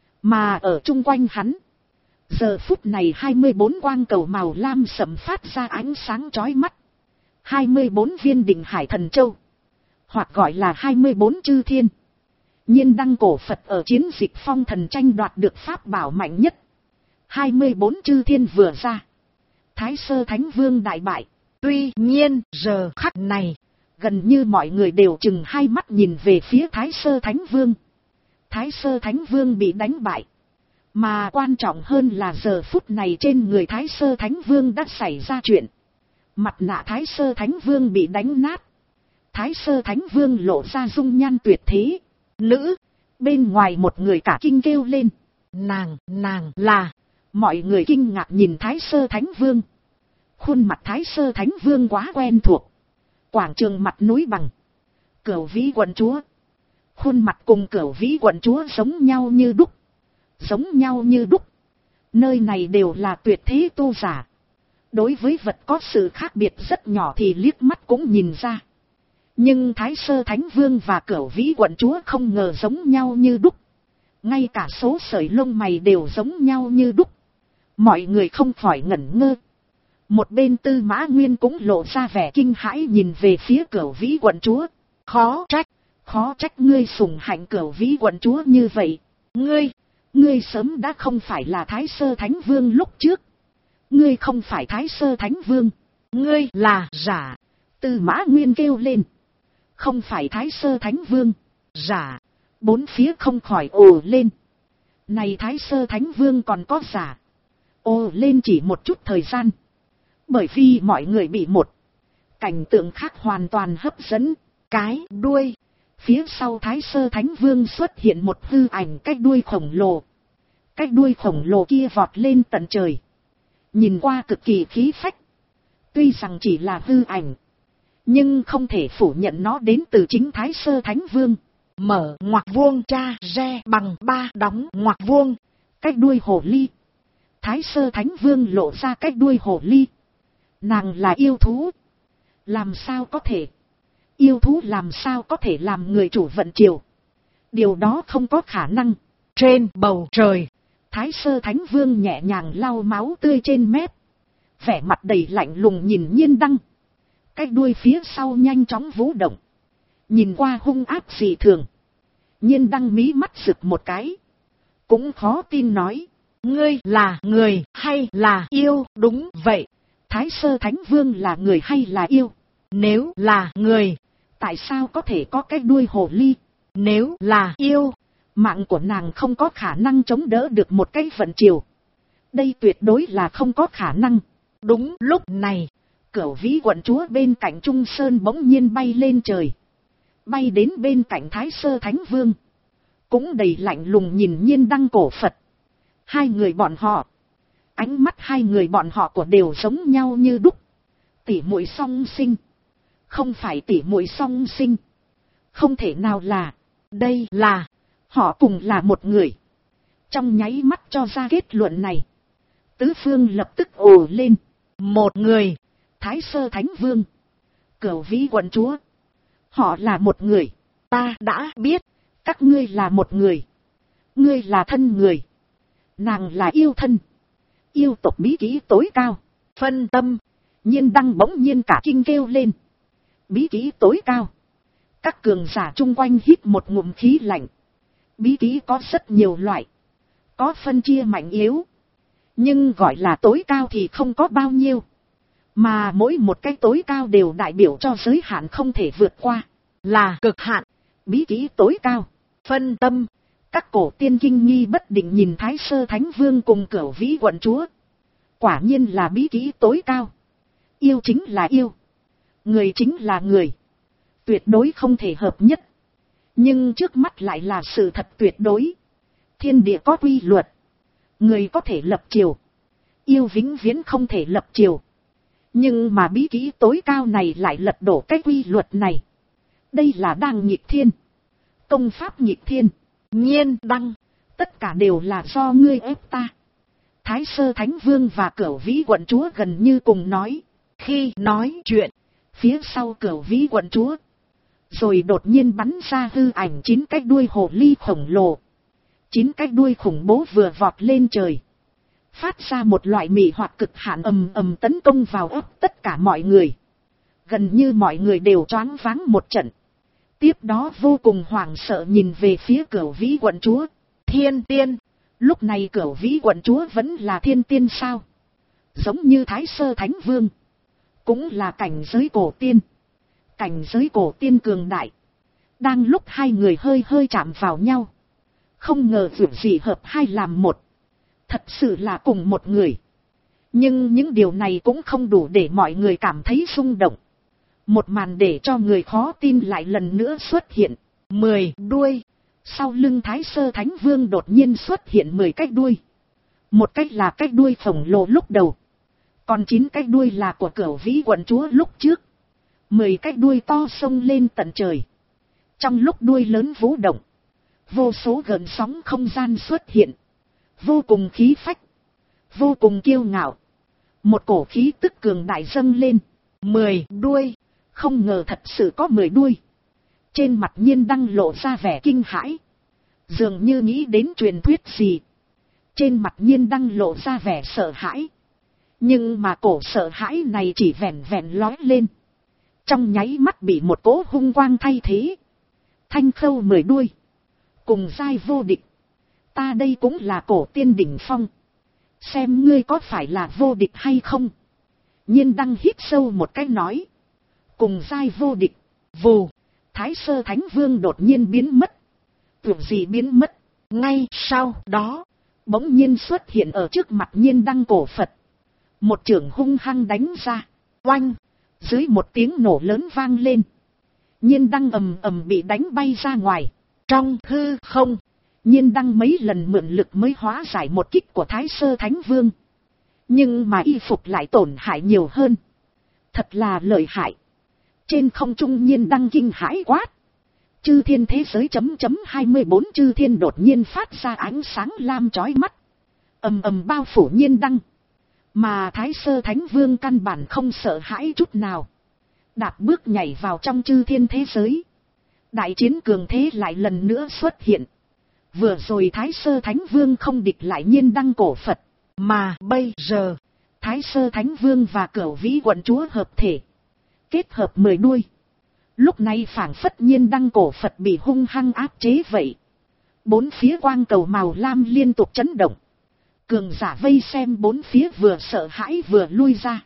Mà ở chung quanh hắn. Giờ phút này 24 quang cầu màu lam sẫm phát ra ánh sáng chói mắt. 24 viên định hải thần châu. Hoặc gọi là 24 chư thiên. Nhiên đăng cổ Phật ở chiến dịch phong thần tranh đoạt được pháp bảo mạnh nhất. 24 chư thiên vừa ra. Thái Sơ Thánh Vương đại bại. Tuy nhiên giờ khắc này, gần như mọi người đều chừng hai mắt nhìn về phía Thái Sơ Thánh Vương. Thái Sơ Thánh Vương bị đánh bại. Mà quan trọng hơn là giờ phút này trên người Thái Sơ Thánh Vương đã xảy ra chuyện. Mặt nạ Thái Sơ Thánh Vương bị đánh nát. Thái Sơ Thánh Vương lộ ra dung nhan tuyệt thế. Nữ, bên ngoài một người cả kinh kêu lên. Nàng là... Mọi người kinh ngạc nhìn Thái Sơ Thánh Vương. Khuôn mặt Thái Sơ Thánh Vương quá quen thuộc. Quảng trường mặt núi bằng. Cửu Vĩ quận chúa. Khuôn mặt cùng Cửu Vĩ quận chúa giống nhau như đúc. Giống nhau như đúc. Nơi này đều là tuyệt thế tu giả. Đối với vật có sự khác biệt rất nhỏ thì liếc mắt cũng nhìn ra. Nhưng Thái Sơ Thánh Vương và Cửu Vĩ quận chúa không ngờ giống nhau như đúc. Ngay cả số sợi lông mày đều giống nhau như đúc. Mọi người không khỏi ngẩn ngơ. Một bên Tư Mã Nguyên cũng lộ ra vẻ kinh hãi nhìn về phía Cửu Vĩ quận chúa. Khó trách, Khó trách ngươi sủng hạnh Cửu Vĩ quận chúa như vậy. Ngươi sớm đã không phải là Thái Sơ Thánh Vương lúc trước. Ngươi không phải Thái Sơ Thánh Vương. Ngươi là giả. Tư Mã Nguyên kêu lên. Không phải Thái Sơ Thánh Vương. Giả. Bốn phía không khỏi ồ lên. Này Thái Sơ Thánh Vương còn có giả. Ồ lên chỉ một chút thời gian. Bởi vì mọi người bị một cảnh tượng khác hoàn toàn hấp dẫn. Cái đuôi. Phía sau Thái Sơ Thánh Vương xuất hiện một hư ảnh cái đuôi khổng lồ. Cái đuôi khổng lồ kia vọt lên tận trời. Nhìn qua cực kỳ khí phách. Tuy rằng chỉ là hư ảnh. Nhưng không thể phủ nhận nó đến từ chính Thái Sơ Thánh Vương. Mở ngoặc vuông tra re bằng 3 đóng ngoặc vuông. Cái đuôi hồ ly. Thái Sơ Thánh Vương lộ ra cái đuôi hồ ly. Nàng là yêu thú. Làm sao có thể? Yêu thú làm sao có thể làm người chủ vận triều? Điều đó không có khả năng. Trên bầu trời, Thái Sơ Thánh Vương nhẹ nhàng lau máu tươi trên mép. Vẻ mặt đầy lạnh lùng nhìn Nhiên Đăng. Cái đuôi phía sau nhanh chóng vũ động. Nhìn qua hung ác dị thường. Nhiên Đăng mí mắt rực một cái. Cũng khó tin nói. Ngươi là người hay là yêu? Đúng vậy. Thái Sơ Thánh Vương là người hay là yêu? Nếu là người, tại sao có thể có cái đuôi hồ ly? Nếu là yêu, mạng của nàng không có khả năng chống đỡ được một cái vận triều. Đây tuyệt đối là không có khả năng. Đúng lúc này, Cửu Vĩ quận chúa bên cạnh Trung Sơn bỗng nhiên bay lên trời. Bay đến bên cạnh Thái Sơ Thánh Vương. Cũng đầy lạnh lùng nhìn Nhiên Đăng cổ Phật. Hai người bọn họ. Ánh mắt hai người bọn họ của đều giống nhau như đúc. Tỷ muội song sinh. Không phải tỷ muội song sinh. Không thể nào là. Đây là. Họ cùng là một người. Trong nháy mắt cho ra kết luận này. Tứ phương lập tức ồ lên. Một người. Thái Sơ Thánh Vương. Cửu Vĩ quận chúa. Họ là một người. Ta đã biết. Các ngươi là một người. Ngươi là thân người. Nàng là yêu thân. Yêu tộc bí kỹ tối cao. Phân tâm. Nhiên Đăng bỗng nhiên cả kinh kêu lên. Bí kỹ tối cao. Các cường giả chung quanh hít một ngụm khí lạnh. Bí kỹ có rất nhiều loại. Có phân chia mạnh yếu. Nhưng gọi là tối cao thì không có bao nhiêu. Mà mỗi một cái tối cao đều đại biểu cho giới hạn không thể vượt qua. Là cực hạn. Bí kỹ tối cao. Phân tâm. Các cổ tiên kinh nghi bất định nhìn Thái Sơ Thánh Vương cùng Cửu Vĩ quận chúa. Quả nhiên là bí kỹ tối cao. Yêu chính là yêu. Người chính là người. Tuyệt đối không thể hợp nhất. Nhưng trước mắt lại là sự thật tuyệt đối. Thiên địa có quy luật. Người có thể lập triều. Yêu vĩnh viễn không thể lập triều. Nhưng mà bí kỹ tối cao này lại lật đổ cái quy luật này. Đây là đang nghịch thiên. Công pháp nghịch thiên. Nhiên Đăng. Tất cả đều là do ngươi ép ta. Thái Sơ Thánh Vương và Cửu Vĩ quận chúa gần như cùng nói. Khi nói chuyện, phía sau Cửu Vĩ quận chúa, rồi đột nhiên bắn ra hư ảnh 9 cái đuôi hồ ly khổng lồ. 9 cái đuôi khủng bố vừa vọt lên trời. Phát ra một loại mị hoặc cực hạn ầm ầm tấn công vào ấp tất cả mọi người. Gần như mọi người đều choáng váng một trận. Tiếp đó vô cùng hoảng sợ nhìn về phía Cửu Vĩ quận chúa. Thiên tiên. Lúc này Cửu Vĩ quận chúa vẫn là thiên tiên sao? Giống như Thái Sơ Thánh Vương. Cũng là cảnh giới cổ tiên. Cảnh giới cổ tiên cường đại. Đang lúc hai người hơi hơi chạm vào nhau. Không ngờ việc gì hợp hai làm một. Thật sự là cùng một người. Nhưng những điều này cũng không đủ để mọi người cảm thấy rung động. Một màn để cho người khó tin lại lần nữa xuất hiện. 10 đuôi. Sau lưng Thái Sơ Thánh Vương đột nhiên xuất hiện 10 cái đuôi. Một cái là cái đuôi khổng lồ lúc đầu. Còn 9 cái đuôi là của Cửu Vĩ quận chúa lúc trước. 10 cái đuôi to sông lên tận trời. Trong lúc đuôi lớn vũ động, vô số gợn sóng không gian xuất hiện. Vô cùng khí phách. Vô cùng kiêu ngạo. Một cổ khí tức cường đại dâng lên. 10 đuôi. Không ngờ thật sự có 10 đuôi. Trên mặt Nhiên Đăng lộ ra vẻ kinh hãi. Dường như nghĩ đến truyền thuyết gì. Trên mặt Nhiên Đăng lộ ra vẻ sợ hãi. Nhưng mà cổ sợ hãi này chỉ vẹn vẹn lói lên. Trong nháy mắt bị một cỗ hung quang thay thế. thanh khâu 10 đuôi. Cùng giai vô địch. Ta đây cũng là cổ tiên đỉnh phong. Xem ngươi có phải là vô địch hay không. Nhiên đăng hít sâu một cái nói. Cùng giai vô địch. Vù. Thái Sơ Thánh Vương đột nhiên biến mất. Tưởng gì biến mất. Ngay sau đó. Bỗng nhiên xuất hiện ở trước mặt Nhiên đăng cổ Phật. Một chưởng hung hăng đánh ra. Oanh. Dưới một tiếng nổ lớn vang lên. Nhiên đăng ầm ầm bị đánh bay ra ngoài. Trong hư không. Nhiên đăng mấy lần mượn lực mới hóa giải một kích của Thái Sơ Thánh Vương. Nhưng mà y phục lại tổn hại nhiều hơn. Thật là lợi hại. Trên không trung Nhiên đăng kinh hãi quát. Chư thiên thế giới .24 chư thiên đột nhiên phát ra ánh sáng lam chói mắt. Ầm ầm bao phủ Nhiên đăng. Mà Thái Sơ Thánh Vương căn bản không sợ hãi chút nào. Đạp bước nhảy vào trong chư thiên thế giới. Đại chiến cường thế lại lần nữa xuất hiện. Vừa rồi Thái Sơ Thánh Vương không địch lại Nhiên đăng cổ Phật. Mà bây giờ, Thái Sơ Thánh Vương và Cửu Vĩ Quận Chúa hợp thể. Kết hợp 10 đuôi. Lúc này phảng phất Nhiên đăng cổ Phật bị hung hăng áp chế vậy. Bốn phía quang cầu màu lam liên tục chấn động. Cường giả vây xem bốn phía vừa sợ hãi vừa lui ra.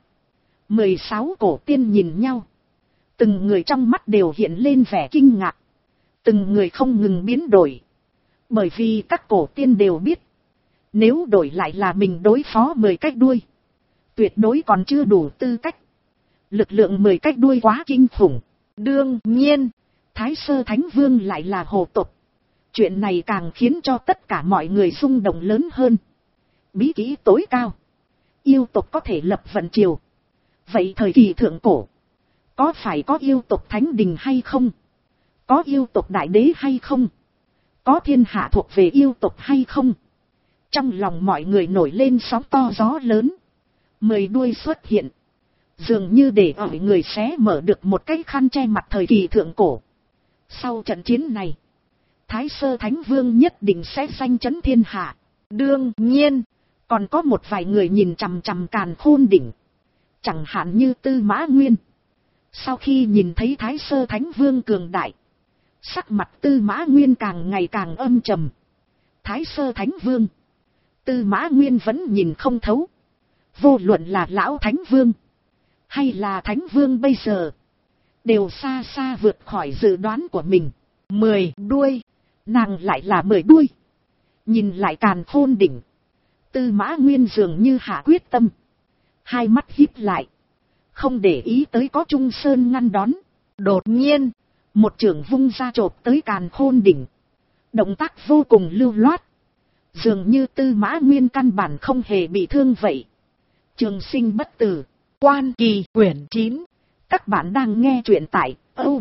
16 cổ tiên nhìn nhau. Từng người trong mắt đều hiện lên vẻ kinh ngạc. Từng người không ngừng biến đổi. Bởi vì các cổ tiên đều biết. Nếu đổi lại là mình đối phó 10 cái đuôi. Tuyệt đối còn chưa đủ tư cách. Lực lượng 10 cái đuôi quá kinh khủng. Đương nhiên, Thái Sơ Thánh Vương lại là hồ tộc. Chuyện này càng khiến cho tất cả mọi người rung động lớn hơn. Bí kỹ tối cao. Yêu tộc có thể lập vận triều. Vậy thời kỳ thượng cổ. Có phải có yêu tộc thánh đình hay không? Có yêu tộc đại đế hay không? Có thiên hạ thuộc về yêu tộc hay không? Trong lòng mọi người nổi lên sóng to gió lớn. 10 đuôi xuất hiện. Dường như để mọi người xé mở được một cái khăn che mặt thời kỳ thượng cổ. Sau trận chiến này, Thái Sơ Thánh Vương nhất định sẽ danh chấn thiên hạ. Đương nhiên, còn có một vài người nhìn chằm chằm Càn Khôn đỉnh. Chẳng hạn như Tư Mã Nguyên. Sau khi nhìn thấy Thái Sơ Thánh Vương cường đại, sắc mặt Tư Mã Nguyên càng ngày càng âm trầm. Thái Sơ Thánh Vương, Tư Mã Nguyên vẫn nhìn không thấu. Vô luận là lão Thánh Vương hay là Thánh Vương bây giờ, đều xa xa vượt khỏi dự đoán của mình. 10 đuôi, nàng lại là 10 đuôi. Nhìn lại Càn Khôn đỉnh, Tư Mã Nguyên dường như hạ quyết tâm. Hai mắt híp lại, không để ý tới có Trung Sơn ngăn đón. Đột nhiên, một chưởng vung ra chộp tới Càn Khôn đỉnh. Động tác vô cùng lưu loát. Dường như Tư Mã Nguyên căn bản không hề bị thương vậy. Trường Sinh Bất Tử, Quan Kỳ quyển 9. Các bạn đang nghe truyện tại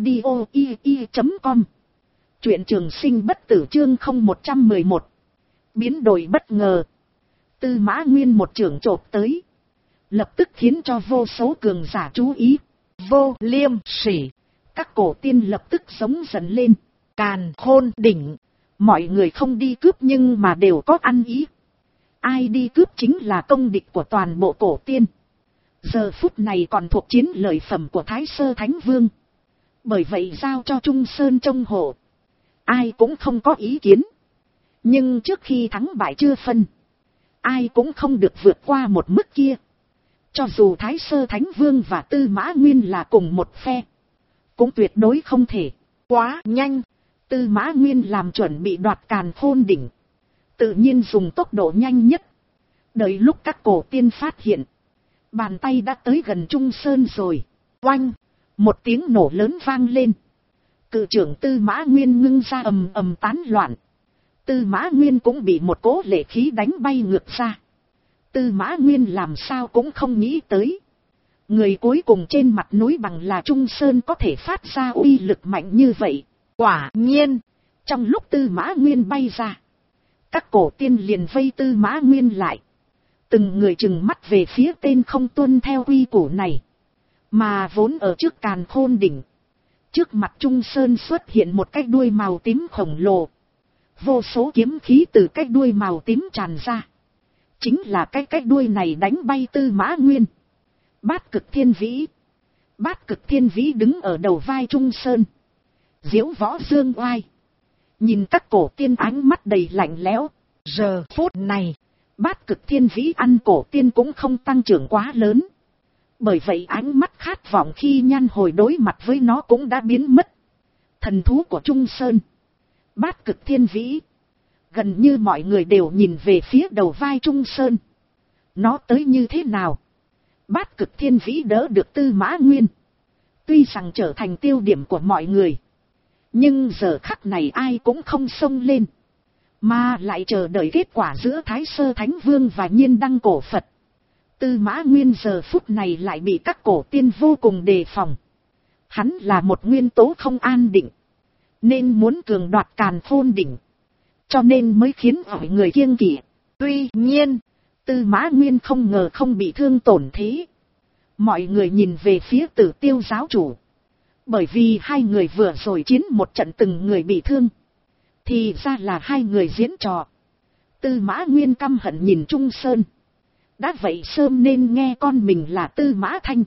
audio.com. Truyện Trường Sinh Bất Tử chương 0111. Biến đổi bất ngờ. Tư Mã Nguyên một chưởng chộp tới. Lập tức khiến cho vô số cường giả chú ý. Vô Liêm Sỉ. Các cổ tiên lập tức sống dần lên. Càn Khôn đỉnh. Mọi người không đi cướp nhưng mà đều có ăn ý. Ai đi cướp chính là công địch của toàn bộ cổ tiên. Giờ phút này còn thuộc chiến lợi phẩm của Thái Sơ Thánh Vương. Bởi vậy giao cho Trung Sơn trông hộ. Ai cũng không có ý kiến. Nhưng trước khi thắng bại chưa phân, ai cũng không được vượt qua một mức kia. Cho dù Thái Sơ Thánh Vương và Tư Mã Nguyên là cùng một phe, cũng tuyệt đối không thể. Quá nhanh. Tư Mã Nguyên làm chuẩn bị đoạt Càn Khôn đỉnh, tự nhiên dùng tốc độ nhanh nhất. Đợi lúc các cổ tiên phát hiện, bàn tay đã tới gần Trung Sơn rồi. Oanh, một tiếng nổ lớn vang lên. Cự trưởng Tư Mã Nguyên ngưng ra ầm ầm tán loạn. Tư Mã Nguyên cũng bị một cỗ lệ khí đánh bay ngược ra. Tư Mã Nguyên làm sao cũng không nghĩ tới. Người cuối cùng trên mặt núi bằng là Trung Sơn có thể phát ra uy lực mạnh như vậy. Quả nhiên, trong lúc Tư Mã Nguyên bay ra, các cổ tiên liền vây Tư Mã Nguyên lại. Từng người trừng mắt về phía tên không tuân theo quy củ này. Mà vốn ở trước Càn Khôn đỉnh, trước mặt Trung Sơn xuất hiện một cái đuôi màu tím khổng lồ. Vô số kiếm khí từ cái đuôi màu tím tràn ra. Chính là cái đuôi này đánh bay Tư Mã Nguyên. Bát Cực Thiên Vĩ. Bát Cực Thiên Vĩ đứng ở đầu vai Trung Sơn. Diễu Võ Dương Oai. Nhìn các cổ tiên ánh mắt đầy lạnh lẽo. Giờ phút này, Bát Cực Thiên Vĩ ăn cổ tiên cũng không tăng trưởng quá lớn. Bởi vậy ánh mắt khát vọng khi Nhan Hồi đối mặt với nó cũng đã biến mất. Thần thú của Trung Sơn, Bát Cực Thiên Vĩ. Gần như mọi người đều nhìn về phía đầu vai Trung Sơn. Nó tới như thế nào? Bát Cực Thiên Vĩ đỡ được Tư Mã Nguyên. Tuy rằng trở thành tiêu điểm của mọi người, nhưng giờ khắc này ai cũng không xông lên, mà lại chờ đợi kết quả giữa Thái Sơ Thánh Vương và Nhiên Đăng cổ Phật. Tư Mã Nguyên giờ phút này lại bị các cổ tiên vô cùng đề phòng. Hắn là một nguyên tố không an định, nên muốn cường đoạt Càn Khôn đỉnh, cho nên mới khiến mọi người kiêng kỵ. Tuy nhiên, Tư Mã Nguyên không ngờ không bị thương tổn thế. Mọi người nhìn về phía Tử Tiêu giáo chủ. Bởi vì hai người vừa rồi chiến một trận từng người bị thương. Thì ra là hai người diễn trò. Tư Mã Nguyên căm hận nhìn Trung Sơn. Đã vậy sớm nên nghe con mình là Tư Mã Thanh.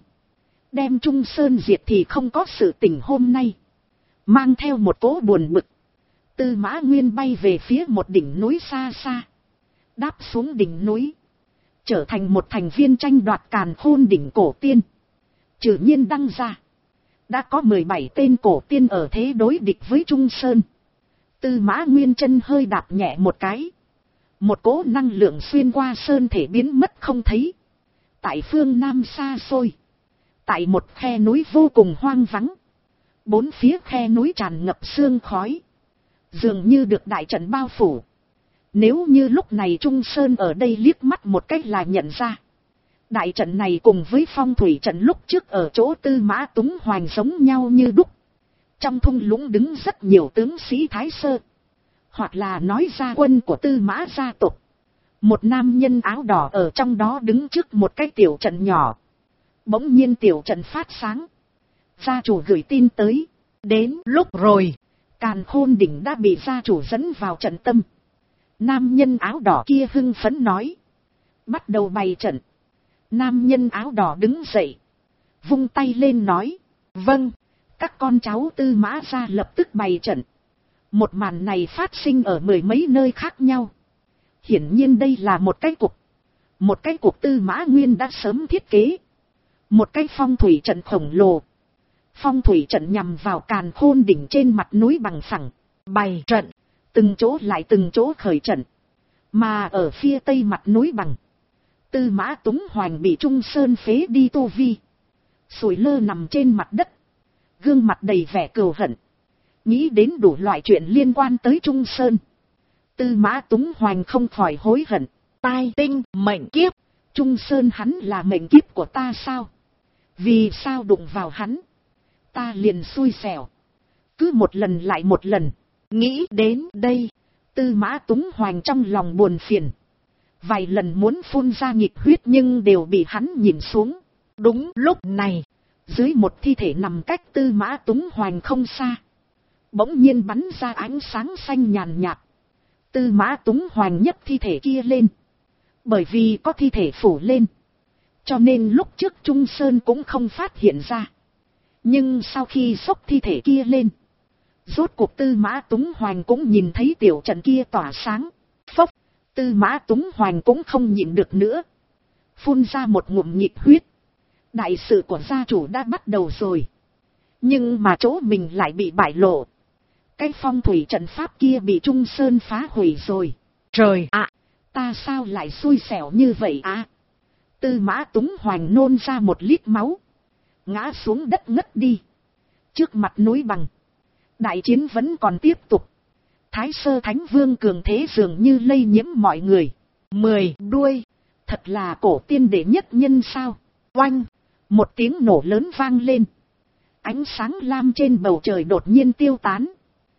Đem Trung Sơn diệt thì không có sự tình hôm nay. Mang theo một cỗ buồn bực, Tư Mã Nguyên bay về phía một đỉnh núi xa xa. Đáp xuống đỉnh núi, trở thành một thành viên tranh đoạt Càn Khôn đỉnh cổ tiên. Trừ Nhiên Đăng ra, đã có 17 tên cổ tiên ở thế đối địch với Trung Sơn. Tư Mã Nguyên chân hơi đạp nhẹ một cái. Một cỗ năng lượng xuyên qua sơn thể biến mất không thấy. Tại phương Nam xa xôi, tại một khe núi vô cùng hoang vắng, bốn phía khe núi tràn ngập sương khói, dường như được đại trận bao phủ. Nếu như lúc này Trung Sơn ở đây liếc mắt một cách là nhận ra. Đại trận này cùng với phong thủy trận lúc trước ở chỗ Tư Mã Túng Hoành giống nhau như đúc. Trong thung lũng đứng rất nhiều tướng sĩ Thái Sơ, hoặc là nói ra quân của Tư Mã gia tộc. Một nam nhân áo đỏ ở trong đó đứng trước một cái tiểu trận nhỏ. Bỗng nhiên tiểu trận phát sáng. Gia chủ gửi tin tới. Đến lúc rồi, Càn Khôn đỉnh đã bị gia chủ dẫn vào trận tâm. Nam nhân áo đỏ kia hưng phấn nói. Bắt đầu bày trận. Nam nhân áo đỏ đứng dậy, vung tay lên nói. Vâng. Các con cháu Tư Mã gia lập tức bày trận. Một màn này phát sinh ở mười mấy nơi khác nhau. Hiển nhiên đây là một cái cục. Một cái cục Tư Mã Nguyên đã sớm thiết kế. Một cái phong thủy trận khổng lồ. Phong thủy trận nhằm vào Càn Khôn đỉnh trên mặt núi bằng phẳng. Bày trận, từng chỗ lại từng chỗ khởi trận. Mà ở phía tây mặt núi bằng, Tư Mã Túng Hoành bị Trung Sơn phế đi tu vi, sủi lơ nằm trên mặt đất, gương mặt đầy vẻ cừu hận. Nghĩ đến đủ loại chuyện liên quan tới Trung Sơn, Tư Mã Túng Hoành không khỏi hối hận. Tai tinh mệnh kiếp, Trung Sơn hắn là mệnh kiếp của ta sao? Vì sao đụng vào hắn, ta liền xui xẻo. Cứ một lần lại một lần. Nghĩ đến đây, Tư Mã Túng Hoành trong lòng buồn phiền. Vài lần muốn phun ra nghịch huyết nhưng đều bị hắn nhìn xuống. Đúng lúc này, dưới một thi thể nằm cách Tư Mã Túng Hoành không xa, bỗng nhiên bắn ra ánh sáng xanh nhàn nhạt. Tư Mã Túng Hoành nhấc thi thể kia lên. Bởi vì có thi thể phủ lên, cho nên lúc trước Trung Sơn cũng không phát hiện ra. Nhưng sau khi xốc thi thể kia lên, rốt cuộc Tư Mã Túng Hoành cũng nhìn thấy tiểu trận kia tỏa sáng. Phốc, Tư Mã Túng Hoành cũng không nhịn được nữa, phun ra một ngụm nhiệt huyết. Đại sự của gia chủ đã bắt đầu rồi, nhưng mà chỗ mình lại bị bại lộ. Cái phong thủy trận pháp kia bị Trung Sơn phá hủy rồi. Trời ạ, ta sao lại xui xẻo như vậy à? Tư Mã Túng Hoành nôn ra một lít máu, ngã xuống đất ngất đi. Trước mặt núi bằng, đại chiến vẫn còn tiếp tục. Thái Sơ Thánh Vương cường thế dường như lây nhiễm mọi người. 10 đuôi, thật là cổ tiên đệ nhất nhân sao? Oanh, một tiếng nổ lớn vang lên. Ánh sáng lam trên bầu trời đột nhiên tiêu tán.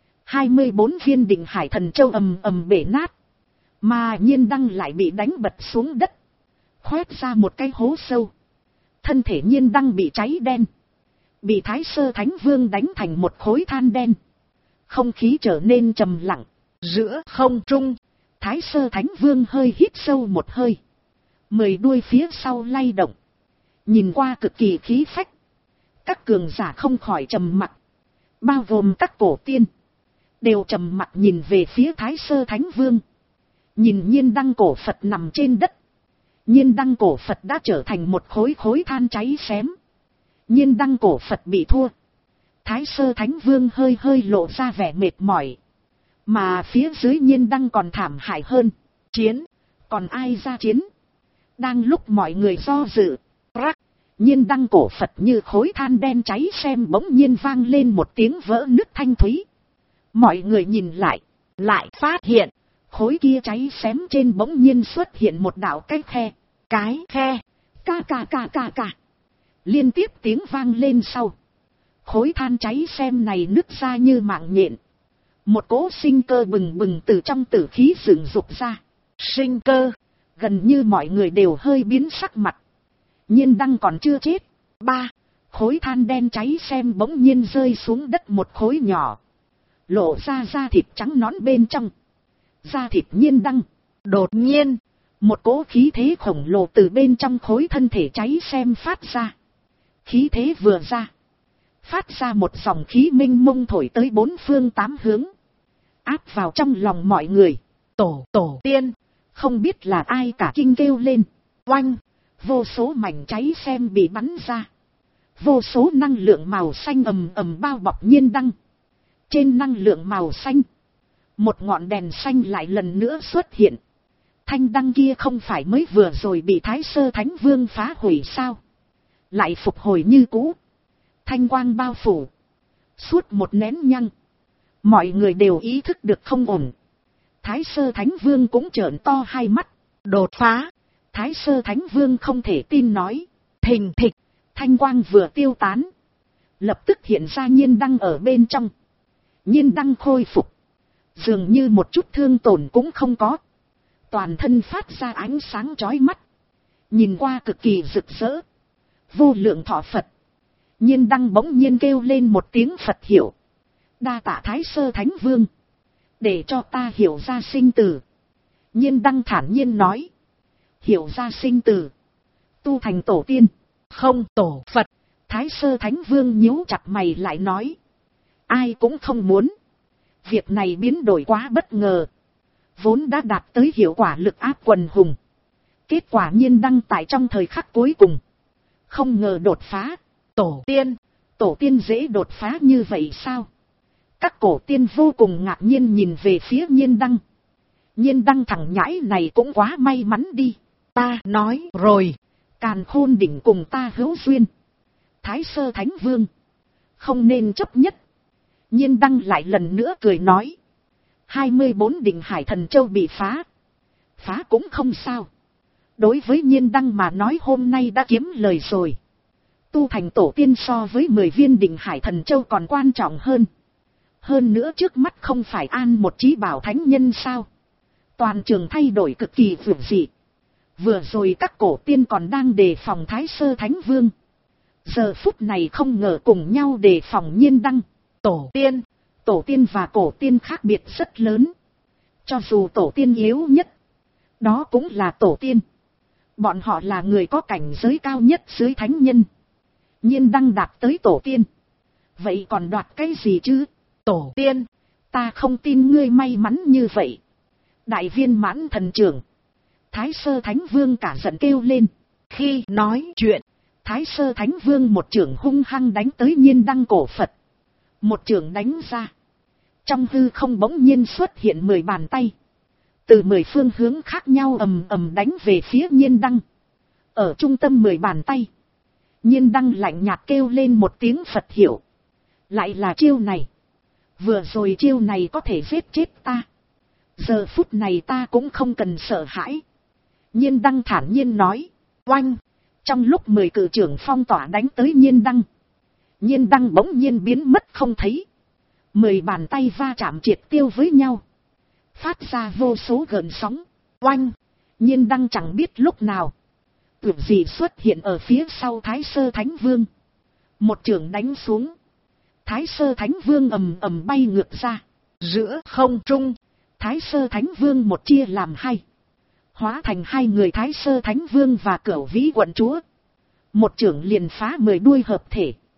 24 viên Định Hải Thần Châu ầm ầm bể nát. Mà Nhiên Đăng lại bị đánh bật xuống đất, khoét ra một cái hố sâu. Thân thể Nhiên Đăng bị cháy đen, bị Thái Sơ Thánh Vương đánh thành một khối than đen. Không khí trở nên trầm lặng. Giữa không trung, Thái Sơ Thánh Vương hơi hít sâu một hơi. 10 đuôi phía sau lay động, nhìn qua cực kỳ khí phách. Các cường giả không khỏi trầm mặc. bao gồm các cổ tiên, đều trầm mặc nhìn về phía Thái Sơ Thánh Vương. Nhìn nhiên đăng cổ Phật nằm trên đất. Nhiên đăng cổ Phật đã trở thành một khối khối than cháy xém. Nhiên đăng cổ Phật bị thua. Thái Sơ Thánh Vương hơi hơi lộ ra vẻ mệt mỏi. Mà phía dưới nhiên đăng còn thảm hại hơn. Chiến. Còn ai ra chiến? Đang lúc mọi người do dự. Rắc. Nhiên đăng cổ Phật như khối than đen cháy xem bỗng nhiên vang lên một tiếng vỡ nứt thanh thúy. Mọi người nhìn lại. Lại phát hiện. Khối kia cháy xém trên bỗng nhiên xuất hiện một đạo cái khe. Cái khe. Ca ca ca ca ca. Liên tiếp tiếng vang lên sau. Khối than cháy xem này nứt ra như mạng nhện. Một cỗ sinh cơ bừng bừng từ trong tử khí dựng dục ra. Sinh cơ. Gần như mọi người đều hơi biến sắc mặt. Nhiên đăng còn chưa chết. Ba. Khối than đen cháy xem bỗng nhiên rơi xuống đất một khối nhỏ. Lộ ra da thịt trắng nõn bên trong. Da thịt nhiên đăng. Đột nhiên. Một cỗ khí thế khổng lồ từ bên trong khối thân thể cháy xem phát ra. Khí thế vừa ra. Phát ra một dòng khí minh mông thổi tới bốn phương tám hướng. Áp vào trong lòng mọi người. Tổ tiên. Không biết là ai cả kinh kêu lên. Oanh. Vô số mảnh cháy xem bị bắn ra. Vô số năng lượng màu xanh ầm ầm bao bọc nhiên đăng. Trên năng lượng màu xanh. Một ngọn đèn xanh lại lần nữa xuất hiện. Thanh đăng kia không phải mới vừa rồi bị Thái Sơ Thánh Vương phá hủy sao? Lại phục hồi như cũ. Thanh quang bao phủ. Suốt một nén nhăng. Mọi người đều ý thức được không ổn. Thái Sơ Thánh Vương cũng trợn to hai mắt. Đột phá. Thái Sơ Thánh Vương không thể tin nói. Thình thịch. Thanh quang vừa tiêu tán. Lập tức hiện ra nhiên đăng ở bên trong. Nhiên đăng khôi phục. Dường như một chút thương tổn cũng không có. Toàn thân phát ra ánh sáng chói mắt. Nhìn qua cực kỳ rực rỡ. Vô lượng thọ Phật. Nhiên đăng bỗng nhiên kêu lên một tiếng Phật hiểu. Đa tạ Thái Sơ Thánh Vương. Để cho ta hiểu ra sinh tử. Nhiên đăng thản nhiên nói. Hiểu ra sinh tử. Tu thành tổ tiên. Không tổ Phật. Thái Sơ Thánh Vương nhíu chặt mày lại nói. Ai cũng không muốn. Việc này biến đổi quá bất ngờ. Vốn đã đạt tới hiệu quả lực áp quần hùng. Kết quả nhiên đăng tại trong thời khắc cuối cùng. Không ngờ đột phá. Tổ tiên dễ đột phá như vậy sao? Các cổ tiên vô cùng ngạc nhiên nhìn về phía nhiên đăng. Nhiên đăng thằng nhãi này cũng quá may mắn đi. Ta nói rồi. Càn Khôn đỉnh cùng ta hữu duyên. Thái Sơ Thánh Vương. Không nên chấp nhất. Nhiên đăng lại lần nữa cười nói. 24 đỉnh Hải Thần Châu bị phá. Phá cũng không sao. Đối với nhiên đăng mà nói hôm nay đã kiếm lời rồi. Tu thành tổ tiên so với 10 viên đỉnh Hải Thần Châu còn quan trọng hơn. Hơn nữa trước mắt không phải an một chí bảo thánh nhân sao. Toàn trường thay đổi cực kỳ vượt dị. Vừa rồi các cổ tiên còn đang đề phòng Thái Sơ Thánh Vương. Giờ phút này không ngờ cùng nhau đề phòng nhiên đăng. Tổ tiên và cổ tiên khác biệt rất lớn. Cho dù tổ tiên yếu nhất. Đó cũng là tổ tiên. Bọn họ là người có cảnh giới cao nhất dưới thánh nhân. Nhiên đăng đạt tới tổ tiên. Vậy còn đoạt cái gì chứ? Tổ tiên. Ta không tin ngươi may mắn như vậy. Đại viên mãn thần trưởng. Thái Sơ Thánh Vương cả giận kêu lên. Khi nói chuyện. Thái Sơ Thánh Vương một chưởng hung hăng đánh tới nhiên đăng cổ Phật. Một chưởng đánh ra. Trong hư không bỗng nhiên xuất hiện 10 bàn tay. Từ 10 phương hướng khác nhau ầm ầm đánh về phía nhiên đăng. Ở trung tâm 10 bàn tay. Nhiên đăng lạnh nhạt kêu lên một tiếng Phật hiểu. Lại là chiêu này. Vừa rồi chiêu này có thể giết chết ta. Giờ phút này ta cũng không cần sợ hãi. Nhiên đăng thản nhiên nói. Oanh. Trong lúc 10 cự trưởng phong tỏa đánh tới nhiên đăng. Nhiên đăng bỗng nhiên biến mất không thấy. 10 bàn tay va chạm triệt tiêu với nhau. Phát ra vô số gợn sóng. Oanh. Nhiên đăng chẳng biết lúc nào. Tưởng gì xuất hiện ở phía sau Thái Sơ Thánh Vương. Một chưởng đánh xuống. Thái Sơ Thánh Vương ầm ầm bay ngược ra. Giữa không trung. Thái Sơ Thánh Vương một chia làm hai. Hóa thành hai người Thái Sơ Thánh Vương và Cửu Vĩ Quận Chúa. Một chưởng liền phá 10 đuôi hợp thể.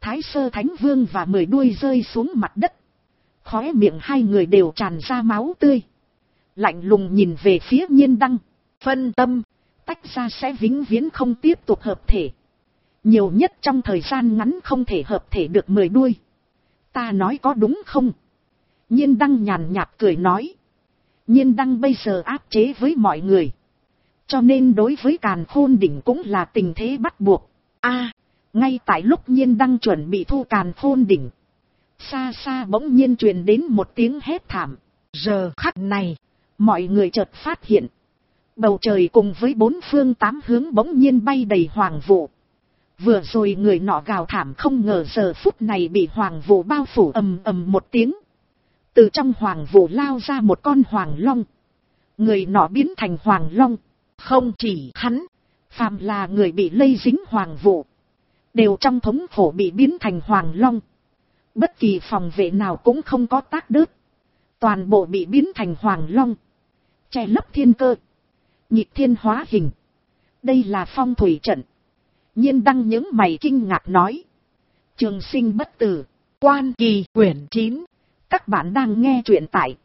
Thái Sơ Thánh Vương và 10 đuôi rơi xuống mặt đất. Khóe miệng hai người đều tràn ra máu tươi. Lạnh lùng nhìn về phía Nhiên Đăng. Phân tâm, tách ra sẽ vĩnh viễn không tiếp tục hợp thể. Nhiều nhất trong thời gian ngắn không thể hợp thể được 10 đuôi. Ta nói có đúng không? Nhiên Đăng nhàn nhạt cười nói. Nhiên Đăng bây giờ áp chế với mọi người. Cho nên đối với Càn Khôn Đỉnh cũng là tình thế bắt buộc. Ngay tại lúc Nhiên Đăng chuẩn bị thu Càn Khôn Đỉnh. Xa xa bỗng nhiên truyền đến một tiếng hét thảm. Giờ khắc này, mọi người chợt phát hiện. Bầu trời cùng với 4 phương 8 hướng bỗng nhiên bay đầy hoàng vụ. Vừa rồi người nọ gào thảm không ngờ giờ phút này bị hoàng vụ bao phủ ầm ầm một tiếng. Từ trong hoàng vụ lao ra một con hoàng long. Người nọ biến thành hoàng long. Không chỉ hắn, phàm là người bị lây dính hoàng vụ, đều trong thống khổ bị biến thành hoàng long. Bất kỳ phòng vệ nào cũng không có tác đớt. Toàn bộ bị biến thành hoàng long. Che lấp thiên cơ. Nhịp thiên hóa hình. Đây là phong thủy trận. Nhiên Đăng những mày kinh ngạc nói. Trường Sinh Bất Tử. Quan Kỳ quyển 9. Các bạn đang nghe truyện tại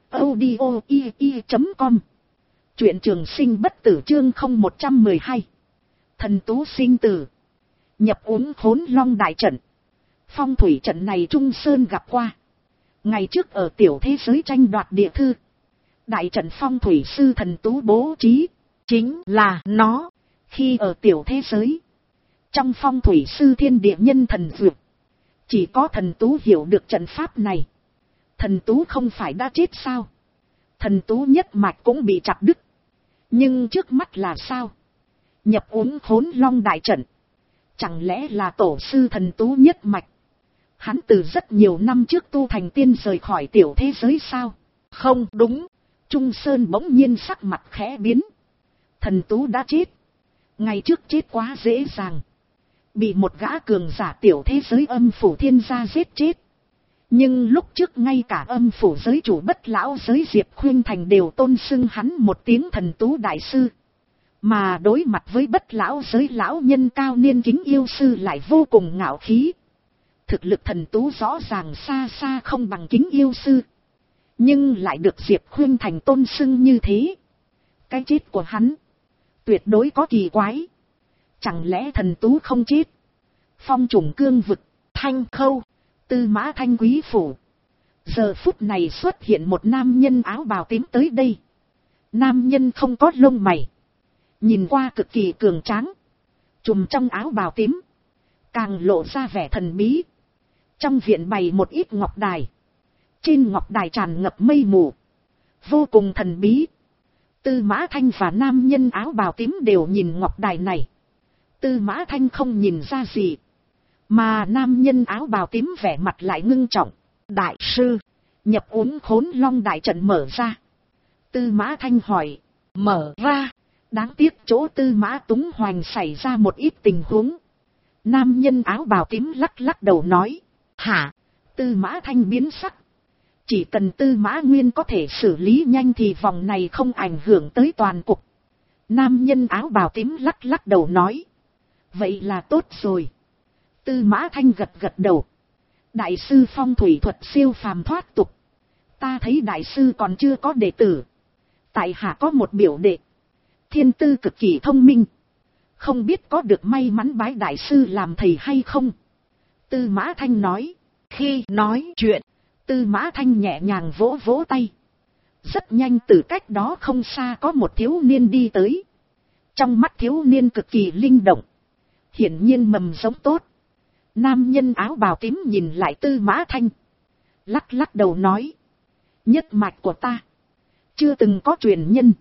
audio.com. Truyện Trường Sinh Bất Tử chương 0112. Thần Tú Sinh Tử. Nhập uống Khốn Long đại trận. Phong thủy trận này Trung Sơn gặp qua. Ngày trước ở tiểu thế giới tranh đoạt địa thư. Đại trận phong thủy sư Thần Tú bố trí. Chính là nó. Khi ở tiểu thế giới. Trong phong thủy sư thiên địa nhân thần dược. Chỉ có Thần Tú hiểu được trận pháp này. Thần Tú không phải đã chết sao? Thần Tú nhất mạch cũng bị chặt đứt. Nhưng trước mắt là sao? Nhập uống Khốn Long đại trận. Chẳng lẽ là tổ sư Thần Tú nhất mạch? Hắn từ rất nhiều năm trước tu thành tiên rời khỏi tiểu thế giới sao? Không đúng. Trung Sơn bỗng nhiên sắc mặt khẽ biến. Thần Tú đã chết. Ngày trước chết quá dễ dàng. Bị một gã cường giả tiểu thế giới âm phủ thiên gia giết chết. Nhưng lúc trước ngay cả âm phủ giới chủ Bất Lão giới Diệp Khuyên Thành đều tôn xưng hắn một tiếng Thần Tú đại sư. Mà đối mặt với Bất Lão giới lão nhân cao niên Kính Yêu sư lại vô cùng ngạo khí. Thực lực Thần Tú rõ ràng xa xa không bằng Kính Yêu sư. Nhưng lại được Diệp Khuyên Thành tôn xưng như thế. Cái chết của hắn tuyệt đối có kỳ quái. Chẳng lẽ Thần Tú không chết? Phong Trùng Cương vực, Thanh Khâu, Tư Mã Thanh quý phủ. Giờ phút này xuất hiện một nam nhân áo bào tím tới đây. Nam nhân không có lông mày. Nhìn qua cực kỳ cường tráng. Trùm trong áo bào tím. Càng lộ ra vẻ thần bí. Trong viện bày một ít ngọc đài. Trên ngọc đài tràn ngập mây mù. Vô cùng thần bí. Tư Mã Thanh và nam nhân áo bào tím đều nhìn ngọc đài này. Tư Mã Thanh không nhìn ra gì. Mà nam nhân áo bào tím vẻ mặt lại ngưng trọng. Đại sư, nhập uống Khốn Long đại trận mở ra. Tư Mã Thanh hỏi. Mở ra. Đáng tiếc chỗ Tư Mã Túng Hoành xảy ra một ít tình huống. Nam nhân áo bào tím lắc lắc đầu nói. Hả? Tư Mã Thanh biến sắc. Chỉ cần Tư Mã Nguyên có thể xử lý nhanh thì vòng này không ảnh hưởng tới toàn cục. Nam nhân áo bào tím lắc lắc đầu nói. Vậy là tốt rồi. Tư Mã Thanh gật gật đầu. Đại sư phong thủy thuật siêu phàm thoát tục. Ta thấy đại sư còn chưa có đệ tử. Tại hạ có một biểu đệ. Thiên tư cực kỳ thông minh. Không biết có được may mắn bái đại sư làm thầy hay không? Tư Mã Thanh nói. Khi nói chuyện, Tư Mã Thanh nhẹ nhàng vỗ vỗ tay. Rất nhanh từ cách đó không xa có một thiếu niên đi tới. Trong mắt thiếu niên cực kỳ linh động. Hiển nhiên mầm giống tốt. Nam nhân áo bào tím nhìn lại Tư Mã Thanh. Lắc lắc đầu nói. Nhất mạch của ta chưa từng có truyền nhân.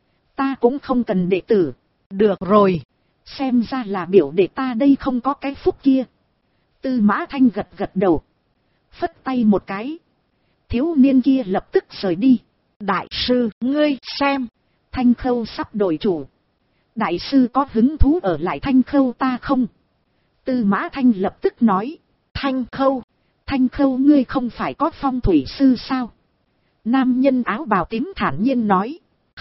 Ta cũng không cần đệ tử. Được rồi. Xem ra là biểu đệ ta đây không có cái phúc kia. Tư Mã Thanh gật gật đầu. Phất tay một cái. Thiếu niên kia lập tức rời đi. Đại sư, ngươi xem. Thanh Khâu sắp đổi chủ. Đại sư có hứng thú ở lại Thanh Khâu ta không? Tư Mã Thanh lập tức nói. Thanh Khâu ngươi không phải có phong thủy sư sao? Nam nhân áo bào tím thản nhiên nói.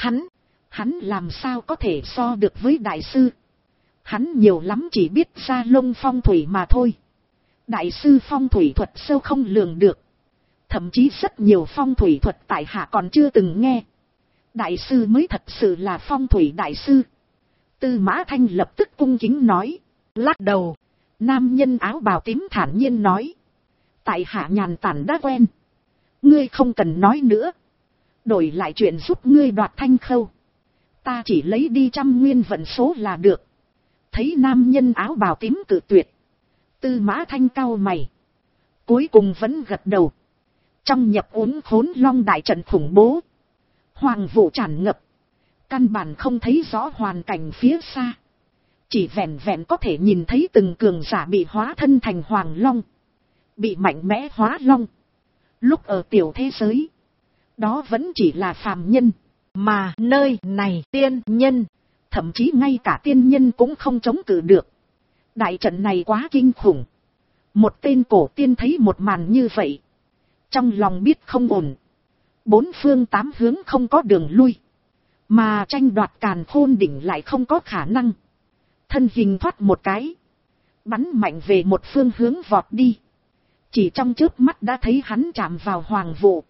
Hắn làm sao có thể so được với đại sư? Hắn nhiều lắm chỉ biết ra lông phong thủy mà thôi. Đại sư phong thủy thuật sâu không lường được. Thậm chí rất nhiều phong thủy thuật tại hạ còn chưa từng nghe. Đại sư mới thật sự là phong thủy đại sư. Tư Mã Thanh lập tức cung kính nói. Lắc đầu. Nam nhân áo bào tím thản nhiên nói. Tại hạ nhàn tản đã quen. Ngươi không cần nói nữa. Đổi lại chuyện giúp ngươi đoạt Thanh Khâu. Ta chỉ lấy đi 100 nguyên vận số là được. Thấy nam nhân áo bào tím cự tuyệt. Tư Mã Thanh cau mày. Cuối cùng vẫn gật đầu. Trong nhập uốn khốn long đại trận khủng bố. Hoàng vụ tràn ngập. Căn bản không thấy rõ hoàn cảnh phía xa. Chỉ vẹn vẹn có thể nhìn thấy từng cường giả bị hóa thân thành hoàng long. Bị mạnh mẽ hóa long. Lúc ở tiểu thế giới. Đó vẫn chỉ là phàm nhân. Mà nơi này tiên nhân. Thậm chí ngay cả tiên nhân cũng không chống cự được. Đại trận này quá kinh khủng. Một tên cổ tiên thấy một màn như vậy. Trong lòng biết không ổn. 4 phương 8 hướng không có đường lui. Mà tranh đoạt Càn Khôn đỉnh lại không có khả năng. Thân hình thoát một cái. Bắn mạnh về một phương hướng vọt đi. Chỉ trong chớp mắt đã thấy hắn chạm vào hoàng vụ.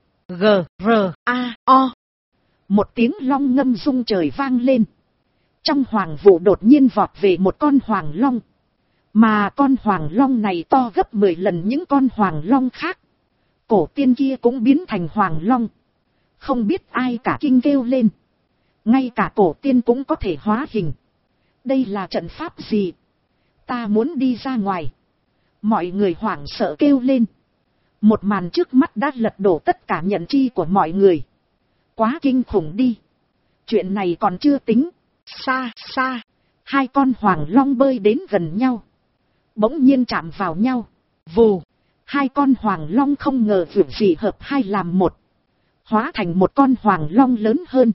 G-R-A-O. Một tiếng long ngâm rung trời vang lên. Trong hoàng vụ đột nhiên vọt về một con hoàng long. Mà con hoàng long này to gấp 10 lần những con hoàng long khác. Cổ tiên kia cũng biến thành hoàng long. Không biết ai cả kinh kêu lên. Ngay cả cổ tiên cũng có thể hóa hình. Đây là trận pháp gì? Ta muốn đi ra ngoài. Mọi người hoảng sợ kêu lên. Một màn trước mắt đã lật đổ tất cả nhận chi của mọi người. Quá kinh khủng đi. Chuyện này còn chưa tính. Xa xa. 2 con hoàng long bơi đến gần nhau. Bỗng nhiên chạm vào nhau. Vù. 2 con hoàng long không ngờ việc gì hợp hai làm một. Hóa thành một con hoàng long lớn hơn.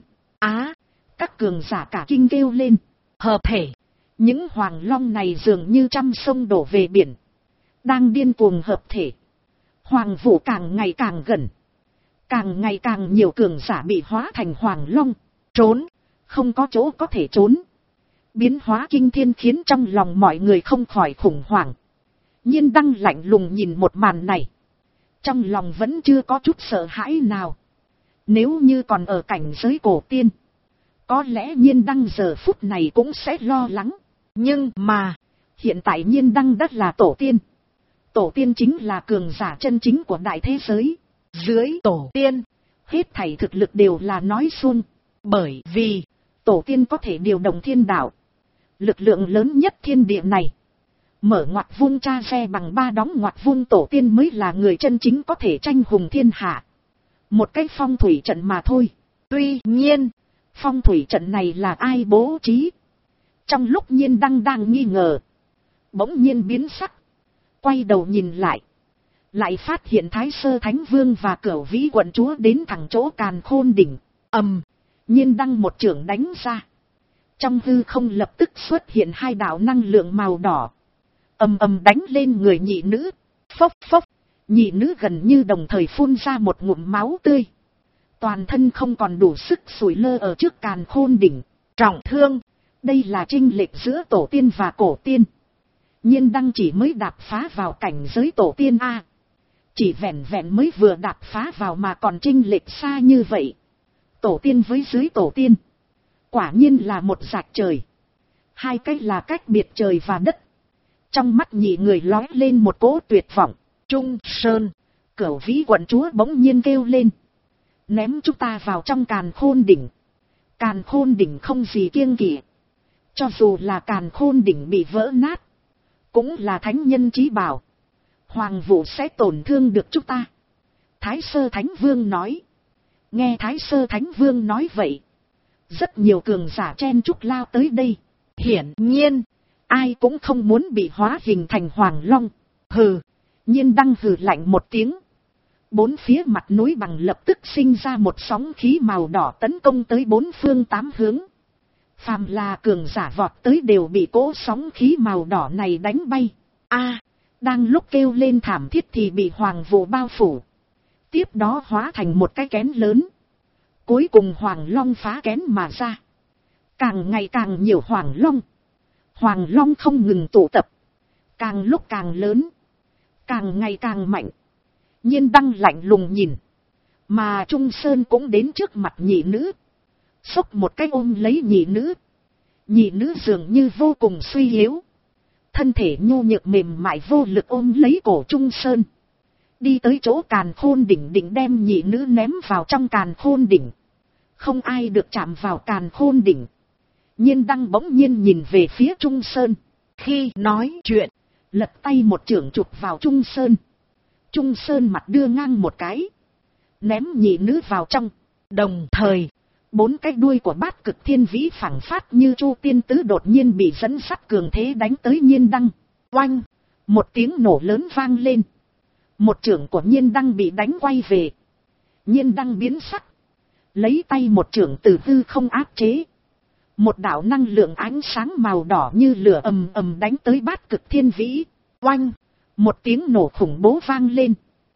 Các cường giả cả kinh kêu lên. Hợp thể. Những hoàng long này dường như trăm sông đổ về biển. Đang điên cuồng hợp thể. Hoàng vụ càng ngày càng gần. Càng ngày càng nhiều cường giả bị hóa thành hoàng long. Trốn. Không có chỗ có thể trốn. Biến hóa kinh thiên khiến trong lòng mọi người không khỏi khủng hoảng. Nhiên Đăng lạnh lùng nhìn một màn này. Trong lòng vẫn chưa có chút sợ hãi nào. Nếu như còn ở cảnh giới cổ tiên. Có lẽ Nhiên Đăng giờ phút này cũng sẽ lo lắng. Nhưng mà. Hiện tại Nhiên Đăng đất là tổ tiên. Tổ tiên chính là cường giả chân chính của đại thế giới. Dưới tổ tiên. Hết thảy thực lực đều là nói suông. Bởi vì. Tổ tiên có thể điều động thiên đạo. Lực lượng lớn nhất thiên địa này. Mở ngoặt vuông cha xe bằng 3 đóng ngoặt vuông tổ tiên mới là người chân chính có thể tranh hùng thiên hạ. Một cái phong thủy trận mà thôi. Tuy nhiên, phong thủy trận này là ai bố trí? Trong lúc Nhiên Đăng đang nghi ngờ. Bỗng nhiên biến sắc. Quay đầu nhìn lại. Lại phát hiện Thái Sơ Thánh Vương và Cửu Vĩ quận chúa đến thẳng chỗ Càn Khôn đỉnh. Nhiên Đăng một chưởng đánh ra. Trong hư không lập tức xuất hiện 2 đạo năng lượng màu đỏ. Đánh lên người nhị nữ. Phốc phốc. Nhị nữ gần như đồng thời phun ra một ngụm máu tươi. Toàn thân không còn đủ sức sủi lơ ở trước Càn Khôn đỉnh. Trọng thương. Đây là chênh lệch giữa tổ tiên và cổ tiên. Nhiên Đăng chỉ mới đạp phá vào cảnh giới tổ tiên A. Chỉ vẹn vẹn mới vừa đạp phá vào mà còn chênh lệch xa như vậy. Tổ tiên với dưới tổ tiên. Quả nhiên là một rạch trời. 2 cái là cách biệt trời và đất. Trong mắt nhị người lóe lên một cỗ tuyệt vọng. Trung Sơn. Cửu Vĩ quận chúa bỗng nhiên kêu lên. Ném chúng ta vào trong Càn Khôn đỉnh. Càn Khôn đỉnh không gì kiêng kỵ. Cho dù là Càn Khôn đỉnh bị vỡ nát. Cũng là thánh nhân chí bảo. Hoàng vụ sẽ tổn thương được chúng ta. Thái Sơ Thánh Vương nói. Nghe Thái Sơ Thánh Vương nói vậy. Rất nhiều cường giả chen chúc lao tới đây. Hiển nhiên. Ai cũng không muốn bị hóa hình thành hoàng long. Hừ. Nhiên Đăng hừ lạnh một tiếng. 4 phía mặt núi bằng lập tức sinh ra một sóng khí màu đỏ tấn công tới 4 phương 8 hướng. Phàm là cường giả vọt tới đều bị cỗ sóng khí màu đỏ này đánh bay. Đang lúc kêu lên thảm thiết thì bị hoàng vụ bao phủ. Tiếp đó hóa thành một cái kén lớn. Cuối cùng hoàng long phá kén mà ra. Càng ngày càng nhiều hoàng long. Hoàng long không ngừng tụ tập. Càng lúc càng lớn. càng ngày càng mạnh. Nhiên đăng lạnh lùng nhìn. Mà Trung Sơn cũng đến trước mặt nhị nữ. Xốc một cái ôm lấy nhị nữ. Nhị nữ dường như vô cùng suy yếu. Thân thể nhu nhược mềm mại vô lực ôm lấy cổ Trung Sơn. Đi tới chỗ càn khôn đỉnh định đem nhị nữ ném vào trong càn khôn đỉnh. Không ai được chạm vào càn khôn đỉnh. Nhiên đăng bỗng nhiên nhìn về phía Trung Sơn. Khi nói chuyện, lật tay một chưởng chụp vào Trung Sơn. Trung Sơn mặt đưa ngang một cái. Ném nhị nữ vào trong. Đồng thời, 4 cái đuôi của Bát Cực Thiên Vĩ phảng phát như Chu Tiên Tứ đột nhiên bị dẫn sắt cường thế đánh tới Nhiên đăng. Oanh! Một tiếng nổ lớn vang lên. Một chưởng của Nhiên đăng bị đánh quay về. Nhiên đăng biến sắc. Lấy tay một chưởng từ hư không áp chế. Một đạo năng lượng ánh sáng màu đỏ như lửa ầm ầm đánh tới Bát Cực Thiên Vĩ. Oanh! Một tiếng nổ khủng bố vang lên.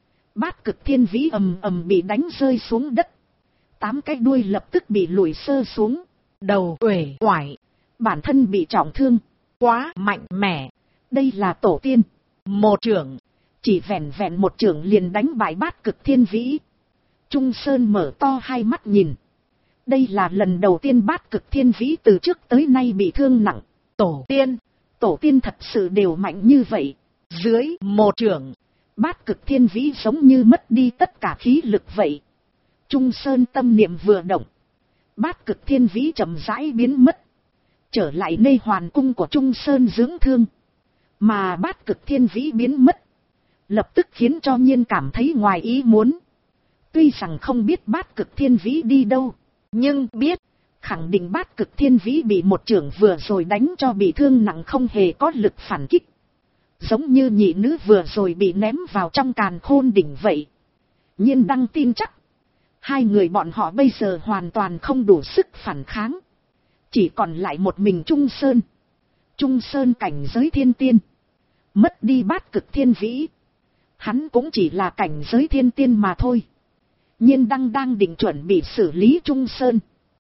Bát Cực Thiên Vĩ ầm ầm bị đánh rơi xuống đất. 8 cái đuôi lập tức bị lùi sơ xuống. Đầu uể oải. Bản thân bị trọng thương. Quá mạnh mẽ. Đây là tổ tiên. Một chưởng. Chỉ vẹn vẹn một chưởng liền đánh bại Bát Cực Thiên Vĩ. Trung Sơn mở to hai mắt nhìn. Đây là lần đầu tiên Bát Cực Thiên Vĩ từ trước tới nay bị thương nặng. Tổ tiên thật sự đều mạnh như vậy. Dưới một chưởng, Bát Cực Thiên Vĩ giống như mất đi tất cả khí lực vậy. Trung Sơn tâm niệm vừa động. Bát Cực Thiên Vĩ chậm rãi biến mất. Trở lại nơi hoàn cung của Trung Sơn dưỡng thương. Mà Bát Cực Thiên Vĩ biến mất. Lập tức khiến cho Nhiên cảm thấy ngoài ý muốn. Tuy rằng không biết Bát Cực Thiên Vĩ đi đâu. Nhưng biết, khẳng định Bát Cực Thiên Vĩ bị một chưởng vừa rồi đánh cho bị thương nặng không hề có lực phản kích. Giống như nhị nữ vừa rồi bị ném vào trong càn khôn đỉnh vậy. Nhiên đăng tin chắc. Hai người bọn họ bây giờ hoàn toàn không đủ sức phản kháng. Chỉ còn lại một mình Trung Sơn. Trung Sơn cảnh giới thiên tiên. Mất đi Bát Cực Thiên Vĩ. Hắn cũng chỉ là cảnh giới thiên tiên mà thôi. Nhiên đăng đang định chuẩn bị xử lý Trung Sơn.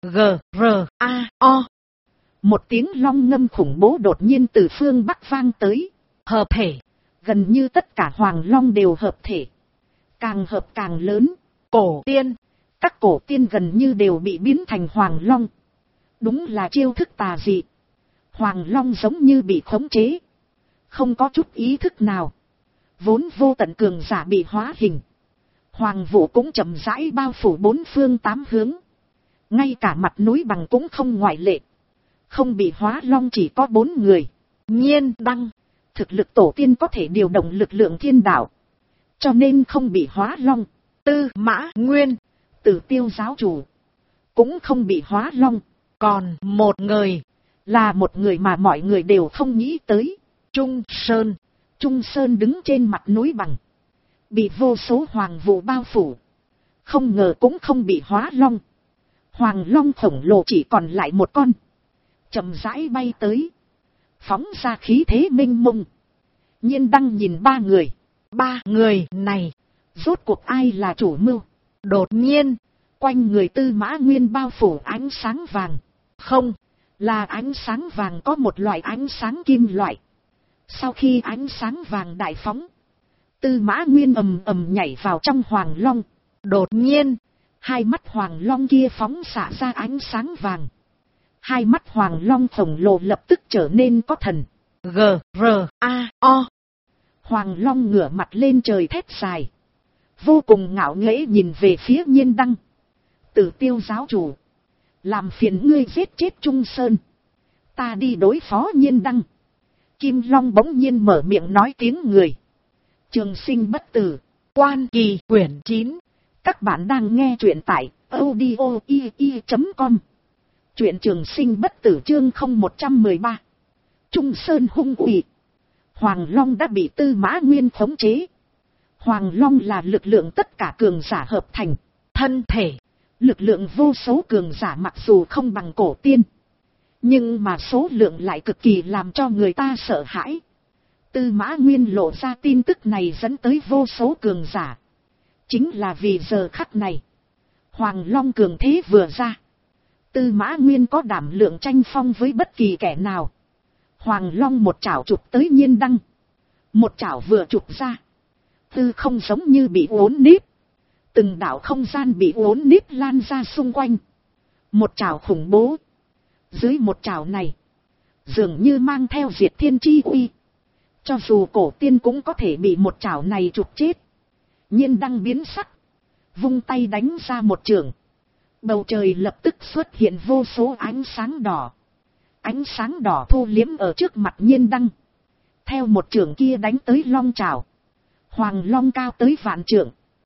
G-R-A-O. Một tiếng long ngâm khủng bố đột nhiên từ phương Bắc vang tới. Hợp thể. Gần như tất cả hoàng long đều hợp thể. Càng hợp càng lớn. Cổ tiên. Các cổ tiên gần như đều bị biến thành hoàng long. Đúng là chiêu thức tà dị. Hoàng long giống như bị khống chế. Không có chút ý thức nào. Vốn vô tận cường giả bị hóa hình. Hoàng vũ cũng chậm rãi bao phủ 4 phương 8 hướng. Ngay cả mặt núi bằng cũng không ngoại lệ. Không bị hóa long chỉ có 4 người. Nhiên đăng. Thực lực tổ tiên có thể điều động lực lượng thiên đạo. Cho nên không bị hóa long. Tư Mã Nguyên. Tử Tiêu giáo chủ. Cũng không bị hóa long. Còn một người. Là một người mà mọi người đều không nghĩ tới. Trung Sơn. Trung Sơn đứng trên mặt núi bằng. Bị vô số hoàng vũ bao phủ. Không ngờ cũng không bị hóa long. Hoàng long khổng lồ chỉ còn lại một con. Chậm rãi bay tới. Phóng ra khí thế mênh mông. Nhiên đăng nhìn 3 người. 3 người này. Rốt cuộc ai là chủ mưu? Đột nhiên. Quanh người Tư Mã Nguyên bao phủ ánh sáng vàng. Không. Là ánh sáng vàng có một loại ánh sáng kim loại. Sau khi ánh sáng vàng đại phóng. Tư Mã Nguyên ầm ầm nhảy vào trong hoàng long. Đột nhiên. Hai mắt hoàng long kia phóng xạ ra ánh sáng vàng. Hai mắt hoàng long khổng lồ lập tức trở nên có thần. G-R-A-O. Hoàng long ngửa mặt lên trời thét dài. Vô cùng ngạo nghễ nhìn về phía Nhiên đăng. Tử Tiêu giáo chủ. Làm phiền ngươi giết chết Trung Sơn. Ta đi đối phó Nhiên đăng. Kim Long bỗng nhiên mở miệng nói tiếng người. Trường sinh bất tử. Quan Kỳ quyển 9. Các bạn đang nghe truyện tại audio.com. Truyện Trường Sinh bất tử chương 0113. Trung Sơn hung uy. Hoàng Long đã bị Tư Mã Nguyên khống chế. Hoàng Long là lực lượng tất cả cường giả hợp thành. Thân thể. Lực lượng vô số cường giả mặc dù không bằng cổ tiên. Nhưng mà số lượng lại cực kỳ làm cho người ta sợ hãi. Tư Mã Nguyên lộ ra tin tức này dẫn tới vô số cường giả. Chính là vì giờ khắc này. Hoàng Long cường thế vừa ra. Tư Mã Nguyên có đảm lượng tranh phong với bất kỳ kẻ nào. Hoàng Long một chảo chụp tới Nhiên đăng. Một chảo vừa chụp ra. Tư không giống như bị uốn nếp. Từng đạo không gian bị uốn nếp lan ra xung quanh. Một trảo khủng bố. Dưới một trảo này, dường như mang theo diệt thiên chi uy. Cho dù cổ tiên cũng có thể bị một trảo này trục chết. Nhiên đăng biến sắc. Vung tay đánh ra một chưởng. Bầu trời lập tức xuất hiện vô số ánh sáng đỏ. Ánh sáng đỏ thu liếm ở trước mặt Nhiên đăng. Theo một chưởng kia đánh tới long trảo. Hoàng long cao tới vạn trượng.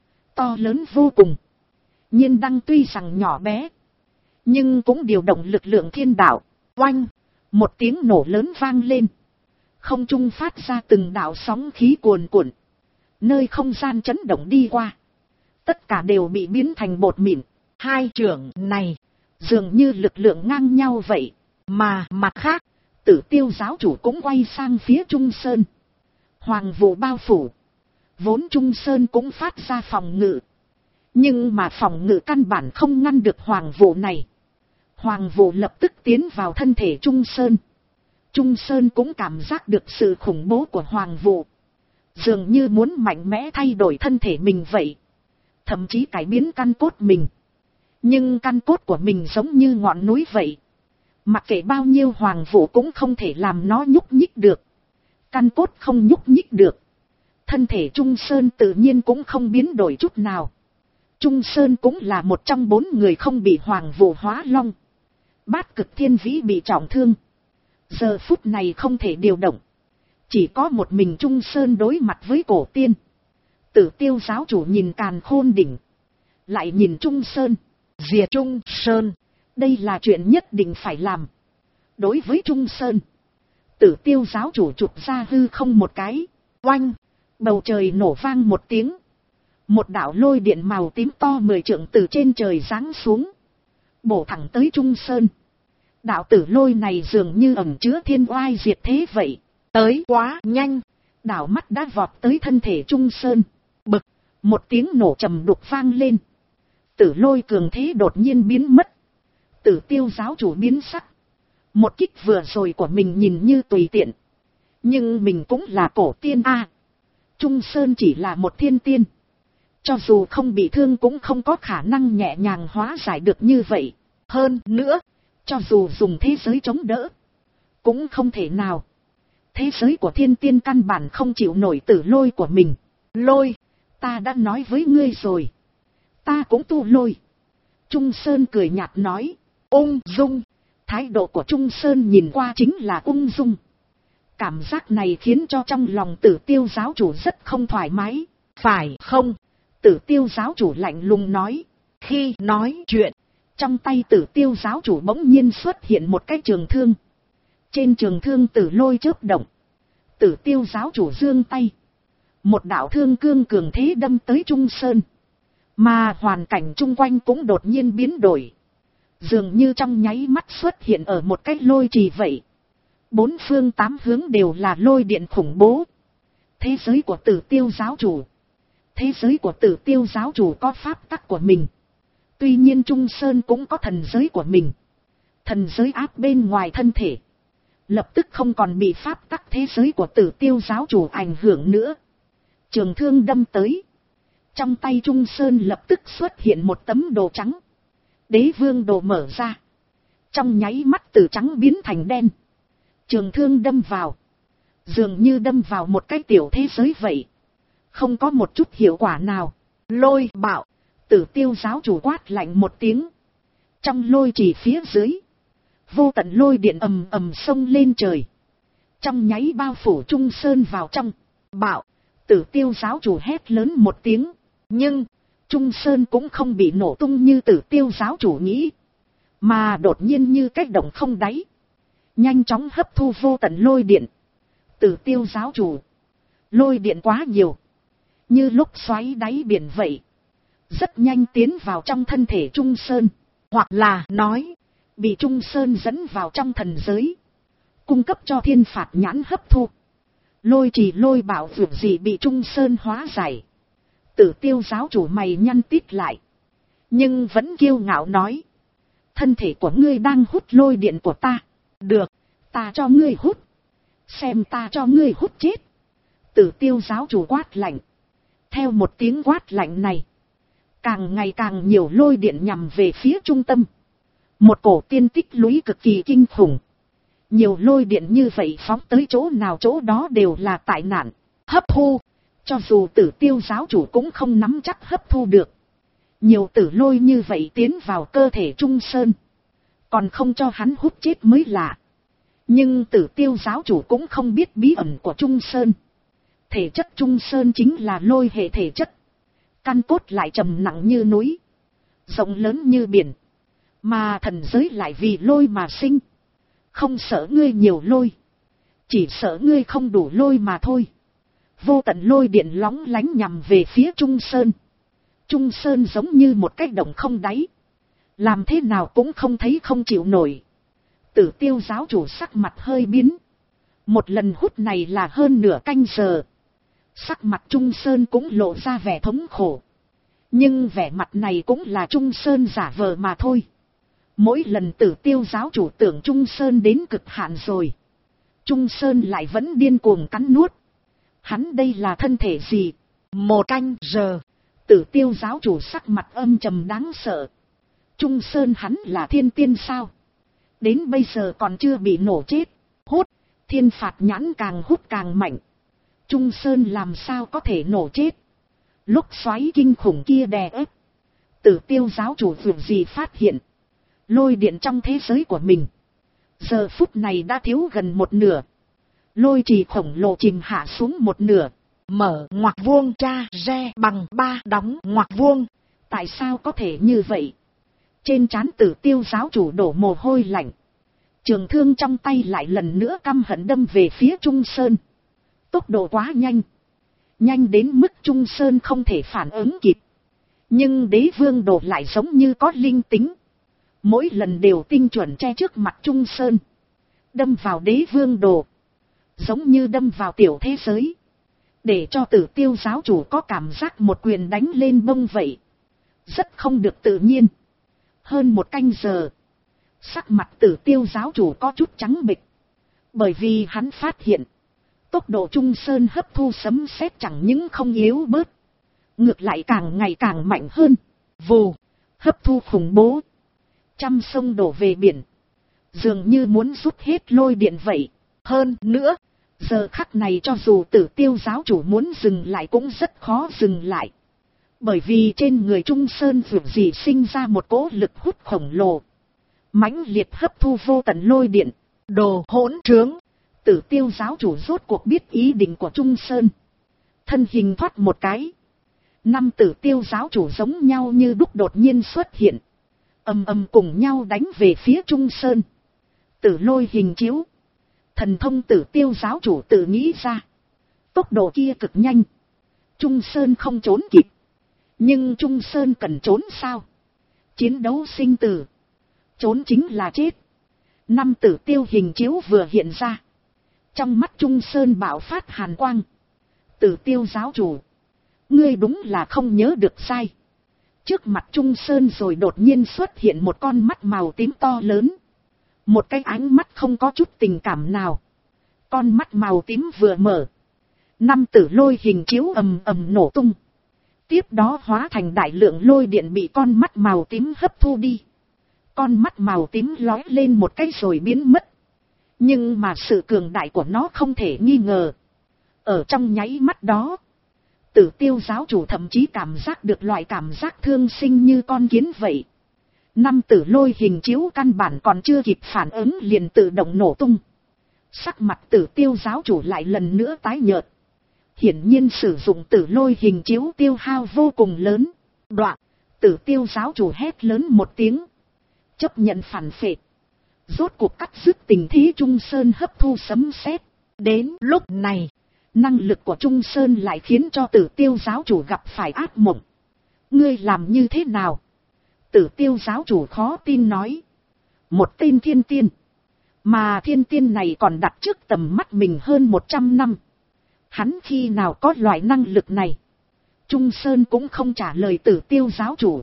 To lớn vô cùng. Nhiên đăng tuy rằng nhỏ bé, nhưng cũng điều động lực lượng thiên đạo. Oanh! Một tiếng nổ lớn vang lên. Không trung phát ra từng đạo sóng khí cuồn cuộn. Nơi không gian chấn động đi qua. Tất cả đều bị biến thành bột mịn. Hai chưởng này, dường như lực lượng ngang nhau vậy. Mà mặt khác, Tử Tiêu giáo chủ cũng quay sang phía Trung Sơn. Hoàng vụ bao phủ. Vốn Trung Sơn cũng phát ra phòng ngự. Nhưng mà phòng ngự căn bản không ngăn được hoàng vụ này. Hoàng vụ lập tức tiến vào thân thể Trung Sơn. Trung Sơn cũng cảm giác được sự khủng bố của hoàng vụ. Dường như muốn mạnh mẽ thay đổi thân thể mình vậy. Thậm chí cải biến căn cốt mình. Nhưng căn cốt của mình giống như ngọn núi vậy. Mặc kệ bao nhiêu hoàng vụ cũng không thể làm nó nhúc nhích được. Căn cốt không nhúc nhích được. Thân thể Trung Sơn tự nhiên cũng không biến đổi chút nào. Trung Sơn cũng là một trong 4 người không bị hoàng vụ hóa long. Bát Cực Thiên Vĩ bị trọng thương. Giờ phút này không thể điều động. Chỉ có một mình Trung Sơn đối mặt với cổ tiên. Tử Tiêu giáo chủ nhìn Càn Khôn đỉnh. Lại nhìn Trung Sơn. Diệt Trung Sơn. Đây là chuyện nhất định phải làm. Đối với Trung Sơn, Tử Tiêu giáo chủ chụp ra hư không một cái. Oanh! Bầu trời nổ vang một tiếng. Một đạo lôi điện màu tím to 10 trượng từ trên trời giáng xuống. Bổ thẳng tới Trung Sơn. Đạo tử lôi này dường như ẩn chứa thiên oai diệt thế vậy. Tới quá nhanh. Đạo mắt đã vọt tới thân thể Trung Sơn. Bực! Một tiếng nổ trầm đục vang lên. Tử lôi cường thế đột nhiên biến mất. Tử Tiêu giáo chủ biến sắc. Một kích vừa rồi của mình nhìn như tùy tiện. Nhưng mình cũng là cổ tiên a. Trung Sơn chỉ là một thiên tiên. Cho dù không bị thương cũng không có khả năng nhẹ nhàng hóa giải được như vậy. Hơn nữa, cho dù dùng thế giới chống đỡ, cũng không thể nào. Thế giới của thiên tiên căn bản không chịu nổi tử lôi của mình. Lôi, ta đã nói với ngươi rồi. Ta cũng tu lôi. Trung Sơn cười nhạt nói. Ung dung. Thái độ của Trung Sơn nhìn qua chính là ung dung. Cảm giác này khiến cho trong lòng Tử Tiêu giáo chủ rất không thoải mái. Phải không? Tử Tiêu giáo chủ lạnh lùng nói. Khi nói chuyện, trong tay Tử Tiêu giáo chủ bỗng nhiên xuất hiện một cái trường thương. Trên trường thương tử lôi chớp động. Tử Tiêu giáo chủ giương tay. Một đạo thương cương cường thế đâm tới Trung Sơn. Mà hoàn cảnh chung quanh cũng đột nhiên biến đổi. Dường như trong nháy mắt xuất hiện ở một cái lôi trì vậy. 4 phương 8 hướng đều là lôi điện khủng bố. Thế giới của Tử Tiêu giáo chủ. Thế giới của Tử Tiêu giáo chủ có pháp tắc của mình. Tuy nhiên Trung Sơn cũng có thần giới của mình. Thần giới áp bên ngoài thân thể. Lập tức không còn bị pháp tắc thế giới của Tử Tiêu giáo chủ ảnh hưởng nữa. Trường thương đâm tới. Trong tay Trung Sơn lập tức xuất hiện một tấm đồ trắng. Đế vương đồ mở ra. Trong nháy mắt từ trắng biến thành đen. Trường thương đâm vào. Dường như đâm vào một cái tiểu thế giới vậy. Không có một chút hiệu quả nào. Lôi bạo. Tử Tiêu giáo chủ quát lạnh một tiếng. Trong lôi chỉ phía dưới. Vô tận lôi điện ầm ầm xông lên trời. Trong nháy bao phủ Trung Sơn vào trong. Bạo. Tử Tiêu giáo chủ hét lớn một tiếng. Nhưng, Trung Sơn cũng không bị nổ tung như Tử Tiêu giáo chủ nghĩ. Mà đột nhiên như cách động không đáy. Nhanh chóng hấp thu vô tận lôi điện. Tử Tiêu giáo chủ. Lôi điện quá nhiều. Như lúc xoáy đáy biển vậy. Rất nhanh tiến vào trong thân thể Trung Sơn. Hoặc là nói, bị Trung Sơn dẫn vào trong thần giới. Cung cấp cho thiên phạt nhãn hấp thu. Lôi trì lôi bảo vượt gì bị Trung Sơn hóa giải. Tử Tiêu giáo chủ mày nhăn tít lại. Nhưng vẫn kiêu ngạo nói. Thân thể của ngươi đang hút lôi điện của ta. Được, ta cho ngươi hút. Xem ta cho ngươi hút chết. Tử Tiêu giáo chủ quát lạnh. Theo một tiếng quát lạnh này, càng ngày càng nhiều lôi điện nhằm về phía trung tâm. Một cổ tiên tích lũy cực kỳ kinh khủng. Nhiều lôi điện như vậy phóng tới chỗ nào chỗ đó đều là tai nạn. Hấp thu, cho dù Tử Tiêu giáo chủ cũng không nắm chắc hấp thu được. Nhiều tử lôi như vậy tiến vào cơ thể Trung Sơn, còn không cho hắn hút chết mới lạ. Nhưng Tử Tiêu giáo chủ cũng không biết bí ẩn của Trung Sơn. Thể chất Trung Sơn chính là lôi hệ thể chất. Căn cốt lại trầm nặng như núi, rộng lớn như biển. Mà thần giới lại vì lôi mà sinh. Không sợ ngươi nhiều lôi, chỉ sợ ngươi không đủ lôi mà thôi. Vô tận lôi điện lóng lánh nhằm về phía Trung Sơn. Trung Sơn giống như một cái động không đáy, làm thế nào cũng không thấy không chịu nổi. Tử Tiêu giáo chủ sắc mặt hơi biến. Một lần hút này là hơn nửa canh giờ. Sắc mặt Trung Sơn cũng lộ ra vẻ thống khổ. Nhưng vẻ mặt này cũng là Trung Sơn giả vờ mà thôi. Mỗi lần Tử Tiêu giáo chủ tưởng Trung Sơn đến cực hạn rồi, Trung Sơn lại vẫn điên cuồng cắn nuốt. Hắn đây là thân thể gì? Một canh giờ. Tử Tiêu giáo chủ sắc mặt âm trầm đáng sợ. Trung Sơn hắn là thiên tiên sao? Đến bây giờ còn chưa bị nổ chết. Hút, thiên phạt nhãn càng hút càng mạnh. Trung Sơn làm sao có thể nổ chết? Lúc xoáy kinh khủng kia đè ép, Tử Tiêu giáo chủ việc gì phát hiện lôi điện trong thế giới của mình giờ phút này đã thiếu gần một nửa. Lôi trì khổng lồ chìm hạ xuống một nửa. Mở ngoặc vuông tra re bằng 3 đóng ngoặc vuông. Tại sao có thể như vậy? Trên trán Tử Tiêu giáo chủ đổ mồ hôi lạnh. Trường thương trong tay lại lần nữa căm hận đâm về phía Trung Sơn. Tốc độ quá nhanh, nhanh đến mức Trung Sơn không thể phản ứng kịp. Nhưng Đế Vương Đồ lại giống như có linh tính, mỗi lần đều tinh chuẩn che trước mặt Trung Sơn. Đâm vào Đế Vương Đồ, giống như đâm vào tiểu thế giới, để cho Tử Tiêu giáo chủ có cảm giác một quyền đánh lên bông vậy. Rất không được tự nhiên. Hơn một canh giờ, sắc mặt Tử Tiêu giáo chủ có chút trắng bệch. Bởi vì hắn phát hiện, tốc độ Trung Sơn hấp thu sấm sét chẳng những không yếu bớt, ngược lại càng ngày càng mạnh hơn. Vù, hấp thu khủng bố. Trăm sông đổ về biển, dường như muốn rút hết lôi điện vậy. Hơn nữa, giờ khắc này cho dù Tử Tiêu giáo chủ muốn dừng lại cũng rất khó dừng lại. Bởi vì trên người Trung Sơn vượt gì sinh ra một cỗ lực hút khổng lồ, mãnh liệt hấp thu vô tận lôi điện. Đồ hỗn trướng! Tử Tiêu giáo chủ rốt cuộc biết ý định của Trung Sơn. Thân hình thoát một cái, 5 Tử Tiêu giáo chủ giống nhau như đúc đột nhiên xuất hiện, ầm ầm cùng nhau đánh về phía Trung Sơn. Tử lôi hình chiếu, thần thông Tử Tiêu giáo chủ tự nghĩ ra. Tốc độ kia cực nhanh, Trung Sơn không trốn kịp. Nhưng Trung Sơn cần trốn sao? Chiến đấu sinh tử, trốn chính là chết. 5 Tử Tiêu hình chiếu vừa hiện ra, trong mắt Trung Sơn bạo phát hàn quang. Tử Tiêu giáo chủ, ngươi đúng là không nhớ được sai. Trước mặt Trung Sơn rồi đột nhiên xuất hiện một con mắt màu tím to lớn. Một cái ánh mắt không có chút tình cảm nào. Con mắt màu tím vừa mở, 5 tử lôi hình chiếu ầm ầm nổ tung. Tiếp đó hóa thành đại lượng lôi điện bị con mắt màu tím hấp thu đi. Con mắt màu tím lói lên một cái rồi biến mất. Nhưng mà sự cường đại của nó không thể nghi ngờ. Ở trong nháy mắt đó, Tử Tiêu giáo chủ thậm chí cảm giác được loại cảm giác thương sinh như con kiến vậy. 5 tử lôi hình chiếu căn bản còn chưa kịp phản ứng liền tự động nổ tung. Sắc mặt Tử Tiêu giáo chủ lại lần nữa tái nhợt. Hiển nhiên sử dụng tử lôi hình chiếu tiêu hao vô cùng lớn. Đoạn, Tử Tiêu giáo chủ hét lớn một tiếng, chấp nhận phản phệ. Rốt cuộc cắt dứt tình thế Trung Sơn hấp thu sấm sét. Đến lúc này, năng lực của Trung Sơn lại khiến cho Tử Tiêu giáo chủ gặp phải ác mộng. Ngươi làm như thế nào? Tử Tiêu giáo chủ khó tin nói. Một tên thiên tiên, mà thiên tiên này còn đặt trước tầm mắt mình hơn 100 năm. Hắn khi nào có loại năng lực này? Trung Sơn cũng không trả lời Tử Tiêu giáo chủ,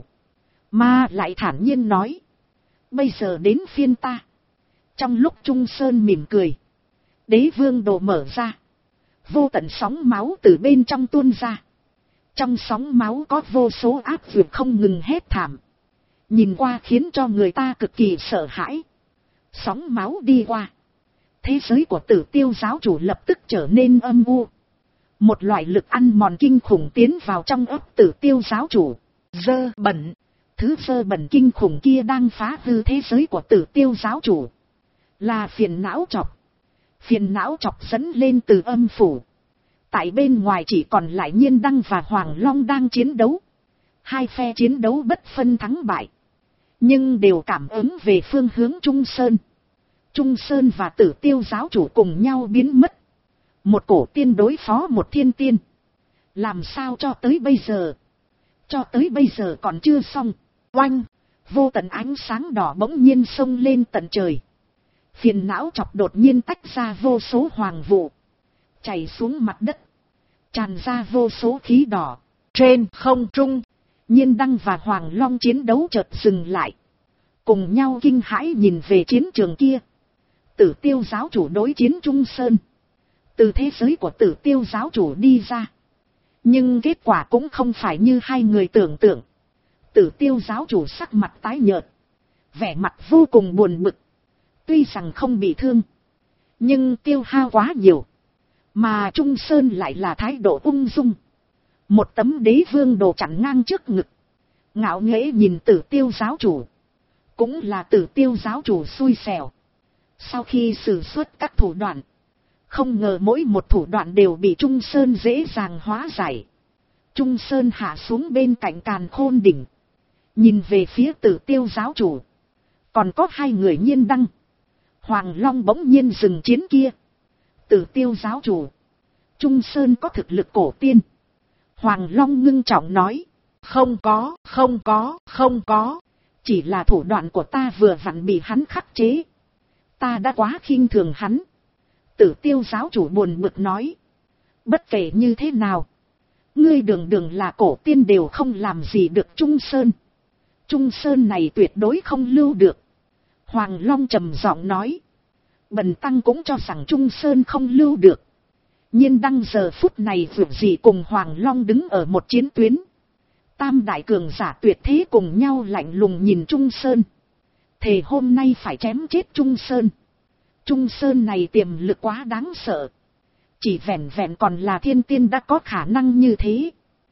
mà lại thản nhiên nói. Bây giờ đến phiên ta. Trong lúc Trung Sơn mỉm cười, Đế Vương Đồ mở ra. Vô tận sóng máu từ bên trong tuôn ra. Trong sóng máu có vô số ác vượt không ngừng hét thảm. Nhìn qua khiến cho người ta cực kỳ sợ hãi. Sóng máu đi qua. Thế giới của Tử Tiêu giáo chủ lập tức trở nên âm u. Một loại lực ăn mòn kinh khủng tiến vào trong ấp Tử Tiêu giáo chủ. Dơ bẩn. Thứ dơ bẩn kinh khủng kia đang phá hư thế giới của Tử Tiêu giáo chủ. Là phiền não chọc. Phiền não chọc dẫn lên từ âm phủ. Tại bên ngoài chỉ còn lại Nhiên Đăng và Hoàng Long đang chiến đấu. Hai phe chiến đấu bất phân thắng bại. Nhưng đều cảm ứng về phương hướng Trung Sơn. Trung Sơn và Tử Tiêu giáo chủ cùng nhau biến mất. Một cổ tiên đối phó một thiên tiên. Làm sao cho tới bây giờ? Cho tới bây giờ còn chưa xong. Oanh! Vô tận ánh sáng đỏ bỗng nhiên xông lên tận trời. Phiền não chọc đột nhiên tách ra vô số hoàng vụ. Chảy xuống mặt đất. Tràn ra vô số khí đỏ. Trên không trung. Nhiên Đăng và Hoàng Long chiến đấu chợt dừng lại. Cùng nhau kinh hãi nhìn về chiến trường kia. Tử Tiêu giáo chủ đối chiến Trung Sơn. Từ thế giới của Tử Tiêu giáo chủ đi ra. Nhưng kết quả cũng không phải như hai người tưởng tượng. Tử Tiêu giáo chủ sắc mặt tái nhợt. Vẻ mặt vô cùng buồn bực. Tuy rằng không bị thương. Nhưng tiêu hao quá nhiều. Mà Trung Sơn lại là thái độ ung dung. Một tấm đế vương đồ chặn ngang trước ngực. Ngạo nghễ nhìn Tử Tiêu giáo chủ. Cũng là Tử Tiêu giáo chủ xui xẻo. Sau khi sử xuất các thủ đoạn. Không ngờ mỗi một thủ đoạn đều bị Trung Sơn dễ dàng hóa giải. Trung Sơn hạ xuống bên cạnh Càn Khôn đỉnh. Nhìn về phía Tử Tiêu giáo chủ. Còn có hai người Nhiên Đăng. Hoàng Long bỗng nhiên dừng chiến kia. Tử Tiêu giáo chủ. Trung Sơn có thực lực cổ tiên. Hoàng Long ngưng trọng nói. Không có. Chỉ là thủ đoạn của ta vừa vặn bị hắn khắc chế. Ta đã quá khinh thường hắn. Tử Tiêu giáo chủ buồn bực nói. Bất kể như thế nào. Ngươi đường đường là cổ tiên đều không làm gì được Trung Sơn. Trung Sơn này tuyệt đối không lưu được. Hoàng Long trầm giọng nói. Bần tăng cũng cho rằng Trung Sơn không lưu được. Nhiên Đăng giờ phút này vượt gì cùng Hoàng Long đứng ở một chiến tuyến. Tam đại cường giả tuyệt thế cùng nhau lạnh lùng nhìn Trung Sơn. Thề hôm nay phải chém chết Trung Sơn. Trung Sơn này tiềm lực quá đáng sợ. Chỉ vẹn vẹn còn là thiên tiên đã có khả năng như thế.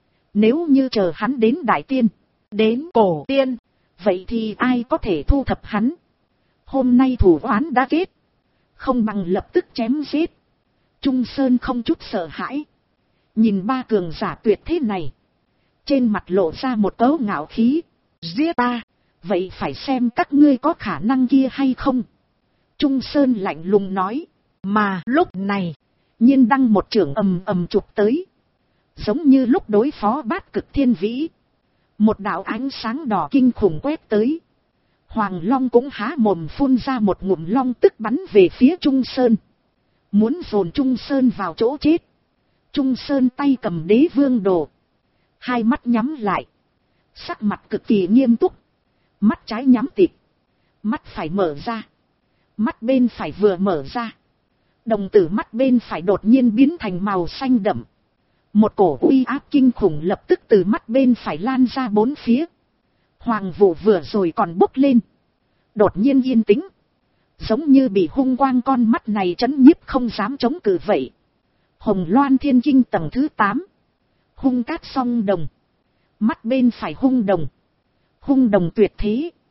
Nếu như chờ hắn đến đại tiên, đến cổ tiên, vậy thì ai có thể thu thập hắn? Hôm nay thủ oán đã kết. Không bằng lập tức chém giết. Trung Sơn không chút sợ hãi. Nhìn ba cường giả tuyệt thế này. Trên mặt lộ ra một cấu ngạo khí. Giết ta, vậy phải xem các ngươi có khả năng kia hay không. Trung Sơn lạnh lùng nói. Mà lúc này, Nhiên Đăng một chưởng ầm ầm chụp tới. Giống như lúc đối phó Bát Cực Thiên Vĩ. Một đạo ánh sáng đỏ kinh khủng quét tới. Hoàng Long cũng há mồm phun ra một ngụm long tức bắn về phía Trung Sơn. Muốn dồn Trung Sơn vào chỗ chết. Trung Sơn tay cầm đế vương đồ. Hai mắt nhắm lại. Sắc mặt cực kỳ nghiêm túc. Mắt trái nhắm tịt. Mắt phải mở ra. Mắt bên phải vừa mở ra. Đồng tử mắt bên phải đột nhiên biến thành màu xanh đậm. Một cổ uy áp kinh khủng lập tức từ mắt bên phải lan ra bốn phía. Hoàng vụ vừa rồi còn bốc lên. Đột nhiên yên tĩnh. Giống như bị hung quang con mắt này trấn nhiếp không dám chống cự vậy. Hồng Loan Thiên Kinh tầng thứ 8. Hung cát song đồng. Mắt bên phải hung đồng. Hung đồng tuyệt thế.